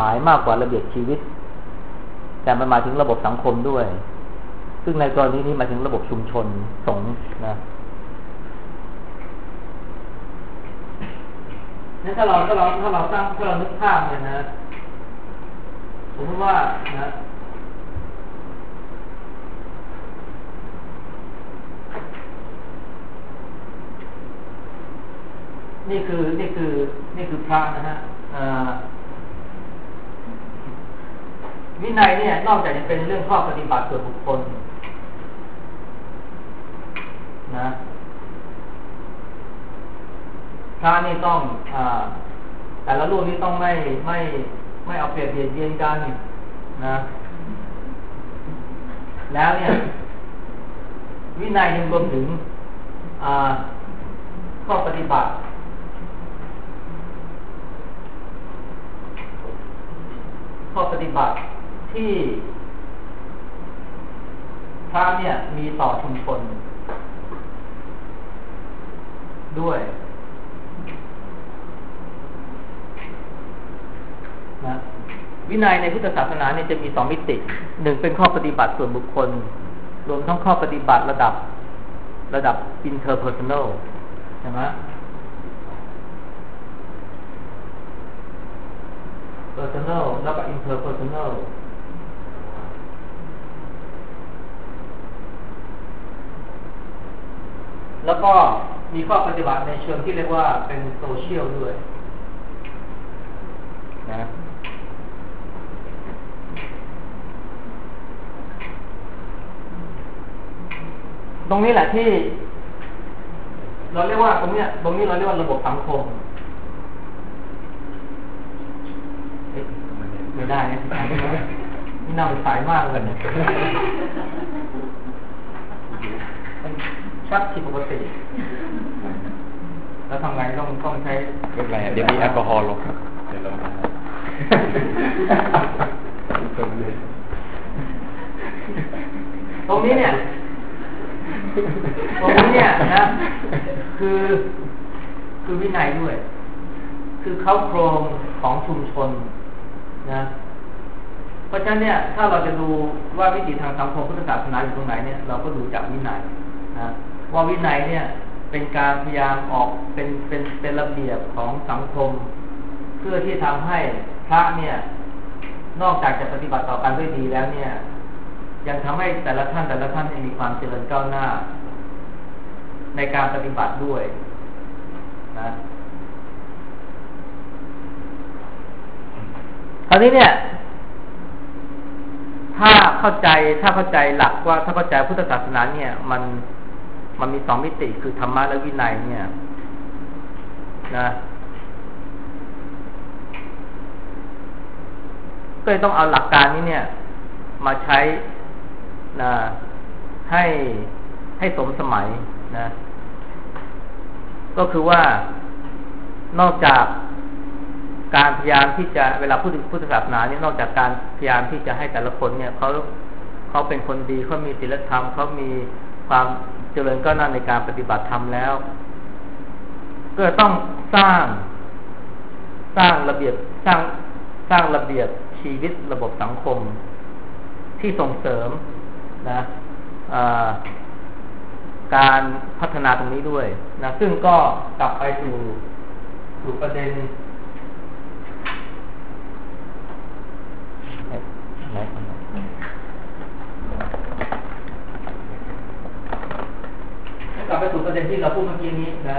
มายมากกว่าระเบียบชีวิตแต่มันหมายถึงระบบสังคมด้วยซึ่งในกรณีนี้หมายถึงระบบชุมชนสงฆ์นะนี่ถ้าเรานึกภาพเนี่ยนะสมมติว่านะนี่คือพระนะฮะวินัยเนี่ยนอกจากจะเป็นเรื่องข้อปฏิบัติส่วนบุคคลนะพระนี่ต้องแต่ละรูปนี่ต้องไม่เอาเปรียบเบียดเบียนกันนะแล้วเนี่ยวินัยยังรวมถึงข้อปฏิบัติที่พระเนี่ยมีต่อชุมชนด้วยนะวินัยในพุทธศาสนาเนี่ยจะมี2มิติ1เป็นข้อปฏิบัติส่วนบุคคลรวมทั้งข้อปฏิบัติระดับ interpersonal ใช่ไหม personal แล้วก็ interpersonal แล้วก็มีข้อปฏิบัติในเชิงที่เรียกว่าเป็นโซเชียลด้วยนะตรงนี้แหละที่เราเรียกว่าตรงนี้เราเรียกว่าระบบสังคมไม่ได้นะนี่น่าสายมากเลยเนี่ยชัดผิดปกติแล้วทำไงต้องใช้เป็นไรเดี๋ยวมีแอลกอฮอล์ลงครับเดี๋ยวลงตรงนี้เนี่ยนะคือวินัยด้วยคือเข้าโครงของชุมชนนะเพราะฉะนั้นเนี่ยถ้าเราจะดูว่าวิถีทางสังคมพุทธศาสนาอยู่ตรงไหนเนี่ยเราก็ดูจากวินัยนะว่าวินัยเนี่ยเป็นการพยายามออกเป็นระเบียบของสังคมเพื่อที่ทำให้พระเนี่ยนอกจากจะปฏิบัติต่อกันด้วยดีแล้วเนี่ยยังทำให้แต่ละท่านมีความเจริญก้าวหน้าในการปฏิบัติด้วยนะคราวนี้เนี่ยถ้าเข้าใจหลักว่าถ้าเข้าใจพุทธศาสนาเนี่ยมันมี2มิติคือธรรมะและวินัยเนี่ยนะก็เลยต้องเอาหลักการนี้เนี่ยมาใช้นะให้สมสมัยนะก็คือว่านอกจากการพยายามที่จะเวลาพุทธศาสนาเนี่ยนอกจากการพยายามที่จะให้แต่ละคนเนี่ยเขาเป็นคนดีเขามีศีลธรรมเขามีความเจริญก้าวหน้าในการปฏิบัติธรรมแล้วก็ต้องสร้างระเบียบสร้างระเบียบชีวิตระบบสังคมที่ส่งเสริมนะการพัฒนาตรงนี้ด้วยนะซึ่งก็กลับไปสู่ประเด็นกลับไปสู่ประเด็นที่เราพูดเมื่อกี้นี้นะ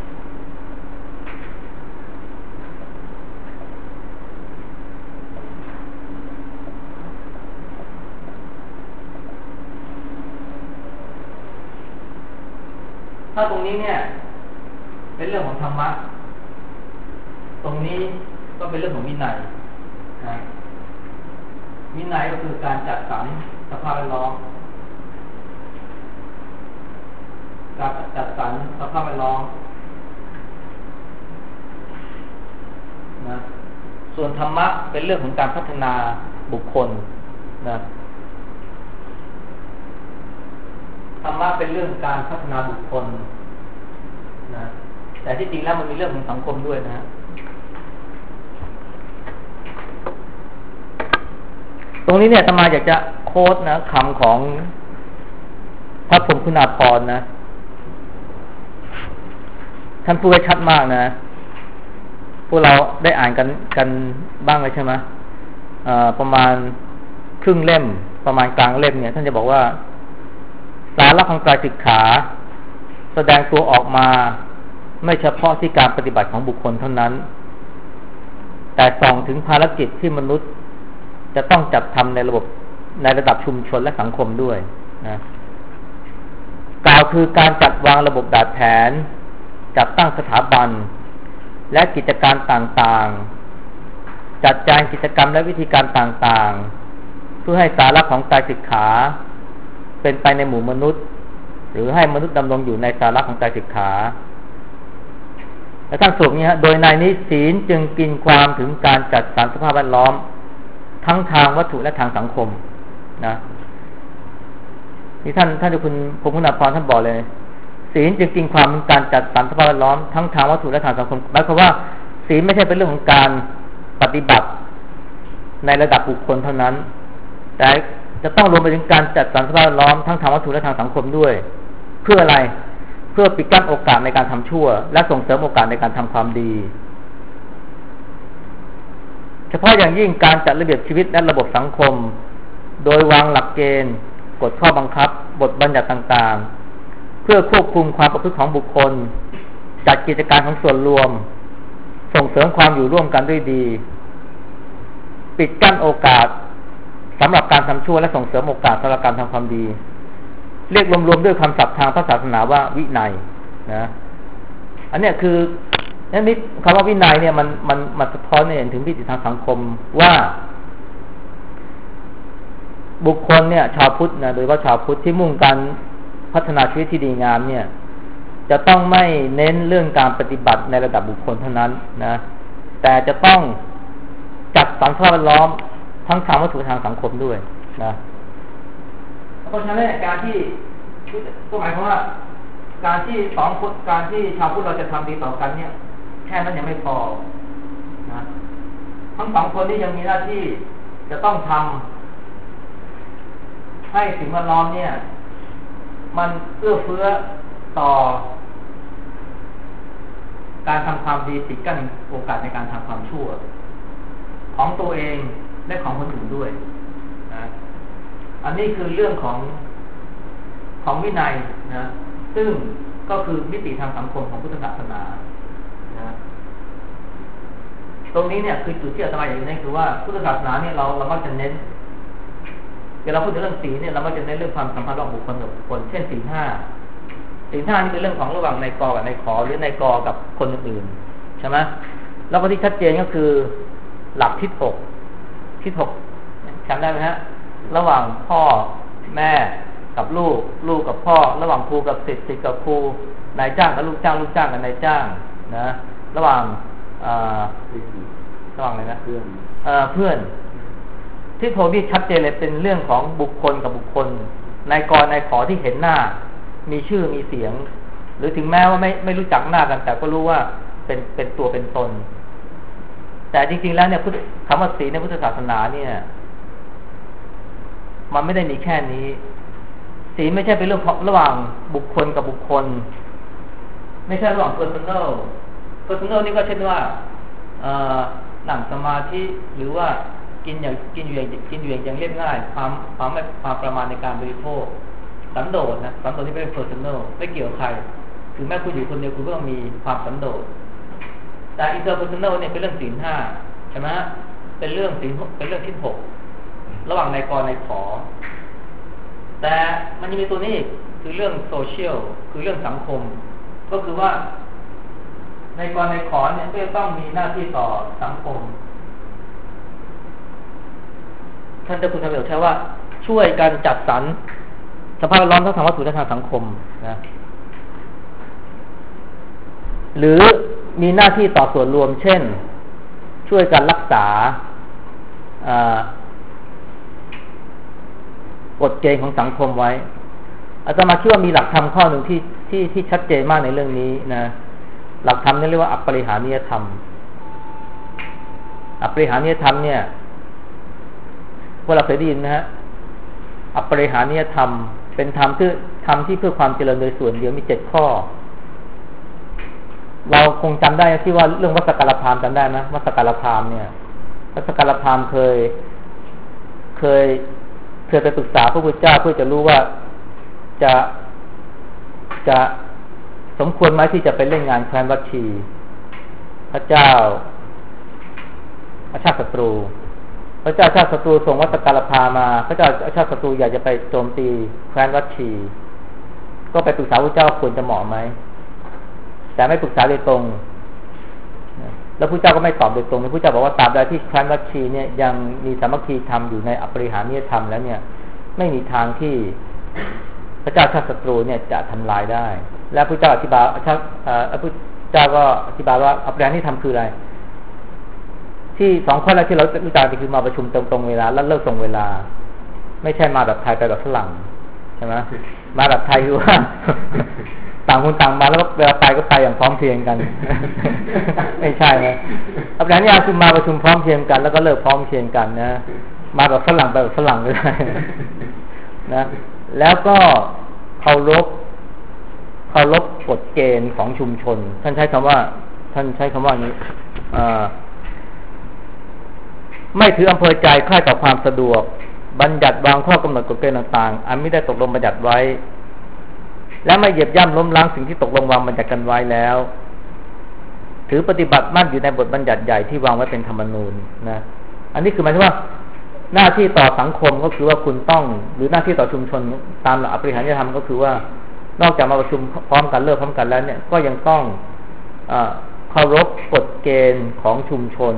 ถ้าตรงนี้เนี่ยเป็นเรื่องของธรรมะตรงนี้ก็เป็นเรื่องของวินัยนะวินัยก็คือการจัดสรรสภาพแวดล้อมการจัดสรรสภาพแวดล้อมนะส่วนธรรมะเป็นเรื่องของการพัฒนาบุคคลนะธรรมะเป็นเรื่องการพัฒนาบุคคลนะแต่ที่จริงแล้วมันมีเรื่องของสังคมด้วยนะตรงนี้เนี่ยอาตมาอยากจะโค้ดนะคำของพระพรหมคุณาภรณ์นะท่านพูดไว้ชัดมากนะพวกเราได้อ่านกันบ้างเลยใช่ไหมประมาณครึ่งเล่มประมาณกลางเล่มเนี่ยท่านจะบอกว่าสาระของไตรสิกขาแสดงตัวออกมาไม่เฉพาะที่การปฏิบัติของบุคคลเท่านั้นแต่ส่องถึงภารกิจที่มนุษย์จะต้องจัดทำในระดับชุมชนและสังคมด้วยนะกล่าวคือการจัดวางระบบแบบแผนจัดตั้งสถาบันและกิจการต่างๆจัดแจงกิจกรรมและวิธีการต่างๆเพื่อให้สาระของไตรสิกขาเป็นไปในหมู่มนุษย์หรือให้มนุษย์ดำรงอยู่ในสาระของไตรสิกขาและท่านสรุปนี้โดยในนี้ศีลจึงกินความถึงการจัดสรรสภาพแวดล้อมทั้งทางวัตถุและทางสังคมนะนี่ท่านเจ้าคุณพรหมคุณาภรณ์ท่านบอกเลยศีลจึงกินความถึงการจัดสรรสภาพแวดล้อมทั้งทางวัตถุและทางสังคมหมายความว่าศีลไม่ใช่เป็นเรื่องของการปฏิบัติในระดับบุคคลเท่านั้นแต่จะต้องรวมไปถึงการจัดสรรสภาพแวดล้อมทั้งทางวัตถุและทางสังคมด้วยเพื่ออะไรเพื่อปิดกั้นโอกาสในการทำชั่วและส่งเสริมโอกาสในการทำความดีเฉพาะอย่างยิ่งการจัดระเบียบชีวิตและระบบสังคมโดยวางหลักเกณฑ์กฎข้อบังคับบทบัญญัติต่างๆเพื่อควบคุมความประพฤติของบุคคลจัดกิจการของส่วนรวมส่งเสริมความอยู่ร่วมกันด้วยดีปิดกั้นโอกาสสำหรับการทำชั่วและส่งเสริมโอกาสสำหรับการทำความดีเรียกรวมๆด้วยคำศัพท์ทางพระศาสนาว่าวินัยนะอันนี้คือนี่คำว่าวินัยเนี่ยมันสะท้อนให้เห็นถึงมิติทางสังคมว่าบุคคลเนี่ยชาวพุทธนะโดยเฉพาะชาวพุทธที่มุ่งการพัฒนาชีวิตที่ดีงามเนี่ยจะต้องไม่เน้นเรื่องการปฏิบัติในระดับบุคคลเท่านั้นนะแต่จะต้องจัดสรรสภาพแวดล้อมทั้งทางวัตถุทางสังคมด้วยนะเพราะฉะนั้นการที่ก็หมายความว่าการที่การที่ชาวพุทธเราจะทำดีต่อกันเนี่ยแค่นั้นยังไม่พอนะทั้งสองคนนี้ยังมีหน้าที่จะต้องทำให้สิ่งแวดล้อมเนี่ยมันเอื้อเฟื้อต่อการทำความดีปิดกั้นโอกาสในการทำความชั่วของตัวเองและของคนอื่นด้วยนะอันนี้คือเรื่องของวินัยนะซึ่งก็คือมิติทางสังคมของพุทธศาสนานะตรงนี้เนี่ยคือจุดที่อาตมาอยากจะเน้นคือว่าพุทธศาสนาเนี่ยเรามักจะเน้นเวลาพูดถึงเรื่องศีลเนี่ยเรามักจะเน้นเรื่องความสัมพันธ์ระหว่างบุคคลกับบุคคลเช่นศีลห้านี่เป็นเรื่องของระหว่างนายกกับนายขหรือนายกกับคนอื่นๆใช่ไหมแล้วก็ที่ชัดเจนก็คือหลักทิศหกจำได้ไหมฮะระหว่างพ่อแม่กับลูกกับพ่อระหว่างครูกับศิษย์กับครูนายจ้างกับลูกจ้างกับนายจ้างนะระหว่างอะไรนะเพื่อนที่โทบี้ชัดเจนเลยเป็นเรื่องของบุคคลกับบุคคลนายกนายขอที่เห็นหน้ามีชื่อมีเสียงหรือถึงแม้ว่าไม่รู้จักหน้ากันแต่ก็รู้ว่าเป็นตัวเป็นตนแต่จริงๆแล้วเนี่ยคำว่าศีลในพุทธศาสนาเนี่ยมันไม่ได้มีแค่นี้ศีลไม่ใช่เป็นเรื่องระหว่างบุคคลกับบุคคลไม่ใช่ระหว่าง personal นี่ก็เช่นว่านั่งสมาธิหรือว่ากินอยู่อย่างเรียบง่ายความประมาณในการบริโภคสันโดษนะสันโดษที่เป็น personal ไม่เกี่ยวกับใครถึงแม้คุณอยู่คนเดียวคุณก็ต้องมีความสันโดษแต่ interpersonal เนี่ยเป็นเรื่องศีลห้าใช่ไหมเป็นเรื่องที่หกระหว่างนายกนายขอแต่มันยังมีตัวนี้คือเรื่องโซเชียลคือเรื่องสังคมก็คือว่านายกนายขอเนี่ยก็ต้องมีหน้าที่ต่อสังคมท่านเจ้าคุณทวีใช้ว่าช่วยกันจัดสรรสภาพแวดล้อมทั้งทางวัตถุและทางสังคมนะหรือมีหน้าที่ต่อส่วนรวมเช่นช่วยกันรักษากฎเกณฑ์ของสังคมไว้อาตมาคิดว่ามีหลักธรรมข้อหนึ่งที่ชัดเจนมากในเรื่องนี้นะหลักธรรมนี่เรียกว่าอัปปริหานิยธรรมอัปปริหานิยธรรมเนี่ยพวกเราเคยได้ยินนะฮะอัปปริหานิยธรรมเป็นธรรมที่เพื่อความเจริญโดยส่วนเดียวมี7ข้อเราคงจำได้ที่ว่าเรื่องวัสสกัลพามจำได้ไหมวัสสกัลพามเนี่ยวัสสกัลพามเคยไปปรึกษาพระพุทธเจ้าเพื่อจะรู้ว่าจะสมควรไหมที่จะไปเล่นงานแคว้นวัชชีพระเจ้าอาชาติศัตรูพระเจ้าอาชาติศัตรูส่งวัสสกัลพามาพระเจ้าอาชาติศัตรูอยากจะไปโจมตีแคว้นวัชชีก็ไปปรึกษาพระเจ้าควรจะเหมาะไหมแต่ไม่ปรึกษาโดยตรงแล้วพระเจ้าก็ไม่ตอบโดยตรงพระเจ้าบอกว่าตราบใดที่แคว้นวัชชีเนี่ยยังมีสามัคคีธรรมอยู่ในอัปปริหานิยธรรมแล้วเนี่ยไม่มีทางที่พระเจ้าชาติศัตรูเนี่ยจะทำลายได้และพระเจ้าอธิบายพระเจ้าก็อธิบายว่าอัปปริหานิยธรรมคืออะไรที่2ข้อแรกที่เรารู้จักคือมาประชุมตรงเวลาแล้วเลิกตรงเวลาไม่ใช่มาแบบไทยไปแบบฝรั่งใช่ไหมมาแบบไทยคือว่าต่างคนต่างมาแล้วเวลาไปก็ไปอย่างพร้อมเพรียงกัน ไม่ใช่นะอัปปริหานิยธรรมคือมาประชุมพร้อมเพรียงกันแล้วก็เลิกพร้อมเพรียงกันนะมาแบบฝรั่งไปแบบฝรั่งเลยนะแล้วก็เคารพกฎเกณฑ์ของชุมชนท่านใช้คำว่าอย่างนี้ไม่ถืออำเภอใจคล้ายกับความสะดวกบัญญัติวางข้อกำหนดกฎเกณฑ์ต่างๆอันไม่ได้ตกลงบัญญัติไว้และไม่เหยียบย่ำล้มล้างสิ่งที่ตกลงวางบัญญัติกันไว้แล้วถือปฏิบัติมั่นอยู่ในบทบัญญัติใหญ่ที่วางไว้เป็นธรรมนูญนะอันนี้คือหมายถึงว่าหน้าที่ต่อสังคมก็คือว่าคุณต้องหรือหน้าที่ต่อชุมชนตามหลักอัปปริหานิยธรรมก็คือว่านอกจากมาประชุมพร้อมกันเลิกพร้อมกันแล้วเนี่ยก็ยังต้องเคารพกฎเกณฑ์ของชุมชน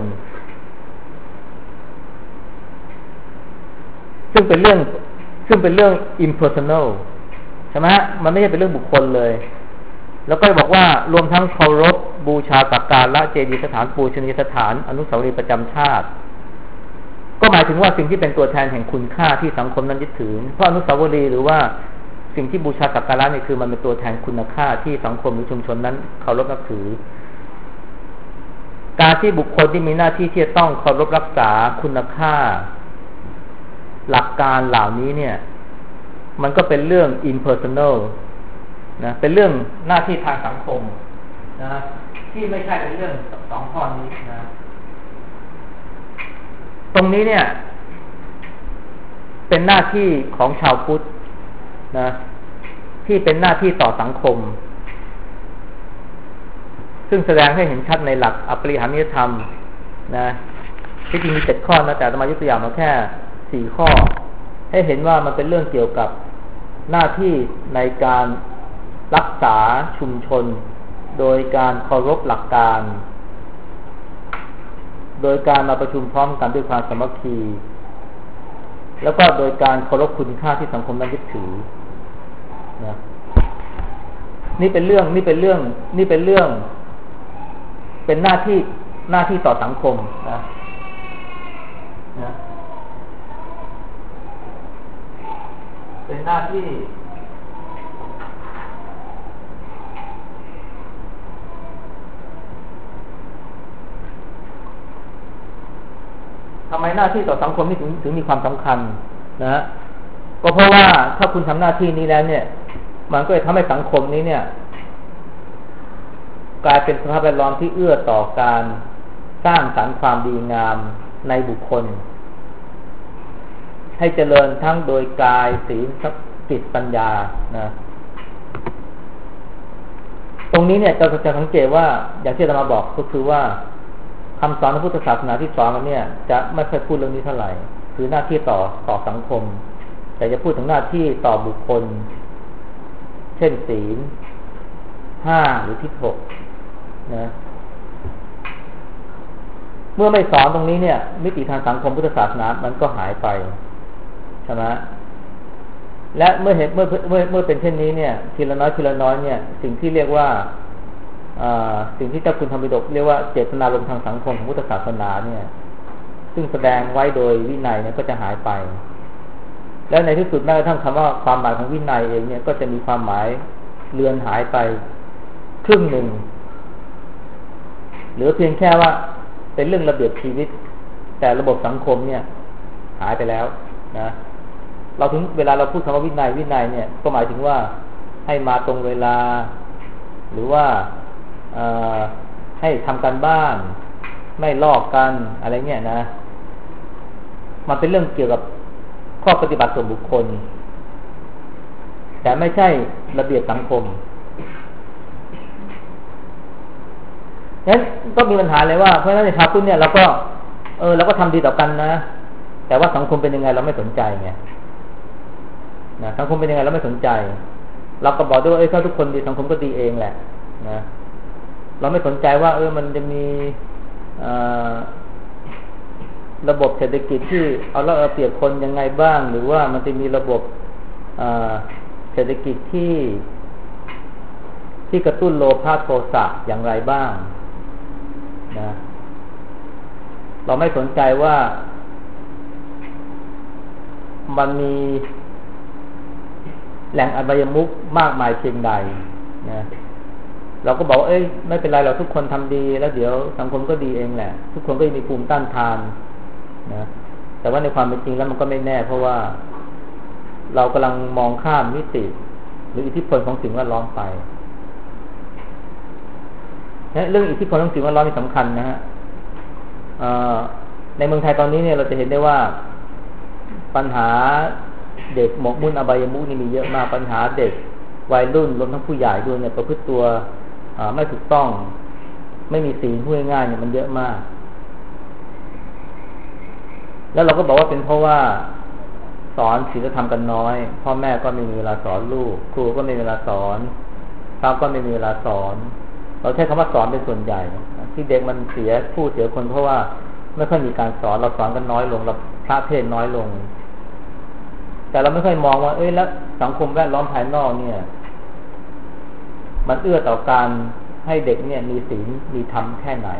ซึ่งเป็นเรื่อง impersonal ใช่ไหมฮะมันไม่ใช่เป็นเรื่องบุคคลเลยแล้วก็บอกว่ารวมทั้งเคารพบูชาสักการะเจดีย์สถานปูชนียสถานอนุสาวรีย์ประจำชาติก็หมายถึงว่าสิ่งที่เป็นตัวแทนแห่งคุณค่าที่สังคมนั้นยึดถือเพราะอนุสาวรีย์หรือว่าสิ่งที่บูชาสักการะนี่คือมันเป็นตัวแทนคุณค่าที่สังคมหรือชุมชนนั้นเคารพนับถือการที่บุคคลที่มีหน้าที่ที่จะต้องเคารพรักษาคุณค่าหลักการเหล่านี้เนี่ยมันก็เป็นเรื่อง impersonal นะเป็นเรื่องหน้าที่ทางสังคมนะที่ไม่ใช่เป็นเรื่อง2ข้อนี้นะตรงนี้เนี่ยเป็นหน้าที่ของชาวพุทธนะที่เป็นหน้าที่ต่อสังคมซึ่งแสดงให้เห็นชัดในหลักอัปปริหานิยธรรมนะที่จริงมี7ข้อนะแต่อาตมายกตัวอย่างมาแค่4ข้อให้เห็นว่ามันเป็นเรื่องเกี่ยวกับหน้าที่ในการรักษาชุมชนโดยการเคารพหลักการโดยการมาประชุมพร้อมกันด้วยความสามัคคีแล้วก็โดยการเคารพคุณค่าที่สังคมนั้นยึดถือนะนี่เป็นเรื่องเป็นหน้าที่ต่อสังคมนะเป็นหน้าที่ทำไมหน้าที่ต่อสังคมนี่ถึงมีความสำคัญนะก็เพราะว่าถ้าคุณทำหน้าที่นี้แล้วเนี่ยมันก็จะทำให้สังคมนี้เนี่ยกลายเป็นสภาพแวดล้อมที่เอื้อต่อการสร้างสรรค์ความดีงามในบุคคลให้เจริญทั้งโดยกายศีลจิตปัญญานะตรงนี้เนี่ยเราจะสังเกตว่าอย่างที่เรามาบอกก็คือว่าคำสอนของพุทธศาสนาที่สอนมาเนี่ยจะไม่ค่อยพูดเรื่องนี้เท่าไหร่คือหน้าที่ต่อสังคมแต่จะพูดถึงหน้าที่ต่อบุคคลเช่นศีล5หรือทิฏฐิ6นะเมื่อไม่สอนตรงนี้เนี่ยมิติทางสังคมพุทธศาสนามันก็หายไปใช่ไหมและเมื่อเป็นเช่นนี้เนี่ยทีละน้อยเนี่ยสิ่งที่เรียกว่าสิ่งที่เจ้าคุณธรรมปิฎกเรียกว่าเจตนารมณ์ทางสังคมของพุทธศาสนาเนี่ยซึ่งแสดงไว้โดยวินัยเนี่ยก็จะหายไปและในที่สุดแม้กระทั่งคำว่าความหมายของวินัยเองเนี่ยก็จะมีความหมายเลือนหายไปครึ่งหนึ่งเหลือเพียงแค่ว่าเป็นเรื่องระเบียบชีวิตแต่ระบบสังคมเนี่ยหายไปแล้วนะเราถึงเวลาเราพูดคำว่าวินัยเนี่ยก็หมายถึงว่าให้มาตรงเวลาหรือว่าให้ทำการบ้านไม่ลอกกันอะไรเงี้ยนะมันเป็นเรื่องเกี่ยวกับข้อปฏิบัติส่วนบุคคลแต่ไม่ใช่ระเบียบสังคมงั้นก็มีปัญหาเลยว่าเพราะฉะนั้นในชาวพุทธเนี่ยเราก็ทำดีต่อกันนะแต่ว่าสังคมเป็นยังไงเราไม่สนใจไงนะสังคมเป็นยังไงเราไม่สนใจเราก็บอกด้วยว่าถ้าทุกคนดีสังคมก็ดีเองแหละนะเราไม่สนใจว่ามันจะมีระบบเศรษฐกิจที่เอาเปรียบคนยังไงบ้างหรือว่ามันจะมีระบบเศรษฐกิจที่กระตุ้นโลภะโทสะอย่างไรบ้างนะเราไม่สนใจว่ามันมีแหล่งอบายมุขมากมายเพียงใดนะเราก็บอกไม่เป็นไรเราทุกคนทำดีแล้วเดี๋ยวสังคมก็ดีเองแหละทุกคนก็มีภูมิต้านทานนะแต่ว่าในความเป็นจริงแล้วมันก็ไม่แน่เพราะว่าเรากำลังมองข้ามมิติหรืออิทธิพลของสิ่งแวดล้อมไปเรื่องอิทธิพลของสิ่งแวดล้อมนี่สำคัญนะฮะในเมืองไทยตอนนี้เนี่ยเราจะเห็นได้ว่าปัญหาเด็กหมกมุ่นอบายมุขนี่มีเยอะมากปัญหาเด็กวัยรุ่นรวมทั้งผู้ใหญ่ด้วยเนี่ยประพฤติตัวไม่ถูกต้องไม่มีศีลพูดง่ายๆเนี่ยมันเยอะมากแล้วเราก็บอกว่าเป็นเพราะว่าสอนศีลธรรมกันน้อยพ่อแม่ก็ไม่มีเวลาสอนลูกครูก็ไม่มีเวลาสอนพระก็ไม่มีเวลาสอนเราใช้คำว่าสอนเป็นส่วนใหญ่ที่เด็กมันเสียคนเพราะว่าไม่ค่อยมีการสอนเราสอนกันน้อยลงเราพระเทศน้อยลงแต่เราไม่ค่อยมองว่าแล้วสังคมแวดล้อมภายนอกเนี่ยมันเอื้อต่อการให้เด็กเนี่ยมีศีลมีธรรมแค่ไหน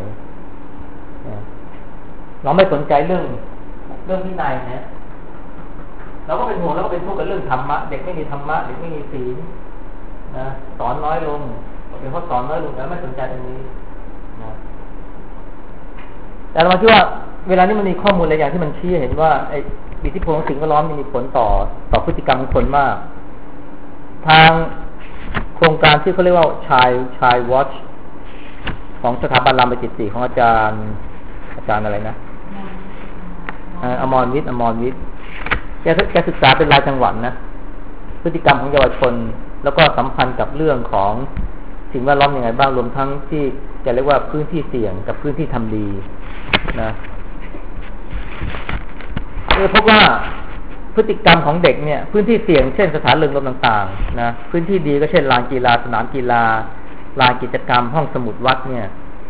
เราไม่สนใจเรื่องวินัยนะเราก็เป็นห่วงแล้วก็เป็นทุกข์กับเรื่องธรรมะเด็กไม่มีธรรมะเด็กไม่มีศีลนะสอนน้อยลงเป็นเพราะสอนน้อยลงแล้วไม่สนใจตรงนี้นะแต่เราคิดว่าเวลานี้มันมีข้อมูลหลายอย่างที่มันชี้เห็นว่าอิทธิพลของสิ่งแวดล้อมมีผลต่อพฤติกรรมของคนมากทางโครงการที่เขาเรียกว่าชายวอชของสถาบันรามจิตติของอาจารย์อะไรนะอมรวิทย์แกศึกษาเป็นรายจังหวัดนะพฤติกรรมของเยาวชนแล้วก็สัมพันธ์กับเรื่องของสิ่งแวดล้อมยังไงบ้างรวมทั้งที่จะเรียกว่าพื้นที่เสี่ยงกับพื้นที่ทำดีนะพบว่าพฤติกรรมของเด็กเนี่ยพื้นที่เสี่ยงเช่นสถานเริงรมย์ต่างๆนะพื้นที่ดีก็เช่นลานกีฬาสนามกีฬาลานกิจกรรมห้องสมุดวัดเนี่ย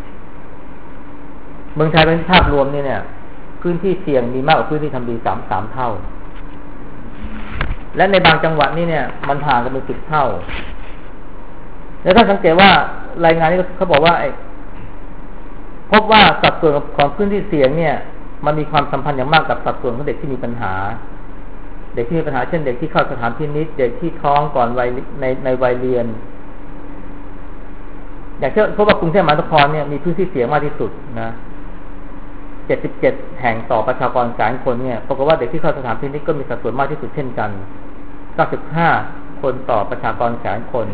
เมืองไทยเป็นภาพรวมเนี่ยพื้นที่เสี่ยงมีมากกว่าพื้นที่ทำดี3เท่าและในบางจังหวัดนี่เนี่ยมันห่างกันเป็น10 เท่าแล้วถ้าสังเกตว่ารายงานนี้เขาบอกว่าพบว่าสัดส่วนของพื้นที่เสี่ยงเนี่ยมันมีความสัมพันธ์อย่างมากกับสัดส่วนของเด็กที่มีปัญหาเช่นเด็กที่เข้าสถานพินิจเด็กที่ท้องก่อนวัยในวัยเรียนอย่างเช่นเพราะว่ากรุงเทพมหานครเนี่ยมีพื้นที่เสี่ยงมากที่สุดนะ77 แห่งต่อประชากร100,000 คนเนี่ยปรากฏว่าเด็กที่เข้าสถานพินิจก็มีสัดส่วนมากที่สุดเช่นกัน95 คนต่อประชากร100,000 คน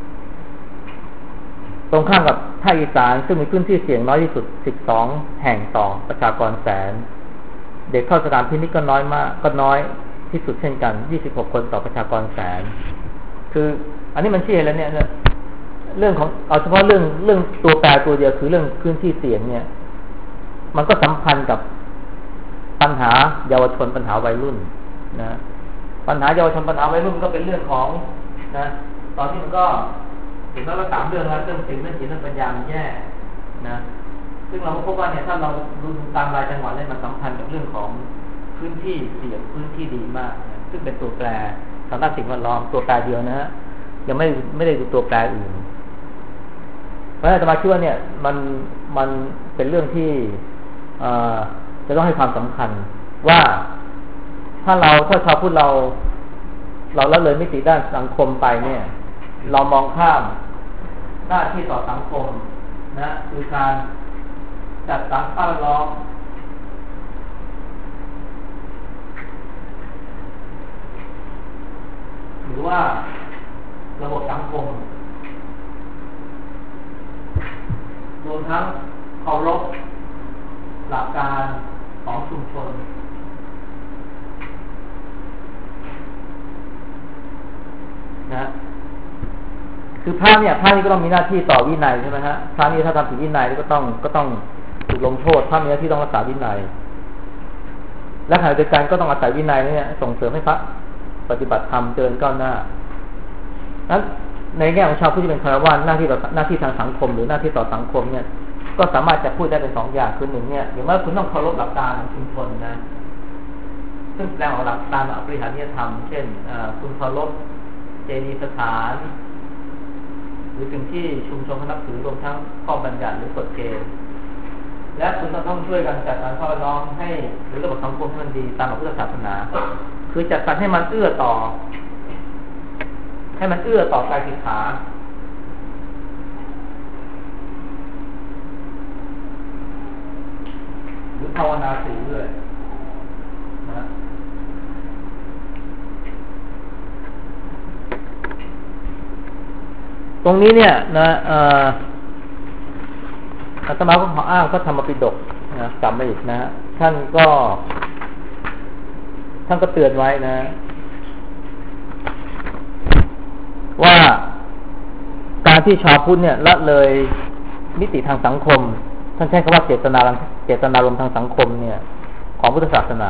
ตรงข้ามกับภาคอีสานซึ่งมีพื้นที่เสี่ยงน้อยที่สุด12 แห่งต่อประชากร100,000เด็กเข้าสถานพินิจก็น้อยที่สุดเช่นกัน26 คนต่อประชากร100,000คืออันนี้มันชี้เห็นแล้วเนี่ยเรื่องของเอาเฉพาะเรื่องตัวแปรตัวเดียวคือเรื่องพื้นที่เสี่ยงเนี่ยมันก็สัมพันธ์กับปัญหาเยาวชนปัญหาวัยรุ่นนะปัญหาเยาวชนปัญหาวัยรุ่นก็เป็นเรื่องของนะตอนนี้มันก็เห็นว่า3 เรื่องแล้วเรื่องศีลเรื่องปัญญามันแย่นะซึ่งเราก็พบว่าเนี่ยถ้าเราดูตามรายจังหวัดเนี่ยมันสัมพันธ์กับเรื่องของพื้นที่เสี่ยงพื้นที่ดีมากนะซึ่งเป็นตัวแปรทางด้านสิ่งแวดล้อมตัวแปรเดียวนะฮะยังไม่ได้ดูตัวแปรอื่นเพราะฉะนั้นอาตมาคิดว่าเนี่ยมันเป็นเรื่องที่จะต้องให้ความสำคัญว่าถ้าชาวพุทธเราละเลยมิติด้านสังคมไปเนี่ยเรามองข้ามหน้าที่ต่อสังคมนะคือการจัดสรรสภาพแวดล้อมมรวมทั้งเคารพหลักการของชุมชนนะคือพระนี่ก็ต้องมีหน้าที่ต่อวินัยใช่ไหมฮะพระนี่ถ้าทำผิดวินัยก็ต้องถูกลงโทษพระมีหน้าที่ต้องรักษาวินัยและขณะเดียวกันก็ต้องอาศัยวินัยเนี่ยส่งเสริมให้พระปฏิบัติธรรมเจริญก้าวหน้านั้นในแง่ของชาวพุทธที่เป็นฆราวาสหน้าที่ทางสังคมหรือหน้าที่ต่อสังคมเนี่ยก็สามารถจะพูดได้เป็นสองอย่างคือหนึ่งเนี่ยอย่างว่าคุณต้องเคารพหลักการของชุมชนนะซึ่งแสดงออกหลักการอภิหานิยธรรมเช่นคุณเคารพเจดีย์สถานหรือสิ่งที่ชุมชนเขานับถือรวมทั้งข้อบัญญัติหรือกฎเกณฑ์และคุณต้องช่วยกันจัดการข้อร้องให้หรือระบบสังคมให้มันดีตามหลักพุทธศาสนาคือจัดสรรให้มันเอื้อต่อกายสิกขาหรือภาวนาศีลด้วยนะตรงนี้เนี่ยนะอาตมาก็ขออ้างพระธรรมปิฎกนะกลับมาอีกนะท่านก็เตือนไว้นะว่าการที่ชาวพุทธเนี่ยละเลยมิติทางสังคมท่านใช้คำว่าเจตนารมณ์ทางสังคมเนี่ยของพุทธศาสนา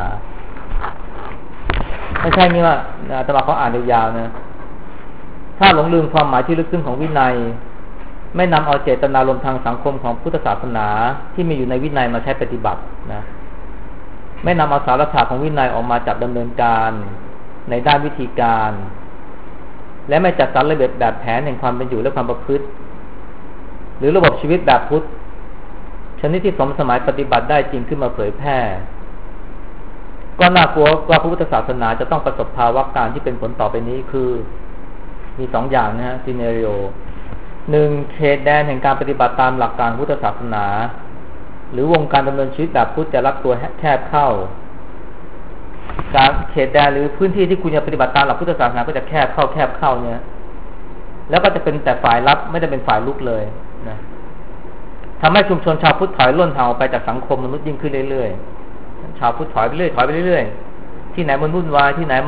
ไม่ใช่นี่ว่าอาตมาเขาอ่านยาวๆนะถ้าหลงลืมความหมายที่ลึกซึ้งของวินัยไม่นำเอาเจตนารมณ์ทางสังคมของพุทธศาสนาที่มีอยู่ในวินัยมาใช้ปฏิบัตินะไม่นำเอาสาระของวินัยออกมาจับดำเนินการในด้านวิธีการและไม่จัดสรรระเบียบแบบแผนแห่งความเป็นอยู่และความประพฤติหรือระบบชีวิตแบบพุทธชนิดที่สมสมัยปฏิบัติได้จริงขึ้นมาเผยแพร่ก็น่ากลัวว่าพระพุทธศาสนาจะต้องประสบภาวะการที่เป็นผลต่อไปนี้คือมีสองอย่างนะฮะซีเนริโอหนึ่งเขตแดนแห่งการปฏิบัติตามหลักการพุทธศาสนาหรือวงการดำเนินชีวิตแบบพุทธจะรัดตัวแคบเข้าการเขตแดนหรือพื้นที่ที่คุณจะปฏิบัติตามหลักพุทธศาสนาก็จะแคบเข้าเนี่ยแล้วก็จะเป็นแต่ฝ่ายรับไม่ได้เป็นฝ่ายลุกเลยนะทำให้ชุมชนชาวพุทธถอยล่นห่างออกไปจากสังคมมนุษย์ยิ่งขึ้นเรื่อยๆชาวพุทธถอยไปเรื่อยที่ไหนมันวุ่นวายที่ไหน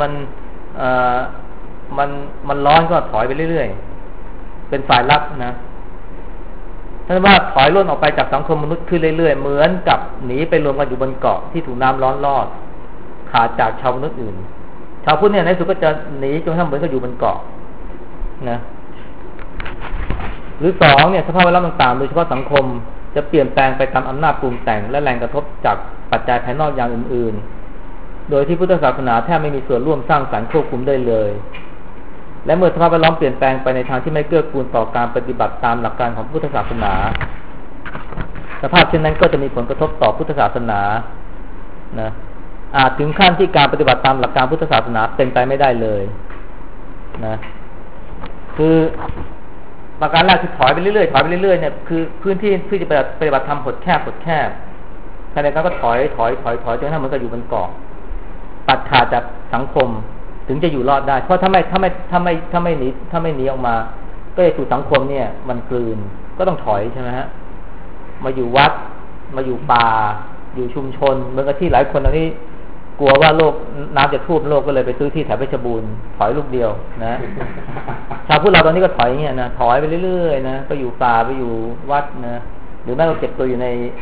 มันร้อนก็ถอยไปเรื่อยๆเป็นฝ่ายรับนะท่านว่าถอยล่นออกไปจากสังคมมนุษย์ขึ้นเรื่อยๆเหมือนกับหนีไปรวมกันอยู่บนเกาะที่ถูกน้ำร้อนลอดขาดจากชาวมนุษย์อื่นชาวพุทธเนี่ยในสุดก็จะหนีจนกระทั่งเหมือนกับอยู่บนเกาะนะหรือสองเนี่ยสภาพแวดล้อมต่างๆโดยเฉพาะสังคมจะเปลี่ยนแปลงไปตามอำนาจปรุงแต่งและแรงกระทบจากปัจจัยภายนอกอย่างอื่นๆโดยที่พุทธศาสนาแทบไม่มีส่วนร่วมสร้างสรรค์ควบคุมได้เลยและเมื่อสภาพแวดล้อมเปลี่ยนแปลงไปในทางที่ไม่เกื้อกูลต่อการปฏิบัติตามหลักการของพุทธศาสนาสภาพเช่นนั้นก็จะมีผลกระทบต่อพุทธศาสนานะอาจถึงขั้นที่การปฏิบัติตามหลักการพุทธศาสนาเป็นไปไม่ได้เลยนะคือประการแรกคือถอยไปเรื่อยๆเนี่ยคือพื้นที่ที่จะปฏิบัติธรรมหดแคบขณะนั้นก็ถอยจนกระทั่งเหมือนกับอยู่บนเกาะตัดขาดจากสังคมถึงจะอยู่รอดได้เพราะถ้าไม่หนีออกมาก็จะถูกสังคมเนี่ยมันกลืนก็ต้องถอยใช่ไหมฮะมาอยู่วัดมาอยู่ป่าอยู่ชุมชนเหมือนกับที่หลายคนตอนนี้กลัวว่าโลกน้ำจะท่วมโลกก็เลยไปซื้อที่แถวเพชรบูรณ์ถอยลูกเดียวนะชาวพุทธเราตอนนี้ก็ถอยอย่างเงี้ยนะถอยไปเรื่อยๆนะไปอยู่ป่าไปอยู่วัดนะหรือแม้เราเก็บตัวอยู่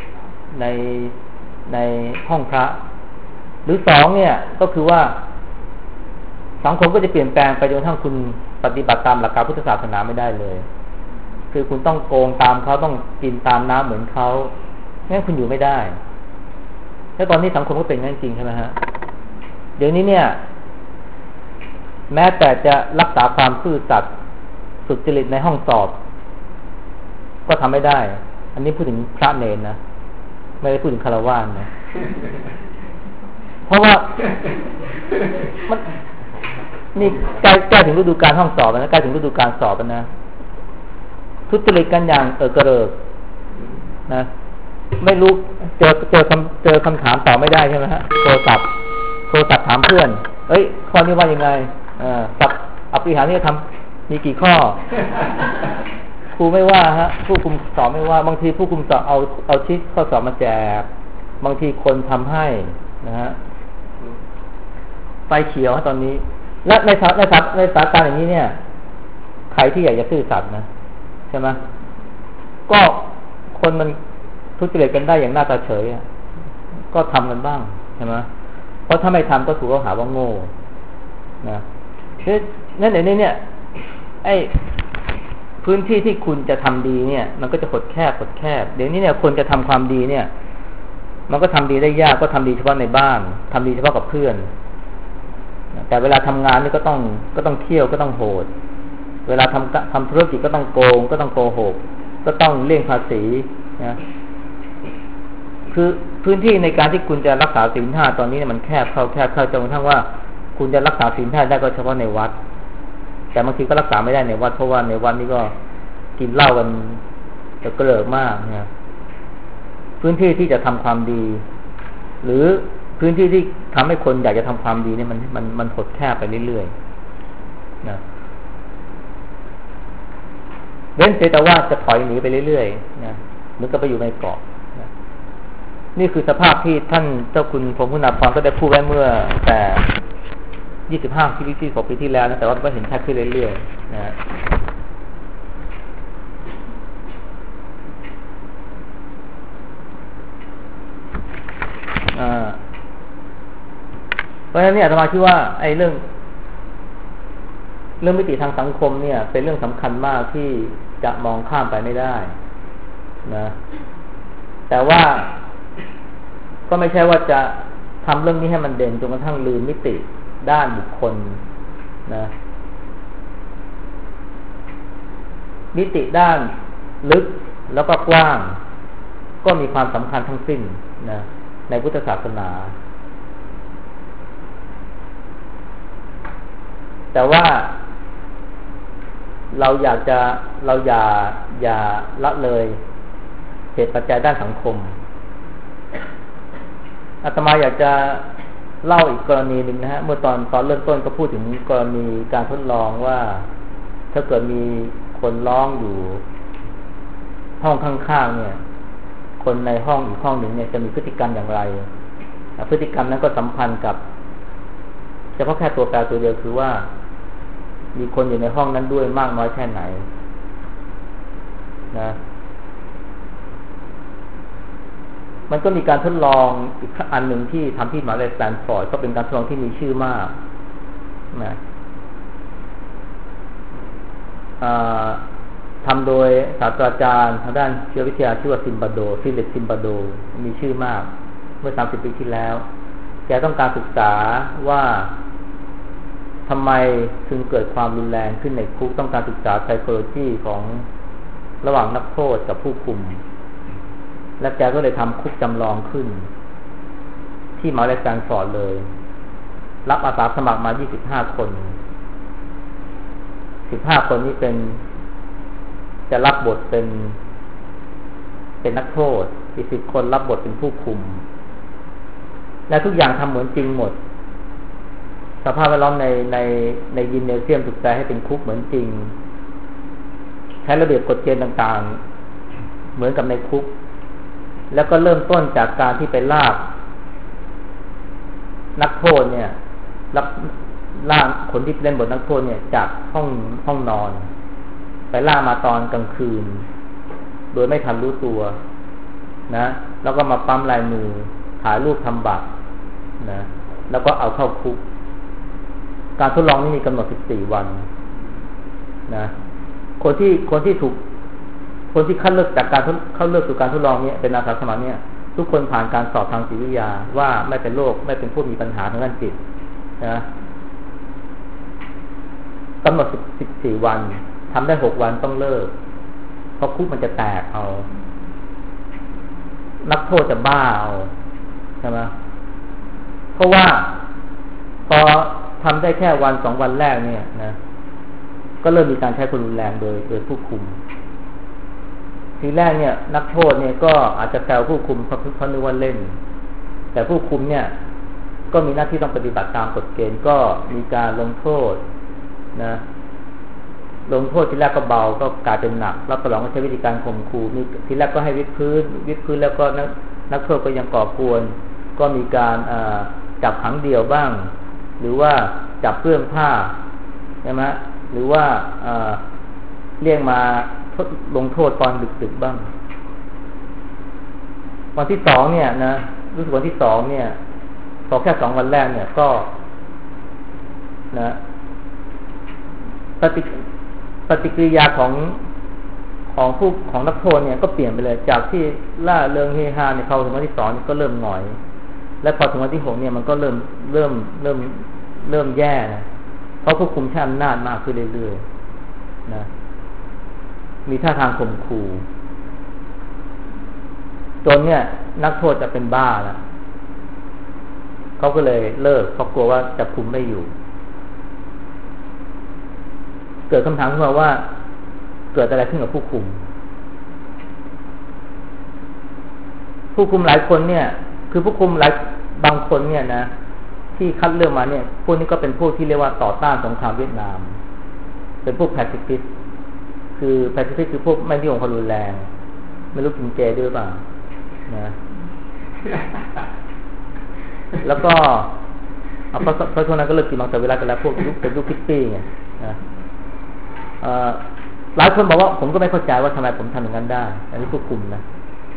ในห้องพระหรือสองเนี่ยก็คือว่าสังคมก็จะเปลี่ยนแปลงไปจนกระทั่งคุณปฏิบัติตามหลักการพุทธศาสนาไม่ได้เลยคือคุณต้องโกงตามเขาต้องกินตามน้ำเหมือนเขางั้นคุณอยู่ไม่ได้แล้วตอนนี้สังคมก็เป็นงั้นจริงใช่ไหมฮะเดี๋ยวนี้เนี่ยแม้แต่จะรักษาความซื่อสัตย์สุจริตในห้องสอบก็ทำไม่ได้อันนี้พูดถึงพระเนรนะไม่ได้พูดถึงฆราวาสนะเพราะว่ามันนี่ใกล้ถึงฤดูกาลห้องสอบนะใกล้ถึงฤดูกาลสอบนะทุจริตกันอย่างกระเริกนะไม่รู้เจอคำถามตอบไม่ได้ใช่ไหมฮะโทรศัพท์ถามเพื่อนข้อนี้ว่ายังไงศัพท์อภิหานิยธรรมมีกี่ข้อ ครูไม่ว่าฮะผู้คุมสอบไม่ว่าบางทีผู้คุมสอบเอาชีทข้อสอบมาแจกบางทีคนทำให้นะฮะไฟเขียวตอนนี้และในสถานการณ์อย่างนี้เนี่ยใครที่อยากจะซื่อสัตย์นะใช่ไหมก็คนมันทุจริตกันได้อย่างหน้าตาเฉยก็ทำกันบ้างใช่ไหมเพราะถ้าไม่ทำก็ถูกเขาหาว่าโง่นะนั่นเดี๋ยวนี้เนี่ยไอ้พื้นที่ที่คุณจะทำดีเนี่ยมันก็จะหดแคบเดี๋ยวนี้เนี่ยคนจะทำความดีเนี่ยมันก็ทำดีได้ยากก็ทำดีเฉพาะในบ้านทำดีเฉพาะกับเพื่อนแต่เวลาทำงานนี่ก็ต้องเที่ยวก็ต้องโหดเวลาทำธุรกิจก็ต้องโกงก็ต้องโกหกก็ต้องเลี่ยงภาษีนะคือพื้นที่ในการที่คุณจะรักษาศีลห้าตอนนี้เนี่ยมันแคบเข้าจนกระทั่งว่าคุณจะรักษาศีลห้าได้ก็เฉพาะในวัดแต่บางทีก็รักษาไม่ได้ในวัดเพราะว่าในวัดนี่ก็กินเหล้ากันจะเกลิกมากนะพื้นที่ที่จะทำความดีหรือพื้นที่ที่ทำให้คนอยากจะทำความดีเนี่ยมันหดแคบไปเรื่อยๆนะเว้นแต่ว่าจะถอยหนีไปเรื่อยๆนะเหมือนกับไปอยู่ในเกาะนะนี่คือสภาพที่ท่านเจ้าคุณพรหมคุณาภรณ์ก็ได้พูดไว้เมื่อแต่25 ปีกว่าปีที่แล้วนะแต่ว่าก็เห็นชัดขึ้นเรื่อยๆนะเพราะฉะนั้นเนี่ยอาตมาคิดว่าไอ้เรื่องมิติทางสังคมเนี่ยเป็นเรื่องสำคัญมากที่จะมองข้ามไปไม่ได้นะแต่ว่าก็ไม่ใช่ว่าจะทำเรื่องนี้ให้มันเด่นจนกระทั่งลืมมิติด้านบุคคลนะมิติด้านลึกแล้วก็กว้างก็มีความสำคัญทั้งสิ้นนะในพุทธศาสนาแต่ว่าเราอย่าละเลยเหตุปัจจัยด้านสังคมอาตมาอยากจะเล่าอีกกรณีหนึ่งนะฮะเมื่อตอนเริ่มต้นก็พูดถึงกรณีการทดลองว่าถ้าเกิดมีคนร้องอยู่ห้องข้างๆเนี่ยคนในห้องอีกห้องหนึ่งเนี่ยจะมีพฤติกรรมอย่างไรพฤติกรรมนั้นก็สัมพันธ์กับเฉพาะแค่ตัวแปรตัวเดียวคือว่ามีคนอยู่ในห้องนั้นด้วยมากน้อยแค่ไหนนะมันก็มีการทดลองอีกอันหนึ่งที่ทำที่มหาวิทยาลัยสแตนฟอร์ดก็เป็นการทดลองที่มีชื่อมากนะทำโดยศาสตราจารย์ทางด้านเชื้อวิทยาชื่อว่าฟิลิปซิมบาโดมีชื่อมากเมื่อ30 ปีที่แล้วแกต้องการศึกษาว่าทำไมถึงเกิดความรุนแรงขึ้นในคุกต้องการศึกษา psychology ของระหว่างนักโทษกับผู้คุมและแกก็เลยทำคุกจำลองขึ้นที่มหาวิทยาลัยสแตนฟอร์ดเลยรับอาสาสมัครมา25 คน15 คนนี้จะรับบทเป็นนักโทษอีก10 คนรับบทเป็นผู้คุมและทุกอย่างทำเหมือนจริงหมดสภาพแวดล้อมในยิมเนเซียมถูกใจให้เป็นคุกเหมือนจริงใช้ระเบียบกฎเกณฑ์ต่างๆเหมือนกับในคุกแล้วก็เริ่มต้นจากการที่ไปลากนักโทษเนี่ยลากคนที่เล่นบทนักโทษเนี่ยจากห้องนอนไปลากมาตอนกลางคืนโดยไม่ทันรู้ตัวนะแล้วก็มาปั๊มลายมือถ่ายรูปทำบัตรนะแล้วก็เอาเข้าคุกการทดลองนี้มีกำหนด14 วันนะคนที่คัดเลือกจากการเข้าเลือกสู่การทดลองนี้เป็นอาสาสมัครเนี่ยทุกคนผ่านการสอบทางจิตวิทยาว่าไม่เป็นโรคไม่เป็นผู้มีปัญหาทางด้านจิตนะกำหนด14 วันทำได้6 วันต้องเลิกเพราะคุกมันจะแตกเอานักโทษจะบ้าเอาใช่ไหมเพราะว่าพอทำได้แค่วัน2 วันแรกเนี่ยนะก็เริ่มมีการใช้ความรุนแรงโดยผู้คุมทีแรกเนี่ยนักโทษเนี่ยก็อาจจะแซวผู้คุมเพราะนึกว่าเล่นแต่ผู้คุมเนี่ยก็มีหน้าที่ต้องปฏิบัติตามกฎเกณฑ์ก็มีการลงโทษนะลงโทษทีแรกก็เบาก็กลายเป็นหนักแล้วก็หลังก็ใช้วิธีการข่มขู่มีทีแรกก็ให้วิดพื้นแล้วก็นักโทษก็ยังก่อกวนก็มีการจับขังเดี่ยวบ้างหรือว่าจับเปลื้องผ้าใช่ไหมหรือว่าเรียกมาลงโทษตอนดึกๆบ้างวันที่2เนี่ยนะรู้สึกวันที่2เนี่ยพอแค่2วันแรกเนี่ยก็นะปฏิกิริยาของนักโทษเนี่ยก็เปลี่ยนไปเลยจากที่ล่าเริงเฮฮาเนี่ยเขาถึงวันที่2นี่ก็เริ่มหงอยและพอถึงวันที่6เนี่ยมันก็เริ่มแย่นะเพราะควบคุมใช้อำนาจมากขึ้นเรื่อยๆนะมีท่าทางข่มขู่จนเนี่ยนักโทษจะเป็นบ้าแล้วเขาก็เลยเลิกเพราะกลัวว่าจะคุมไม่อยู่เกิดคำถามขึ้นมาว่าเกิดอะไรขึ้นกับผู้คุมหลายคนเนี่ยคือผู้คุมบางคนเนี่ยนะที่คัดเลือกมาเนี่ยพวกนี้ก็เป็นพวกที่เรียกว่าต่อต้านสงครามเวียดนามเป็นพวกแพซิฟิสต์คือพวกไม่นิยมความรุนแรงไม่รู้กินเจด้วยเปล่านะแล้วก็เพราะช่วงนั้นก็เลิกกินมังสวิรัติกันแล้วพวกเป็นยุคพิตตี้ไงนะหลายคนบอกว่าผมก็ไม่เข้าใจว่าทำไมผมทำอย่างนั้นได้อันนี้ผู้คุมนะ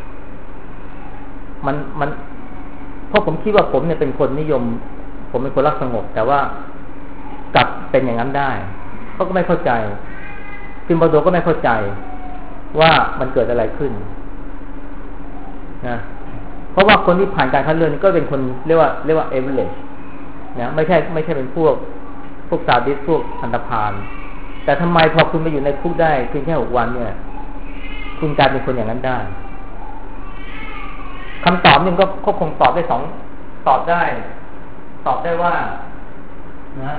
มันเพราะผมคิดว่าผมเนี่ยเป็นคนนิยมผมเป็นคนรักสงบแต่ว่ากลับเป็นอย่างนั้นได้เขาก็ไม่เข้าใจซิมบาโดก็ไม่เข้าใจว่ามันเกิดอะไรขึ้นนะเพราะว่าคนที่ผ่านการคัดเลือกก็เป็นคนเรียกว่าเอเวอเรจนะไม่ใช่เป็นพวกซาดิสพวกอันธพาลแต่ทำไมพอคุณไปอยู่ในคุกได้เพียงแค่6 วันเนี่ยคุณกลายเป็นคนอย่างนั้นได้คำตอบนึงก็คงตอบได้ตอบได้ว่านะ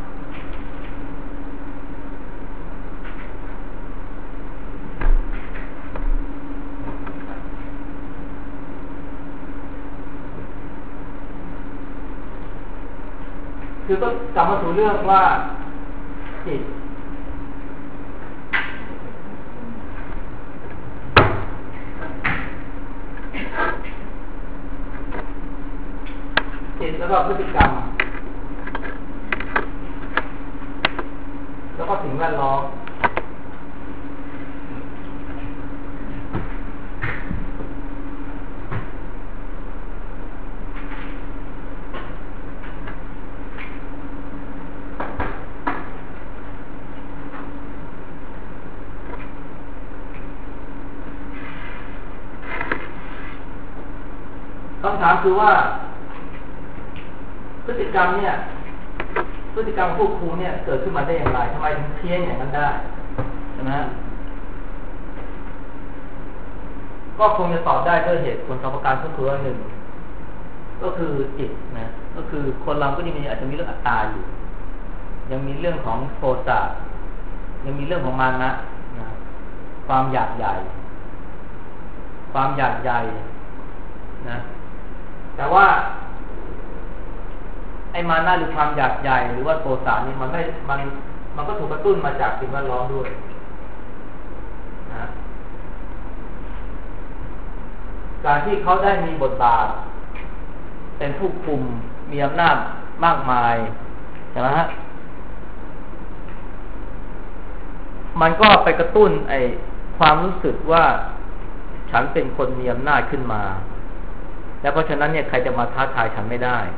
คือก็กลับมาสู่เรื่องว่าจิตแล้วก็พฤติกรรมแล้วก็สิ่งแวดล้อมคำถามคือว่าพฤติกรรมผู้ครูเนี่ยเกิดขึ้นมาได้อย่างไรทำไมถึงเพี้ยนอย่างนั้นได้ใช่ไหมก็คงจะตอบได้ด้วยเหตุผล2 ประการก็คือว่า1ก็คือจิตนะก็คือคนเราก็อาจจะมีเรื่องอัตตาอยู่ยังมีเรื่องของโทสะยังมีเรื่องของมานะความอยากใหญ่นะแต่ว่าไอ้มานะหรือความอยากใหญ่หรือว่าโทสะนี่มันก็ถูกกระตุ้นมาจากสิ่งแวดล้อมด้วยนะการที่เขาได้มีบทบาทเป็นผู้คุมมีอำนาจมากมายใช่ไหมฮะมันก็ไปกระตุ้นไอ้ความรู้สึกว่าฉันเป็นคนมีอำนาจขึ้นมาและเพราะฉะนั้นเนี่ยใครจะมาท้าทายฉันไม่ได้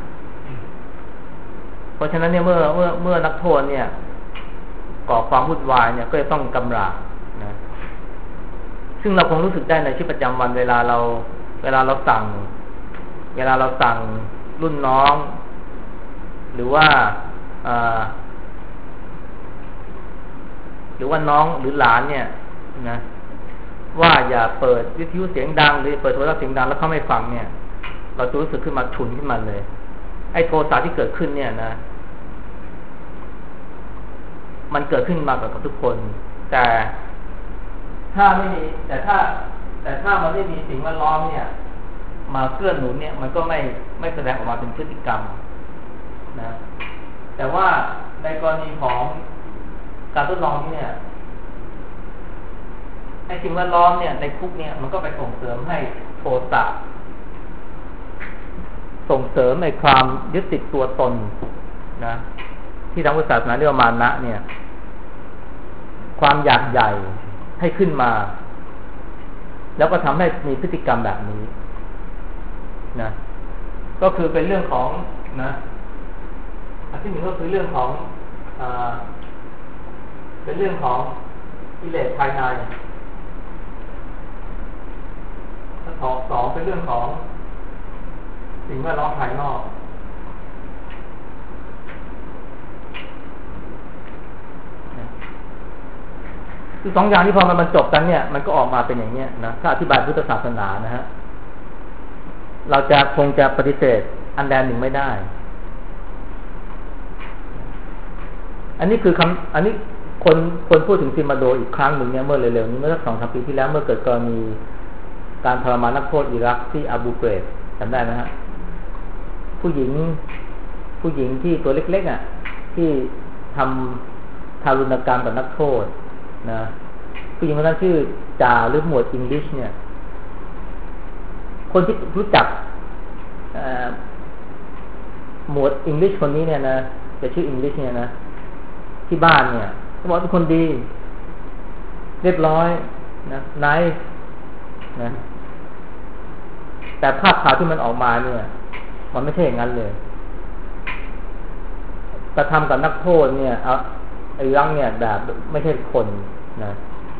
เพราะฉะนั้นเนี่ยเมื่อนักโทษเนี่ยก่อความวุ่นวายเนี่ยก็จะต้องกำราบนะซึ่งเราคงรู้สึกได้ในชีวิตประจำวันเวลาเราสั่งรุ่นน้องหรือว่าน้องหรือหลานเนี่ยนะว่าอย่าเปิดวิทยุเสียงดังหรือเปิดโทรศัพท์เสียงดังแล้วเขาไม่ฟังเนี่ยเราจะรู้สึกขึ้นมาฉุนขึ้นมาเลยไอ้โทสะที่เกิดขึ้นเนี่ยนะมันเกิดขึ้นมากับทุกคนแต่ถ้ามันไม่มีสิ่งแวดล้อมเนี่ยมาเกื้อหนุนเนี่ยมันก็ไม่แสดงออกมาเป็นพฤติกรรมนะแต่ว่าในกรณีของการทดลองเนี่ยไอ้สิ่งแวดล้อมเนี่ยในคุกเนี่ยมันก็ไปส่งเสริมให้โทสะส่งเสริมในความยึดติดตัวตนนะที่ทางพุทธศาสนาเรียกว่ามานะเนี่ยความอยากใหญ่ให้ขึ้นมาแล้วก็ทำให้มีพฤติกรรมแบบนี้นะก็คือเป็นเรื่องของนะอันที่หนึ่งก็คือเรื่องของเป็นเรื่องของกิเลสภายในสองเป็นเรื่องของสิ่งแวดล้อมภายนอกคือสองอย่างที่พอมันบรรจบกันเนี่ยมันก็ออกมาเป็นอย่างนี้นะถ้าอธิบายพุทธศาสนานะฮะเราจะคงจะปฏิเสธอันใดหนึ่งไม่ได้อันนี้คืออันนี้คนพูดถึงซิมาโดอีกครั้งหนึ่งเนี่ยเมื่อเร็วๆนี้เมื่อสัก 2-3 ปีที่แล้วเมื่อเกิดกรณีการทรมานนักโทษอิรักที่อาบูเกรบจำได้ไหมฮะผู้หญิงที่ตัวเล็กๆอ่ะที่ทำทารุณกรรมกับนักโทษนะผู้หญิงคนนั้นชื่อจาหรือหมวดอิงลิชเนี่ยคนที่รู้จักหมวดอิงลิชคนนี้เนี่ยนะจะชื่ออิงลิชเนี่ยนะที่บ้านเนี่ยเขาบอกเป็นคนดีเรียบร้อยนะไนท์นะแต่ภาพข่าวที่มันออกมาเนี่ยมันไม่ใช่อย่างนั้นเลยกระทำกับนักโทษเนี่ยไอ้รังเนี่ยแบบไม่ใช่คนนะ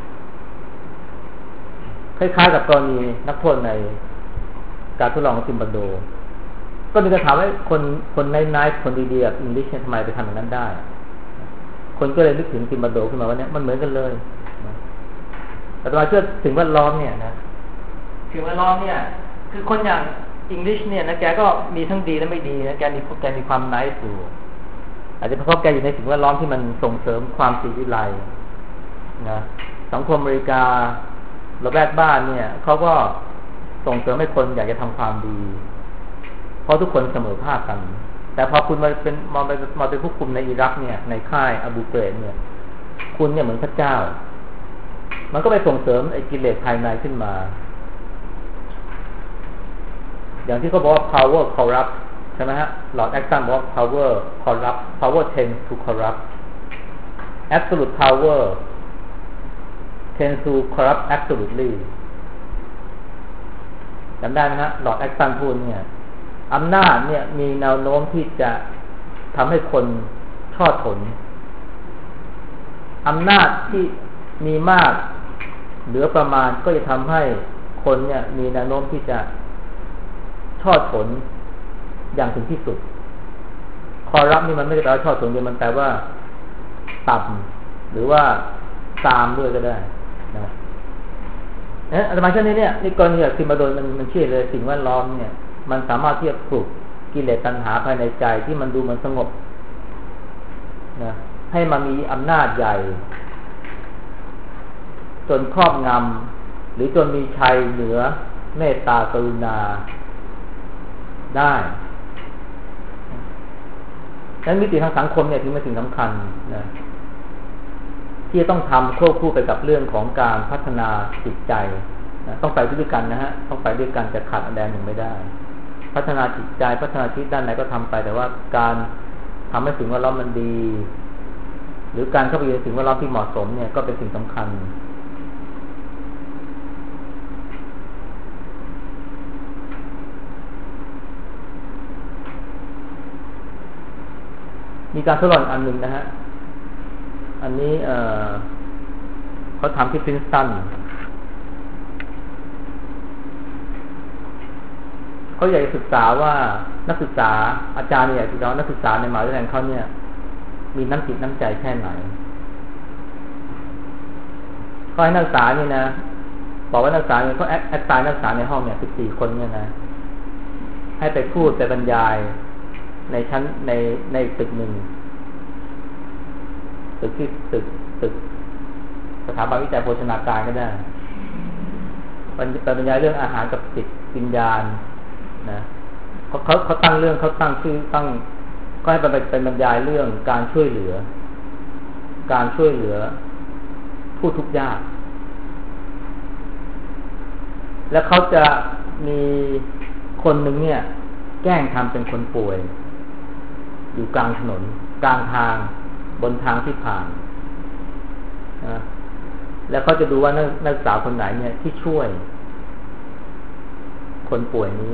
คล้ายๆกับกรณีนักโทษในการทดลองของซิมบับเวก็มีคำถามว่าคนในไนท์คนดีๆแบบอิงลิชทำไมไปทำอย่างนั้นได้คนก็เลยนึกถึงซิมบับเวขึ้นมาว่าเนี่ยมันเหมือนกันเลยแต่ตัวเชื่อสิ่งแวดล้อมเนี่ยนะสิ่งแวดล้อมเนี่ยคือคนอย่างอิงลิชเนี่ยนะแกก็มีทั้งดีและไม่ดีนะแกมีความไนท์อยู่อาจจะเพราะแกอยู่ในสิ่งแวดล้อมที่มันส่งเสริมความศรีวิไลนะสังคมอเมริการะแวกบ้านเนี่ยเขาก็ส่งเสริมให้คนอยากจะทำความดีเพราะทุกคนเสมอภาคกันแต่พอคุณมาเป็นผู้คุมในอิรักเนี่ยในค่ายอาบูเกรบเนี่ยคุณเนี่ยเหมือนพระเจ้ามันก็ไปส่งเสริมไอ้กิเลสภายในขึ้นมาอย่างที่เขาบอกว่า power corrupt ใช่ไหมฮะหลอร์ดแอคตันบอกว่า power tends to corrupt absolute power tends to corrupt absolutely จำได้ไหมฮะหลอร์ดแอคตันพูดเนี่ยอำนาจเนี่ยมีแนวโน้มที่จะทำให้คนทอดถนอำนาจที่มีมากเหลือประมาณก็จะทำให้คนเนี่ยมีแนวโน้มที่จะทอดถนอย่างถึงที่สุดคอรัปนี่มันไม่ได้แปลว่าทอดถนเดียวมันแปลว่าต่ำหรือว่าตามด้วยก็ได้นะอาตมาเช่นนี้เนี่ยนี่กรณีแบบซิมบับเวมันเชื่อเลยสิ่งแวดล้อมเนี่ยมันสามารถที่จะปลุกกิเลสตัณหาภายในใจที่มันดูมันสงบนะให้มันมีอำนาจใหญ่จนครอบงำหรือจนมีชัยเหนือเมตตากรุณาได้ดังนั้นมิติทางสังคมเนี่ยถือเป็นสิ่งสำคัญนะที่จะต้องทำควบคู่ไปกับเรื่องของการพัฒนาจิตใจนะต้องไปด้วยกันนะฮะต้องไปด้วยกันจะขาดอันใดหนึ่งไม่ได้พัฒนาจิตใจพัฒนาชีวิตด้านไหนก็ทำไปแต่ว่าการทำให้สิ่งแวดล้อมมันดีหรือการเข้าไปอยู่ในสิ่งแวดล้อมที่เหมาะสมเนี่ยก็เป็นสิ่งสำคัญมีการทดลองอันหนึ่งนะฮะอันนี้เขาทำที่พรินสตันเขาอยากศึกษาว่านักศึกษาอาจารย์เนี่ยอยากศึกษานักศึกษาในมหาวิทยาลัยเขาเนี่ยมีน้ำจิตน้ำใจแค่ไหนเขาให้นักศึกษานี่นะบอกว่านักศึกษาเนี่ยเขาแอดไซน์นักศึกษาในห้องเนี่ย14 คนเนี่ยนะให้ไปพูดไปบรรยายในชั้นในตึกหนึ่งตึกสถาบันวิจัยโภชนาการก็ได้บรรยายเรื่องอาหารกับจิตวิญญาณนะเขาตั้งชื่อก็ให้เป็นบรรยายเรื่องการช่วยเหลือการช่วยเหลือผู้ทุกข์ยากแล้วเขาจะมีคนหนึ่งเนี่ยแกล้งทำเป็นคนป่วยอยู่กลางถนนกลางทางบนทางที่ผ่านนะแล้วเขาจะดูว่านักศึกษาคนไหนเนี่ยที่ช่วยคนป่วยนี้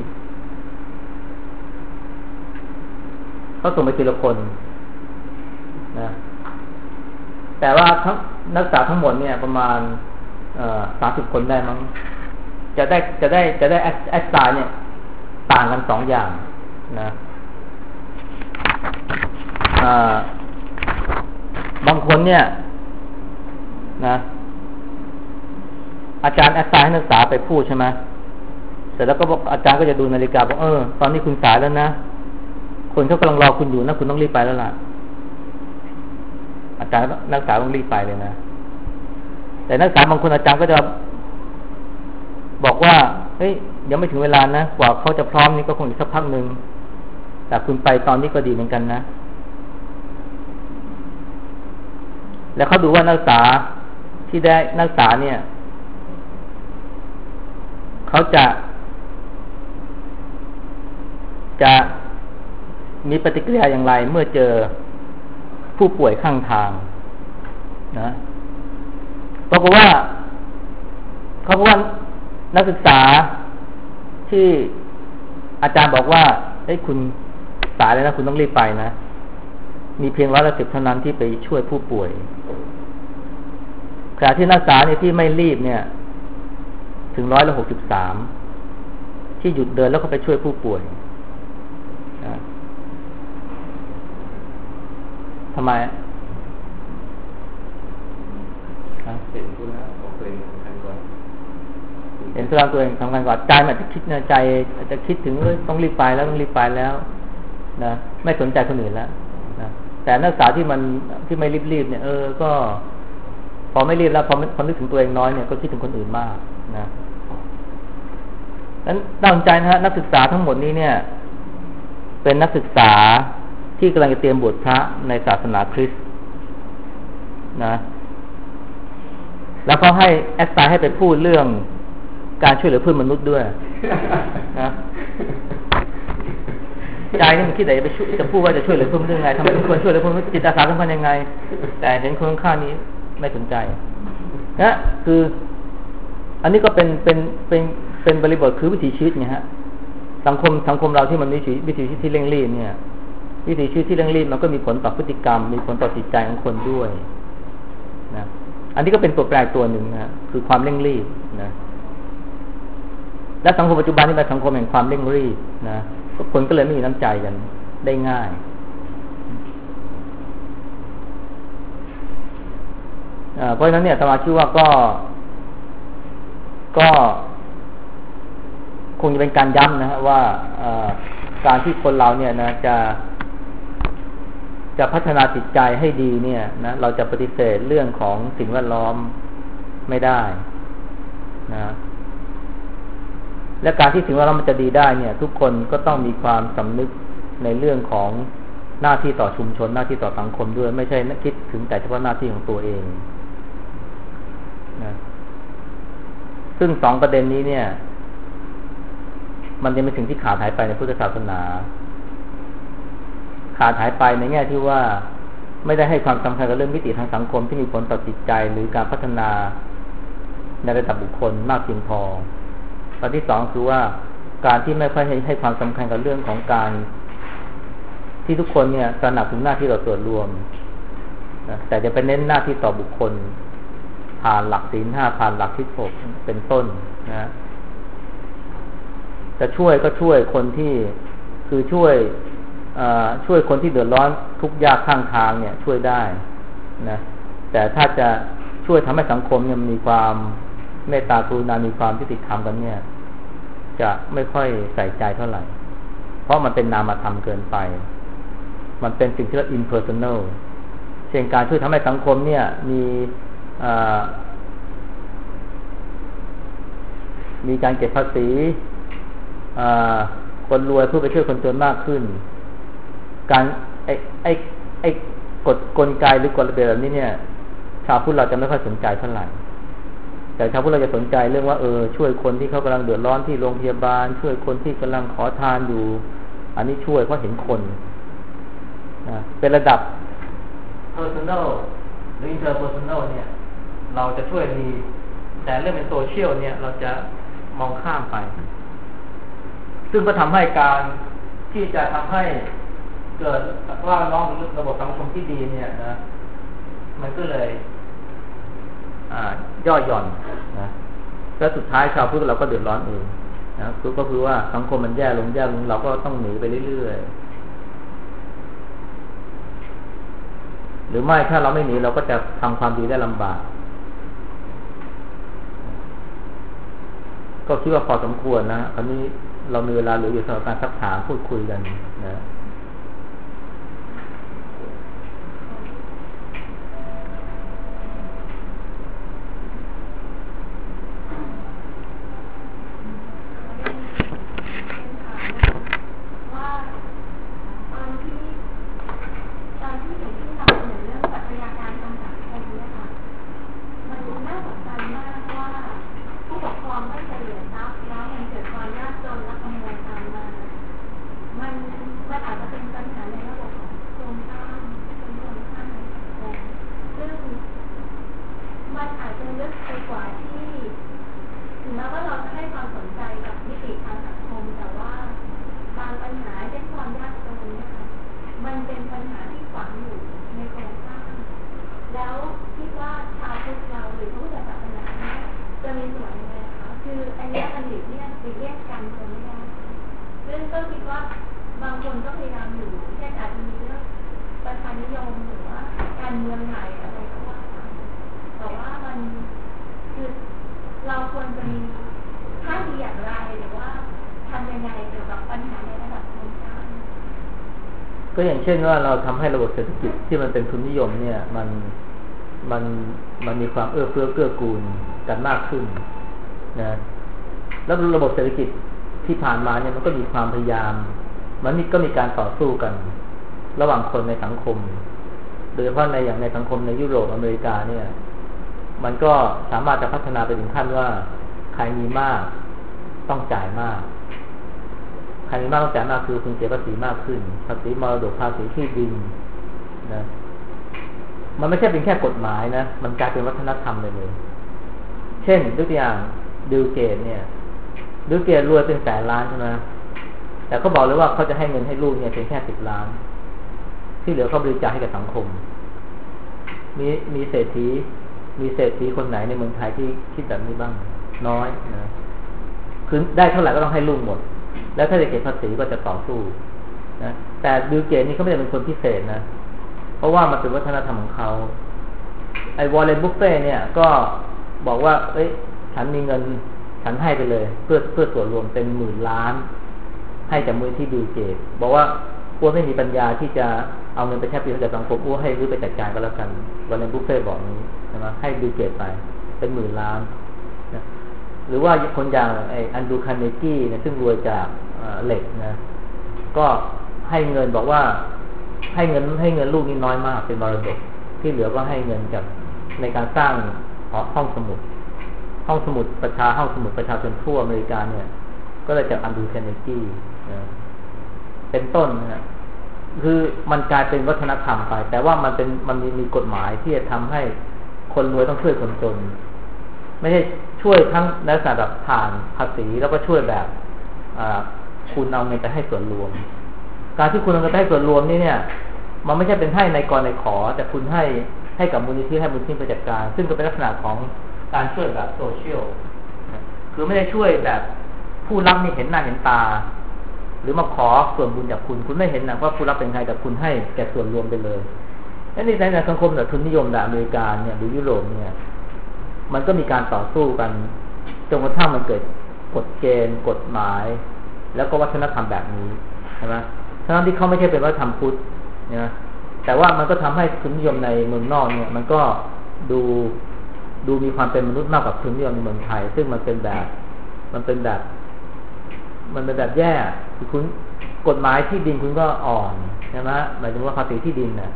เขาส่งไปทีละคนนะแต่ว่าทั้งนักศึกษาทั้งหมดเนี่ยประมาณ30 คนได้มั้งจะได้แอสไซน์เนี่ยต่างกัน2 อย่างนะบางคนเนี่ยนะอาจารย์แอสไซน์ให้นักศึกษาไปพูดใช่ไหมเสร็จแล้วก็บอกอาจารย์ก็จะดูนาฬิกาบอกตอนนี้คุณสายแล้วนะคนเขากำลังรอคุณอยู่นะคุณต้องรีบไปแล้วล่ะอาจารย์นักศึกษาต้องรีบไปเลยนะแต่นักศึกษาบางคนอาจารย์ก็จะบอกว่าเฮ้ยยังไม่ถึงเวลานะกว่าเขาจะพร้อมนี่ก็คงอีกสักพักนึงแต่คุณไปตอนนี้ก็ดีเหมือนกันนะแล้วเขาดูว่านักศึกษาที่ได้นักศึกษาเนี่ยเขาจะมีปฏิกิริยาอย่างไรเมื่อเจอผู้ป่วยข้างทางนะเพราะว่านักศึกษาที่อาจารย์บอกว่าเฮ้ยคุณสายแล้วนะคุณต้องรีบไปนะมีเพียง10%เท่านั้นที่ไปช่วยผู้ป่วยขณะที่นักศึกษาเนี่ยที่ไม่รีบเนี่ยถึง63%ที่หยุดเดินแล้วก็ไปช่วยผู้ป่วยทำไมเห็นตัวตัวเองทำงานก่อนใจมันจะคิดในใจจะคิดถึงต้องรีบไปแล้วนะไม่สนใจคนอื่นแล้วนะแต่นักศึกษาที่ไม่รีบเนี่ยก็พอไม่รีบแล้วพอนึกถึงตัวเองน้อยเนี่ยก็คิดถึงคนอื่นมากนะนั้นตั้งใจนะฮะนักศึกษาทั้งหมดนี้เนี่ยเป็นนักศึกษาที่กำลังจะเตรียมบวชพระในศาสนาคริสต์นะแล้วก็ให้แอสไซน์ให้ไปพูดเรื่องการช่วยเหลือเพื่อนมนุษย์ด้วยนะใจนี่มันคิดแต่จะพูดว่าจะช่วยเหลือเพื่อนมนุษย์ยังไงทำไมควรช่วยเหลือเพื่อนมนุษย์จิตอาสาสำคัญยังไงแต่เห็นคนข้างนี้ไม่สนใจนะคืออันนี้ก็เป็นบริบทคือวิถีชีวิตไงฮะสังคมเราที่มันวิถีชีวิตที่เร่งรีบเนี่ยวิถีชีวิตที่เร่งรีบมันก็มีผลต่อพฤติกรรมมีผลต่อจิตใจของคนด้วยนะอันนี้ก็เป็นตัวแปรตัวหนึ่งนะคือความเร่งรีบนะและสังคมปัจจุบันนี่เป็นสังคมแห่งความเร่งรีบนะคนก็เลยไม่มีน้ำใจกันได้ง่ายเพราะฉะนั้นเนี่ยอาตมาคิดว่าก็คงจะเป็นการย้ำนะฮะว่าการที่คนเราเนี่ยนะจะพัฒนาจิตใจให้ดีเนี่ยนะเราจะปฏิเสธเรื่องของสิ่งแวดล้อมไม่ได้นะและการที่สิ่งแวดล้อมมันจะดีได้เนี่ยทุกคนก็ต้องมีความสำนึกในเรื่องของหน้าที่ต่อชุมชนหน้าที่ต่อสังคมด้วยไม่ใช่คิดถึงแต่เฉพาะหน้าที่ของตัวเองนะซึ่ง2 ประเด็นนี้เนี่ยมันจะเป็นสิ่งที่ขาดหายไปในพุทธศาสนาขาดหายไปในแง่ที่ว่าไม่ได้ให้ความสำคัญกับเรื่องมิติทางสังคมที่มีผลต่อจิตใจหรือการพัฒนาในระดับบุคคลมากเพียงพอข้อที่2คือว่าการที่ไม่ค่อยให้ความสำคัญกับเรื่องของการที่ทุกคนเนี่ยตระหนักถึงหน้าที่ต่อส่วนรวมนะแต่จะไปเน้นหน้าที่ต่อบุคคลผ่านหลักศีล 5ผ่านหลักทิฏฐิ6เป็นต้นนะจะช่วยก็ช่วยคนที่คือช่วยคนที่เดือดร้อนทุกข์ยากข้างทางเนี่ยช่วยได้นะแต่ถ้าจะช่วยทำให้สังคมเนี่ยมีความเมตตากรุณามีความยุติธรรมกันเนี่ยจะไม่ค่อยใส่ใจเท่าไหร่เพราะมันเป็นนามธรรมเกินไปมันเป็นสิ่งที่เรียก impersonal เช่นการช่วยทำให้สังคมเนี่ยมีการเก็บภาษีคนรวยเพื่อไปช่วยคนจนมากขึ้นการกลไกหรือกฎระเบียบแบบนี้เนี่ยชาวพุทธเราจะไม่ค่อยสนใจเท่าไหร่แต่ชาวพุทธเราจะสนใจเรื่องว่าช่วยคนที่เขากำลังเดือดร้อนที่โรงพยาบาลช่วยคนที่กำลังขอทานอยู่อันนี้ช่วยเพราะเห็นคนนะเป็นระดับ personal หรือ interpersonal เนี่ยเราจะช่วยดีแต่เรื่องเป็นโซเชียลเนี่ยเราจะมองข้ามไปซึ่งก็ทำให้การที่จะทำให้เกิดว่าน้องระบบสังคมที่ดีเนี่ยนะมันก็เลยย่อหย่อนนะแล้วสุดท้ายชาวพุทธเราก็เดือดร้อนเองนะก็คือว่าสังคมมันแย่ลงเราก็ต้องหนีไปเรื่อยๆหรือไม่ถ้าเราไม่หนีเราก็จะทำความดีได้ลำบากก็คิดว่าพอสมควรนะคราวนี้เรามีเวลาเหลืออยู่สำหรับการซักถามพูดคุยกันนะก็อย่างเช่นว่าเราทำให้ระบบเศรษฐกิจที่มันเป็นทุนนิยมเนี่ยมันมีความเอื้อเฟื้อเกื้อกูลกันมากขึ้นนะแล้วระบบเศรษฐกิจที่ผ่านมาเนี่ยมันก็มีความพยายามมันก็มีการต่อสู้กันระหว่างคนในสังคมโดยเฉพาะในสังคมในยุโรปอเมริกาเนี่ยมันก็สามารถจะพัฒนาไปถึงขั้นว่าใครมีมากต้องจ่ายมากใครมีมากต้องจ่ายมากคือคุณเสียภาษีมากขึ้นภาษีมรดกภาษีที่ดินนะมันไม่ใช่เป็นแค่กฎหมายนะมันกลายเป็นวัฒนธรรมเลยเช่นยกตัวอย่างบิลเกตเนี่ยบิลเกตรวยเป็นแสนล้านใช่ไหมแต่เขาบอกเลยว่าเขาจะให้เงินให้ลูกเนี่ยเพียงแค่10 ล้านที่เหลือเขาบริจาคให้กับสังคมมีเศรษฐีคนไหนในเมืองไทยที่คิดแบบนี้บ้างน้อยนะคือได้เท่าไหร่ก็ต้องให้ลูกหมดแล้วถ้าจะเก็บภาษีก็จะต่อสู้นะแต่บิลเกตนี่เขาไม่ได้เป็นคนพิเศษนะเพราะว่ามันเป็นวัฒนธรรมของเขาไอ้วอร์เรนบุฟเฟ่เนี่ยก็บอกว่าฉันมีเงินฉันให้ไปเลยเพื่อส่วนรวมเป็น10,000 ล้านให้จากมูลที่บิลเกตบอกว่าพวกไม่มีปัญญาที่จะเอาเงินไปใช้ประโยชน์จากสังคมพวกให้รื้อไปจัดการก็แล้วกันวอร์เรนบุฟเฟ่บอกนี้ใช่ไหมให้บิลเกตไปเป็น10,000 ล้านนะหรือว่าคนอย่างไอ้อันดูคาร์เนกี้เนี่ยซึ่งรวยจากเหล็กนะก็ให้เงินบอกว่าให้เงินลูกนี่น้อยมากเป็นมรดกที่เหลือก็ให้เงินจากในการสร้างห้องสมุดประชาชนทั่วอเมริกาเนี่ยก็เลยจากอันดูคาร์เนกี้นะเป็นต้นนะคือมันกลายเป็นวัฒนธรรมไปแต่ว่ามันมีกฎหมายที่จะทำให้คนรวยต้องช่วยคนจนไม่ใช่ช่วยทั้งในลักษณะแบบผ่านภาษีแล้วก็ช่วยแบบคุณเอาเงินไปให้ส่วนรวมการที่คุณเอาเงินไปให้ส่วนรวมนี่เนี่ยมันไม่ใช่เป็นให้ในกรในขอแต่คุณให้กับมูลนิธิให้มูลนิธิไปจัดการซึ่งก็เป็นลักษณะของการช่วยแบบโซเชียลคือไม่ได้ช่วยแบบผู้รับนี่เห็นหน้าเห็นตาหรือมาขอส่วนบุญจากคุณไม่เห็นนะว่าผู้รับเป็นใครแต่คุณให้แก่ส่วนรวมไปเลยและในสังคมแบบทุนนิยมแบบอเมริกาเนี่ยหรือยุโรปเนี่ยมันก็มีการต่อสู้กันจนกระทั่งมันเกิดกฎเกณฑ์กฎหมายแล้วก็วัฒนธรรมแบบนี้ใช่ไหมทั้งที่เขาไม่ใช่เป็นวัฒนธรรมพุทธนะแต่ว่ามันก็ทำให้ทุนนิยมในเมืองนอกเนี่ยมันก็ดูมีความเป็นมนุษย์มากกว่าทุนนิยมในเมืองไทยซึ่งมันเป็นแบบแย่คือคุณกฎหมายที่ดินคุณก็อ่อนใช่ไหมหมายถึงว่าภาษีที่ดินนะ